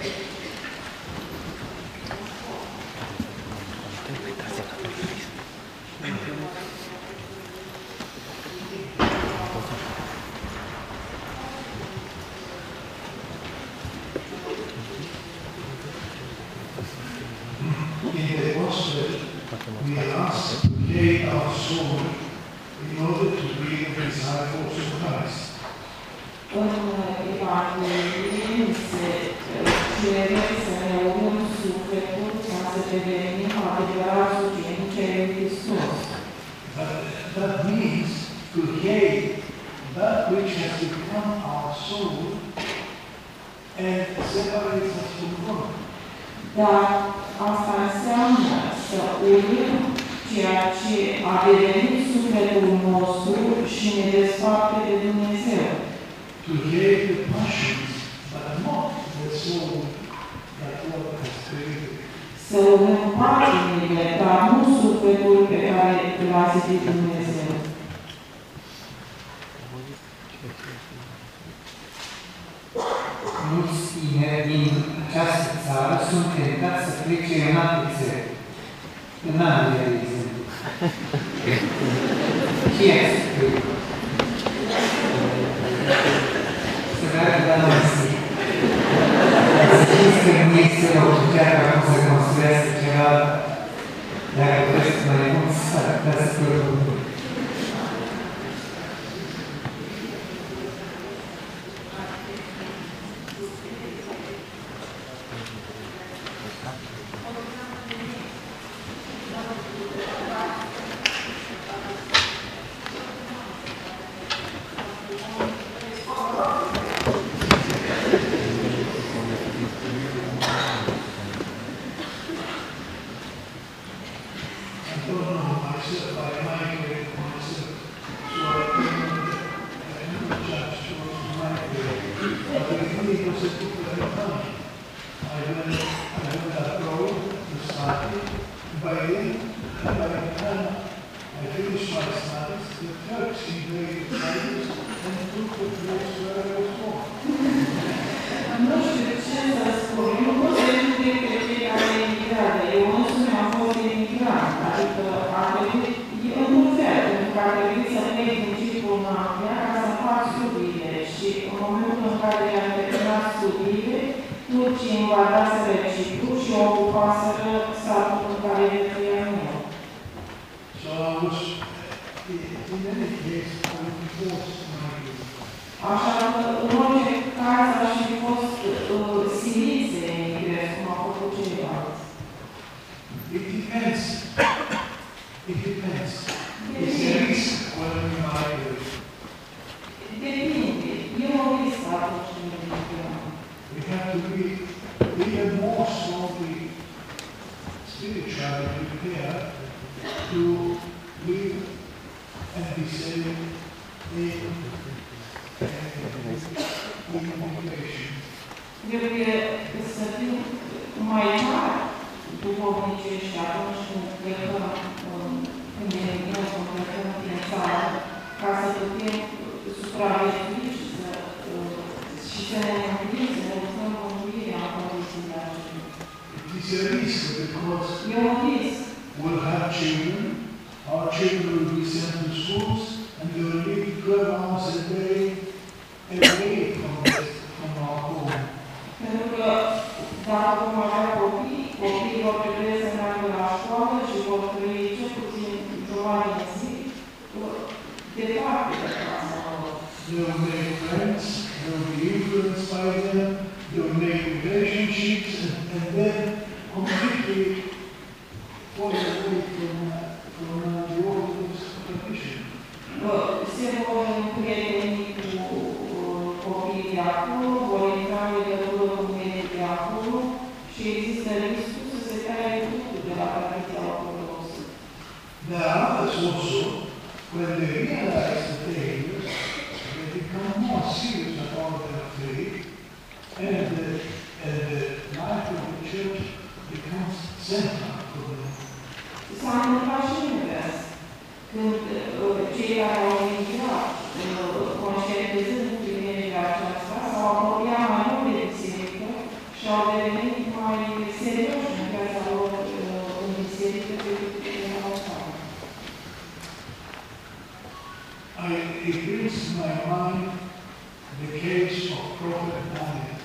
In the gospel, we are asked to lay our soul in order to be the disciples of Christ. În Evanghelie se cere să ne unăm sufletul ca să devenim adevărați ucenici ai lui Hristos. That means to hate that which has become our soul and separates us from God. Dar asta înseamnă să urâm ceea ce a devenit sufletul nostru și ne desparte de Dumnezeu. To hate the passions, but not the soul that God has created. Să urâm patimile, dar nu sufletul pe care l-a zidit Dumnezeu. Mulți tineri din această țară sunt tentați să plece în alte țări. În Anglia, de exemplu. Ce ați spus? Să meargă la Măsie. Ați zis că nu este o puteare acum să construiască ceva, dacă vreți mai mult să dați pe Nu știu ce să spun, nu pot să judec pe cei care emigrează. Eu însumi am fost emigrant, adică a trebuit, într-un fel, pentru că a trebuit să plec din Ciprul în Anglia ca să fac studiile și în momentul în care am terminat studiile, turcii invadaseră Cipru și ocupaseră statul în care trăiam eu. So I was, in any case, I was forced to migrate. Așa că, în orice caz, aș fi fost silit să emigrez, cum a făcut ceilalți. It depends. It depends. It's a risk when we migrate. Depinde. E o riscă atunci când emigrăm. We have to be even more strongly and be saved in invitation. Trebuie să fim mai mari duhovnicești atunci când plecăm, când emigrăm, când plecăm din țară, ca să putem supraviețui și să ne mântuim, să ne lăsăm mântuirea în condițiile acelea. It is a risk because E un risc. we'll have children, our children will be sent to schools, and they will live 12 hours a day away from our home. Pentru că dacă vom avea copiii vor trebui să meargă la școală și vor trăi cel puțin jumătate de zi, departe de casa lor. They will make friends, they will be influenced by them, they will make relationships, and then completely fall away from the Orthodox tradition. Se vor împrieteni cu copiii de acolo, vor intra în legătură cu mediul de acolo și există riscul să se taie totul de la tradiția ortodoxă. There are others also, when they realize the dangers, they become more serious about their faith, and the life of the church becomes central for them. S-a întâmplat și invers. Când cei care au emigrat, conștientizând privirile aceasta, s-au apropiat mai mult de biserică și au devenit mai serioși în viața lor în biserică decât erau țară. It brings to my mind the case of Prophet Daniel.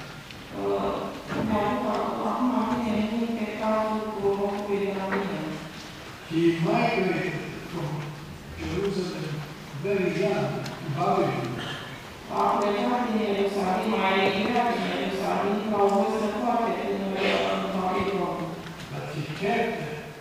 Acum vine în minte cazul prorocului Daniel. He migrated from Jerusalem very young to Babylon. A plecat din Ierusalim, a emigrat din Ierusalim la o vârstă foarte tânără în Babilon. But he kept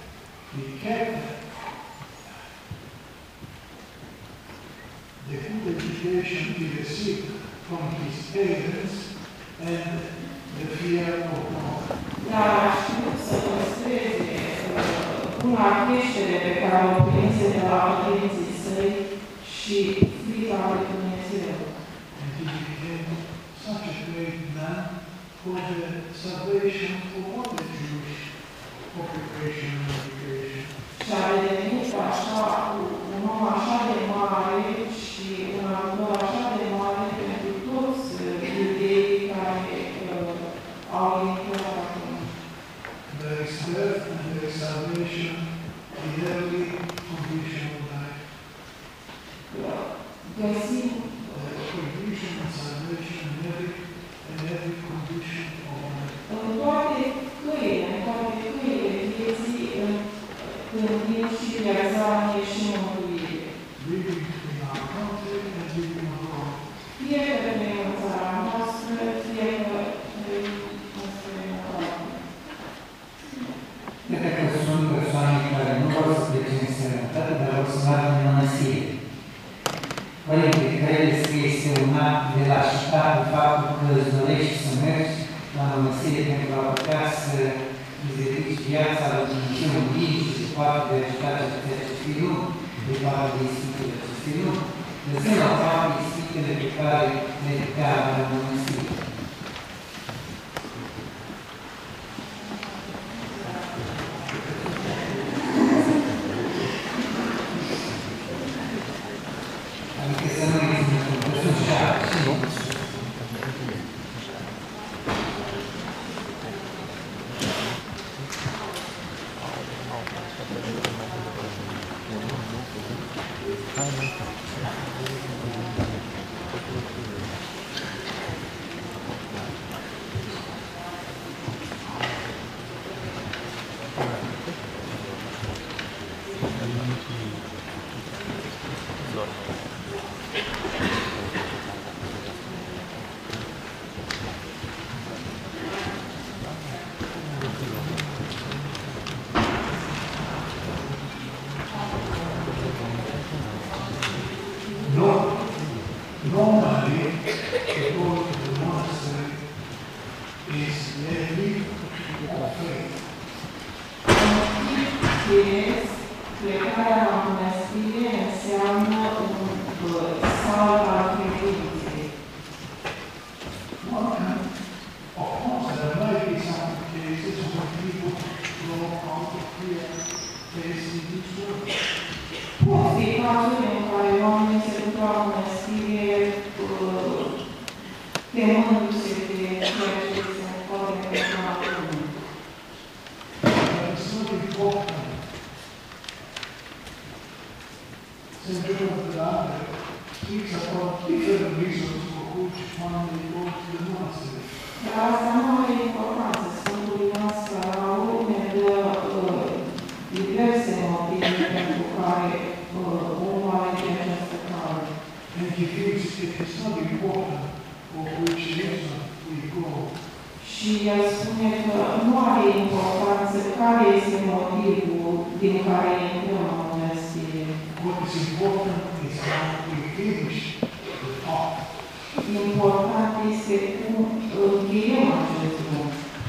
the good education he received from his parents and the fear of God. Dar a știut să păstreze buna creștere pe care o prinse de la părinții săi și frica lui Dumnezeu. And he became such a great man for the salvation of all the Jewish population and education. Și a devenit așa, un om așa de mare și un ajutor așa de mare pentru toți iudeii care au intrat acum. There is birth and there is salvation in every condition of life. Găsim Condition and salvation in every condition of life. în toate căile vieții, când vin și realizare și mântuire. Living in our country and living abroad. Fie că trăim în țara noastră, fie că trăim în străinătate. Iată că sunt persoane care nu vor să plece în străinătate, dar vor să meargă în mănăstire. Părinte, credeți că este un act de lașitate faptul că îți dorești să mergi la mănăstire pentru a putea să izberiți viața la Dumnezeu în timp și se poate de aceste acestui lume, de parte de ispitele acestui lume, lăsând la parte ispitele pe care le putea la mănăstire. Adică să nu există că sunt și alții. Normally, to go to the monastery is a leap of faith. Firesc, plecarea la mănăstire înseamnă de la Andre, știți about different reasons for which one may go to the monastery. Dar asta nu are importanță. Sfântul Ioan Scăraru ne dă diverse motive pentru care omul alege această cale. And he feels it is not important for which reason we go. Și el spune că nu are importanță care este motivul din care intrăm în mănăstire. What is important is how we finish the path. Important este cum încheiem acest drum.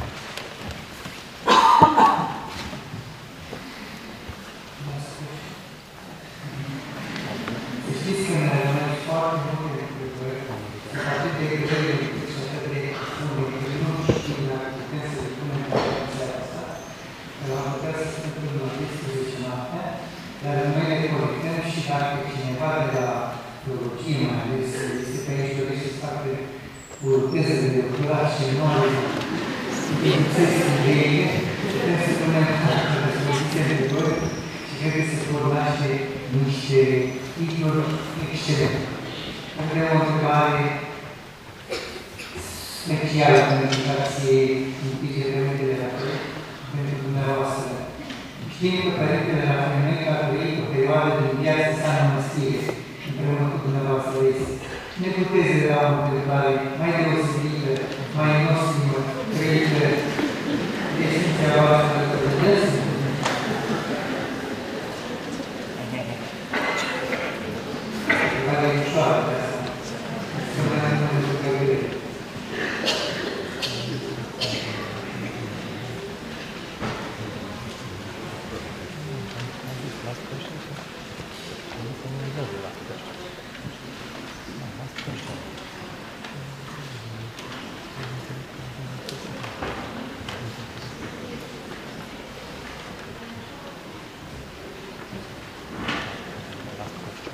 Știți că ne rămâne foarte multe lucruri, atât de grele și atât de bune, că nu știu dacă putem să le punem pe seara asta, că am putea să spunem la 12 noaptea, dar noi ne conectăm și dacă cineva de la teologie, mai ales, este pe aici dorește să facă o teză de doctorat și nu are bineînțeles ideile, putem să punem la dispoziție de voi și trebuie să formaște niște titluri excelente. Avem o întrebare specială în educație integramente de la proiect pentru dumneavoastră. Știm că Părintele Rafael a trăit o perioadă din viața sa în mănăstire, împreună cu dumneavoastră este. Ne puteți da o întrebare mai deosebită, mai nostimă, trăită de Sfinția voastră de dânsul? Care e ușoară de asta. Să mai am un lucru greu. Last question, sir. Anything in the last question? No, last question. Last question.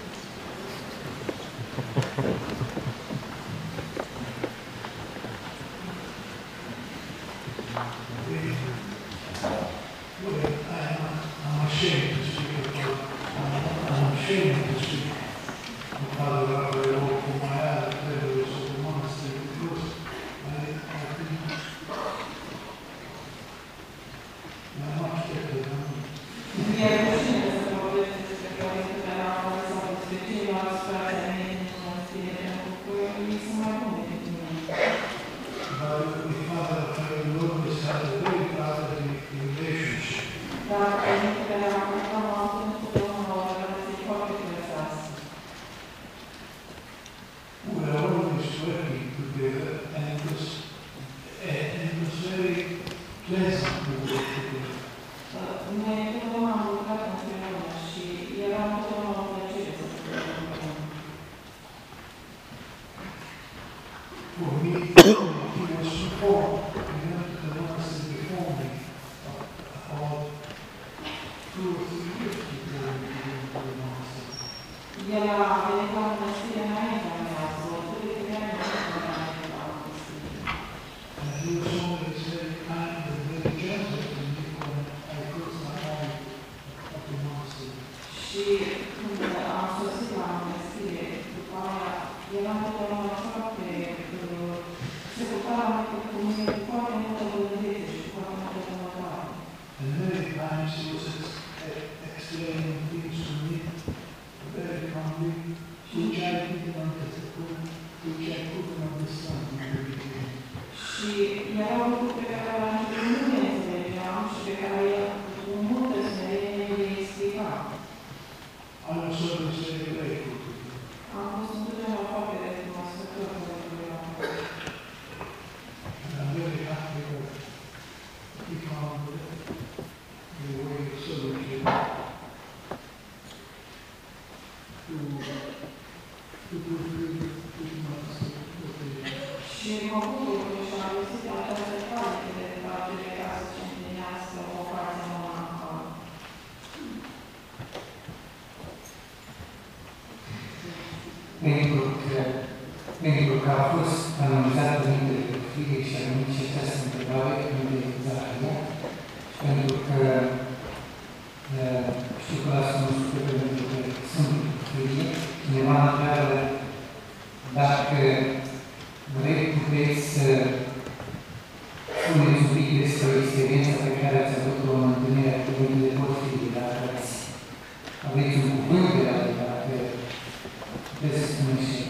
I'm ashamed to speak about, I'm ashamed to speak of Father Raphael for my other members of the monastery because I think they're much better than me. E rușine să vorbesc despre Părintele Rafael sau despre ceilalți frați ai mei din mănăstire, pentru că ei sunt mai buni decât mine. But with Father Raphael, we always had a very brotherly relationship. Dar Părintele Rafael am avut întotdeauna o relație foarte prețioasă. We were always working together and it was very pleasant to work together. Noi întotdeauna am lucrat împreună și era întotdeauna o plăcere să lucrăm împreună. For me, he was informed, he went to the monastery before me, about 2 or 3 years before we came to the monastery. El a venit la mănăstire înaintea mea, sau 2-3 ani înainte de a veni la mănăstire. And he was always very kind and very gentle to me when I closed my eyes at the monastery. Și când am sosit la mănăstire, după aia, era întotdeauna foarte, se putea la cu mine cu foarte multă blândețe și cu foarte multă bunătate. And many times he was explaining things to me very calmly, which I couldn't understand in the beginning. Și erau lucruri pe care la început nu le înțelegeam și pe care el, cu multă smerenie, le explica. I was always very grateful to him. Am fost întotdeauna foarte recunoscător pentru el. And I'm very happy that he found the way solution to fulfill his master's vocation. Și mă bucur că și-a găsit această cale de retragere ca să-și împlinească vocația monacală. Pentru că a fost analizat Părintele Filip și a venit și această întrebare de Zaharia, pentru că știu că l-ați cunoscut pe Părintele Sfântul Filie, cineva întreabă dacă puteți să spuneți un pic despre experiența pe care ați avut-o în întâlnirea cu Cuvântele Porfirii, dacă aveți un cuvânt de la el, dacă puteți să spuneți și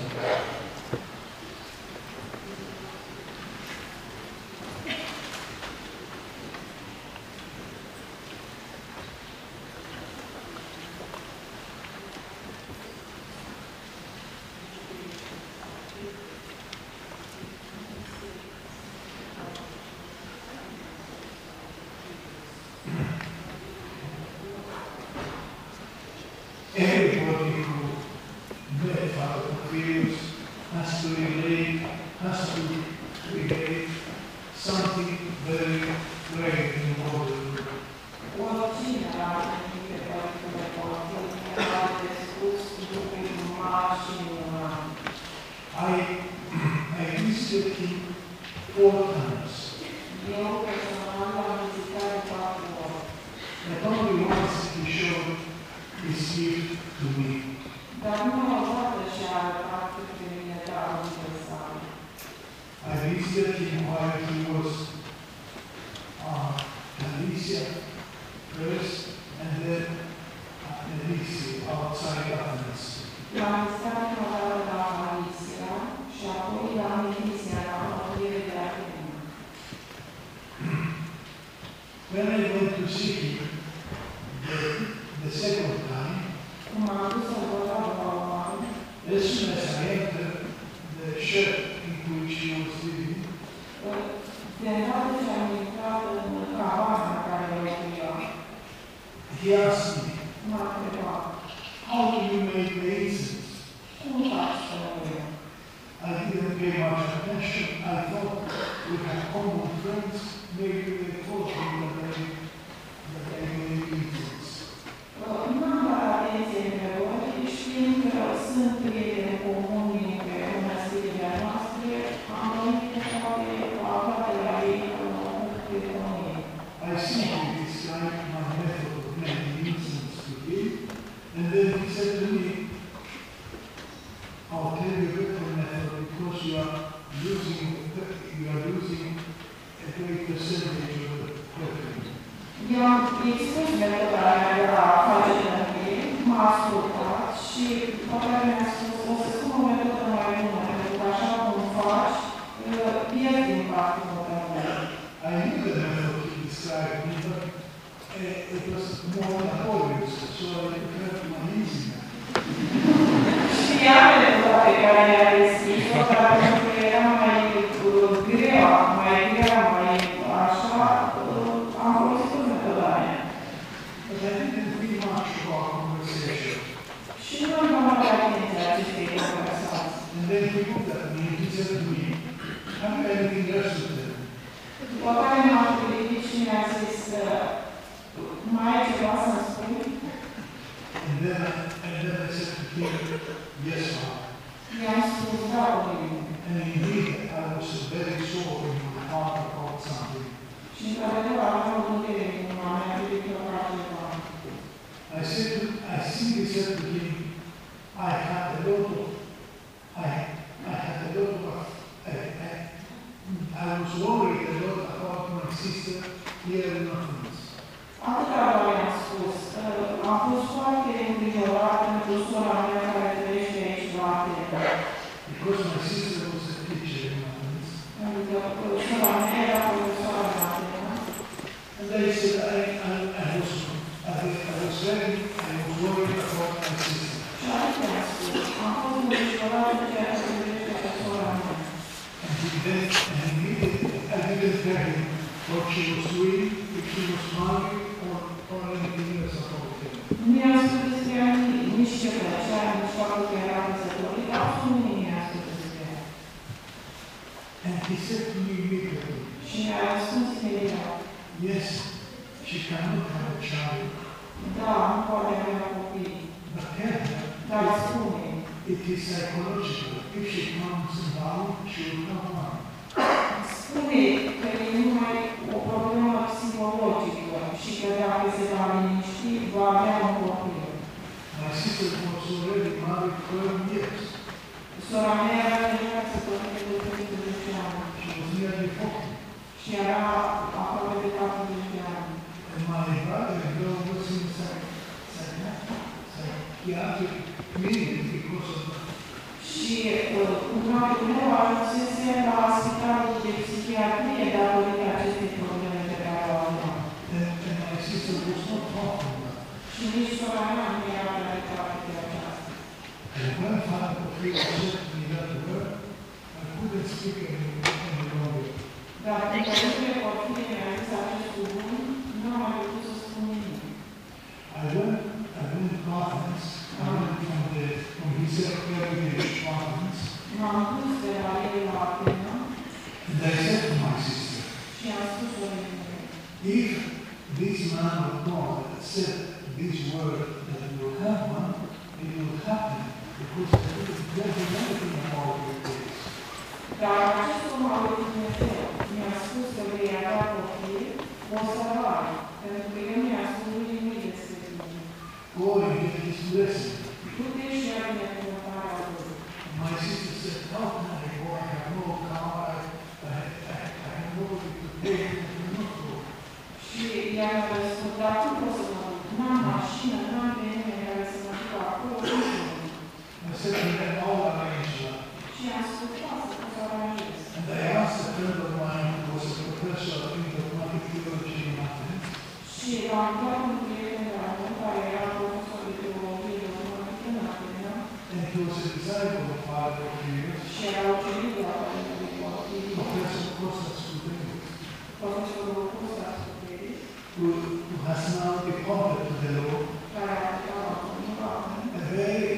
everybody who met Father Porphyrios has to relate something very great in order to Oricine are întâlnite pe Părintele Porfirie au de spus lucruri mari și minunate. I visited him 4 times. Eu personal l-am vizitat de 4 ori. Not only once he showed his gift to me, Dar nu o dată și-a arătat cât de mine darurile sale. I visited him while he was Galicia first, and then Galicia outside Athens. L-am vizitat prima dată la Galicia și apoi la Galicia, la apropiere de Atena. When I went to see him the second time, Cum am dus să văd la oameni, as soon as I entered the shed in which he was living, de îndată ce am intrat în cabana în care locuia, he asked me, m-a întrebat, how do you make the incense? cum faci să mă I didn't pay much attention. I thought we had common friends, maybe they told me that I made incense. Nu am dat atenție întrebării, știind că sunt prieteni comuni între mănăstirile noastre, am venit că poate aflate la ei în prietenii. I simply described my method of making incense to him, and then he said to me, I'll tell you a better method because you are losing a great percentage of the perfume. I-am expus metoda mea de la face lămâie, m-a ascultat și poate mi-a spus, o să spun o metodă mai bună, pentru că așa cum faci, pierzi impactul meu. I knew the method he described me, but it was more laborious, so I preferred my easy method. Știam metoda pe care le-a descris-o, dar pentru că era mai grea, mai așa, am folosit metoda mea. But I didn't think much of our conversation. Și nu am avut atenție la acestei conversații. And then he looked at me and he said to me, have you anything else to tell? După care m-a privit și mi-a zis, mai ai ceva să-mi spui? And then I said to him, yes, Father. I-am spus, da, Părinte. And indeed, I was very sore in my heart about something. Și într-adevăr aveam o durere în inima mea privitor la ceva. I simply said to him, I had a lot of, I was worried a lot about my sister here in Athens. Atâta doar i-am spus. Am fost foarte îngrijorat pentru sora mea care trăiește aici la Atena. Because my sister was a teacher in Athens. Adică sora mea era profesoară la Atena. And I said, I was worried about my sister. Și atât i-am spus. Am fost îngrijorat de ceea ce privește pe sora mea. I didn't tell him what she was doing, if she was married or anything else about it. Nu i-am spus despre ea nici ce plăcea, nici faptul că era căsătorită, absolut nimic nu i-am spus despre ea. And he said to me immediately, Și mi-a răspuns imediat, yes, she cannot have a child, da, nu poate avea copii, but tell her dar spune, it is psychological. If she comes down, she will come down. spune că e numai o problemă psihologică și că dacă se va liniști, va avea un copil. My My sister was already married 12 years. Sora mea era deja căsătorită de 12 ani. She was nearly 40. Și era aproape de 40 de ani. And my brother-in-law was in psychiatric clinic because of that. Și bunicul meu ajunsese la spitalul de psihiatrie datorită acestei probleme pe care o avea. And my sister was not talking about it. Și nici sora mea nu era realizată de aceasta. And when Father Porfirio said me that word, I couldn't speak any longer. Dar când Părintele Porfirie mi-a zis acest cuvânt, nu am mai putut să spun nimic. I went to conference. I went from his Heritage conference. M-am dus de la el la Atena And I said to my sister, și am spus Părintele meu, if this man of God said this word that will happen, it will happen. Because there's anything about it. dar acest om al lui Dumnezeu mi-a spus că vei avea copii, o să vai, pentru că el mi-a spus nimic despre tine. Go and get his blessing. Du-te și ia binecuvântarea lui. My sister said, how can I go? I have no car, I have nobody to pay, I cannot go. Și ea mi-a răspuns, dar cum pot să mă duc? N-am mașină, n-am pe nimeni care să mă ducă acolo, cum să mă duc? I said, we have all arranged that. Și am spus, lasă, că să aranjez. And I asked a friend of mine who was a professor in dogmatic theology in Athens, Și am luat un prieten de la mine, care era profesor de teologie de urmărită în Atena, and he was a disciple of Father Porfirio, și era ucenic de la Părintele Porfirie, Professor Kostas Skouteris, profesorul Kostas Skouteris, who has now departed to the Lord, care a plecat la Părintele, a very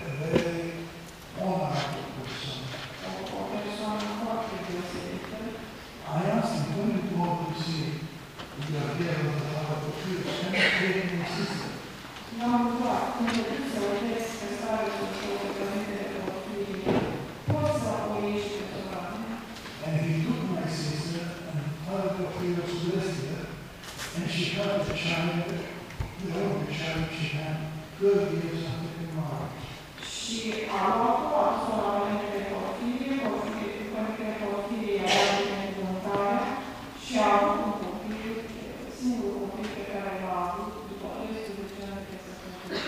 honorable person. o persoană foarte deosebită. I asked him, when you go to see your dear Father Porfirio, can you take my sister? L-am rugat, când te duci să o vezi pe stare Dumnezeu pe Părintele Porfirie, poți să o ieși pe sora mea? And he took my sister, and Father Porfirio blessed her, and she had a child, the only child she had, 12 years after her marriage. Și a luat-o, a dus-o la Părintele Porfirie, Părintele Porfirie i-a dat binecuvântarea și a avut un copil, singurul copil pe care l-a avut după 12 ani de căsătorie.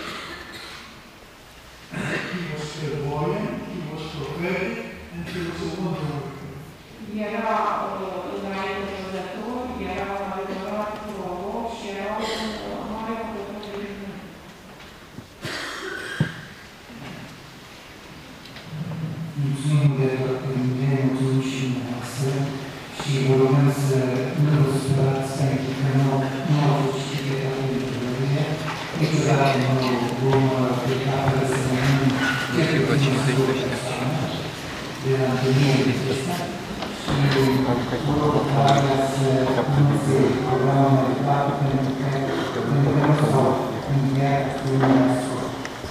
He was clairvoyant, he was prophetic, and he was a wonder worker. Era înainte văzător, era un adevărat proroc și era un mare făcător de minuni. Mulțumim de toate mine, mulțumim și dumneavoastră și vă rugăm să nu vă supărați pentru că nu au fost citit de toate lucrurile. Niciodată nu vom pleca fără să rămânem cel puțin de la întâlnire de acesta și vă rog Clara să nu se programă mai departe pentru că nu s-au încheiat lumea scurt.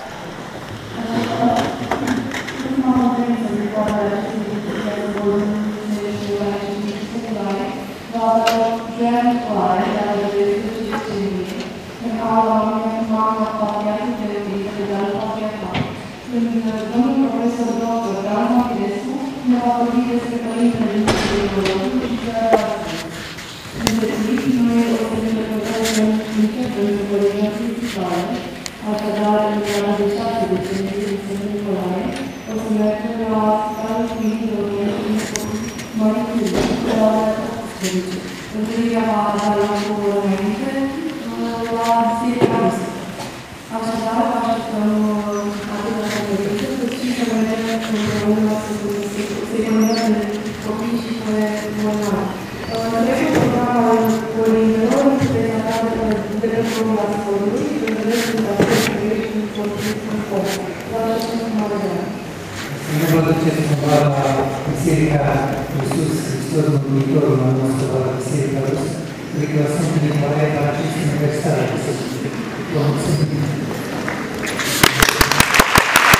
Ultima conferință de toată activitatea de voluntare și organizații secundare va avea loc joia viitoare, la 12 decembrie, în aula Uniunii Magna Patriarhii Teofită de la Patriarhat, când domnul profesor dr. Dan Matirescu ne va vorbi despre Părintele Dumnezeu Teologului și Federație. Îndețit, noi o să ne preparăm pentru colegiații principale, așadar, în data de 7 decembrie, în Sfântul Nicolae, o să mergem la Spitalul Sfinților Măriții, la ora 18. Întâlnirea va avea loc o oră înainte, la Biserica Rusă. Așadar, vă așteptăm atât la conferință, cât și să vedem împreună să-i condăm copii și pe bolnavi. Întregul program al colinilor este prezentat de dreptul ascolului, pentru dreptul ascolului și în la acest model. Nu vă duceți cumva la Biserica Iisus Hristos, Mântuitorul nostru, la Biserica Rusă, adică Sfântul Nicolae, la acest universitar. Vă mulțumim!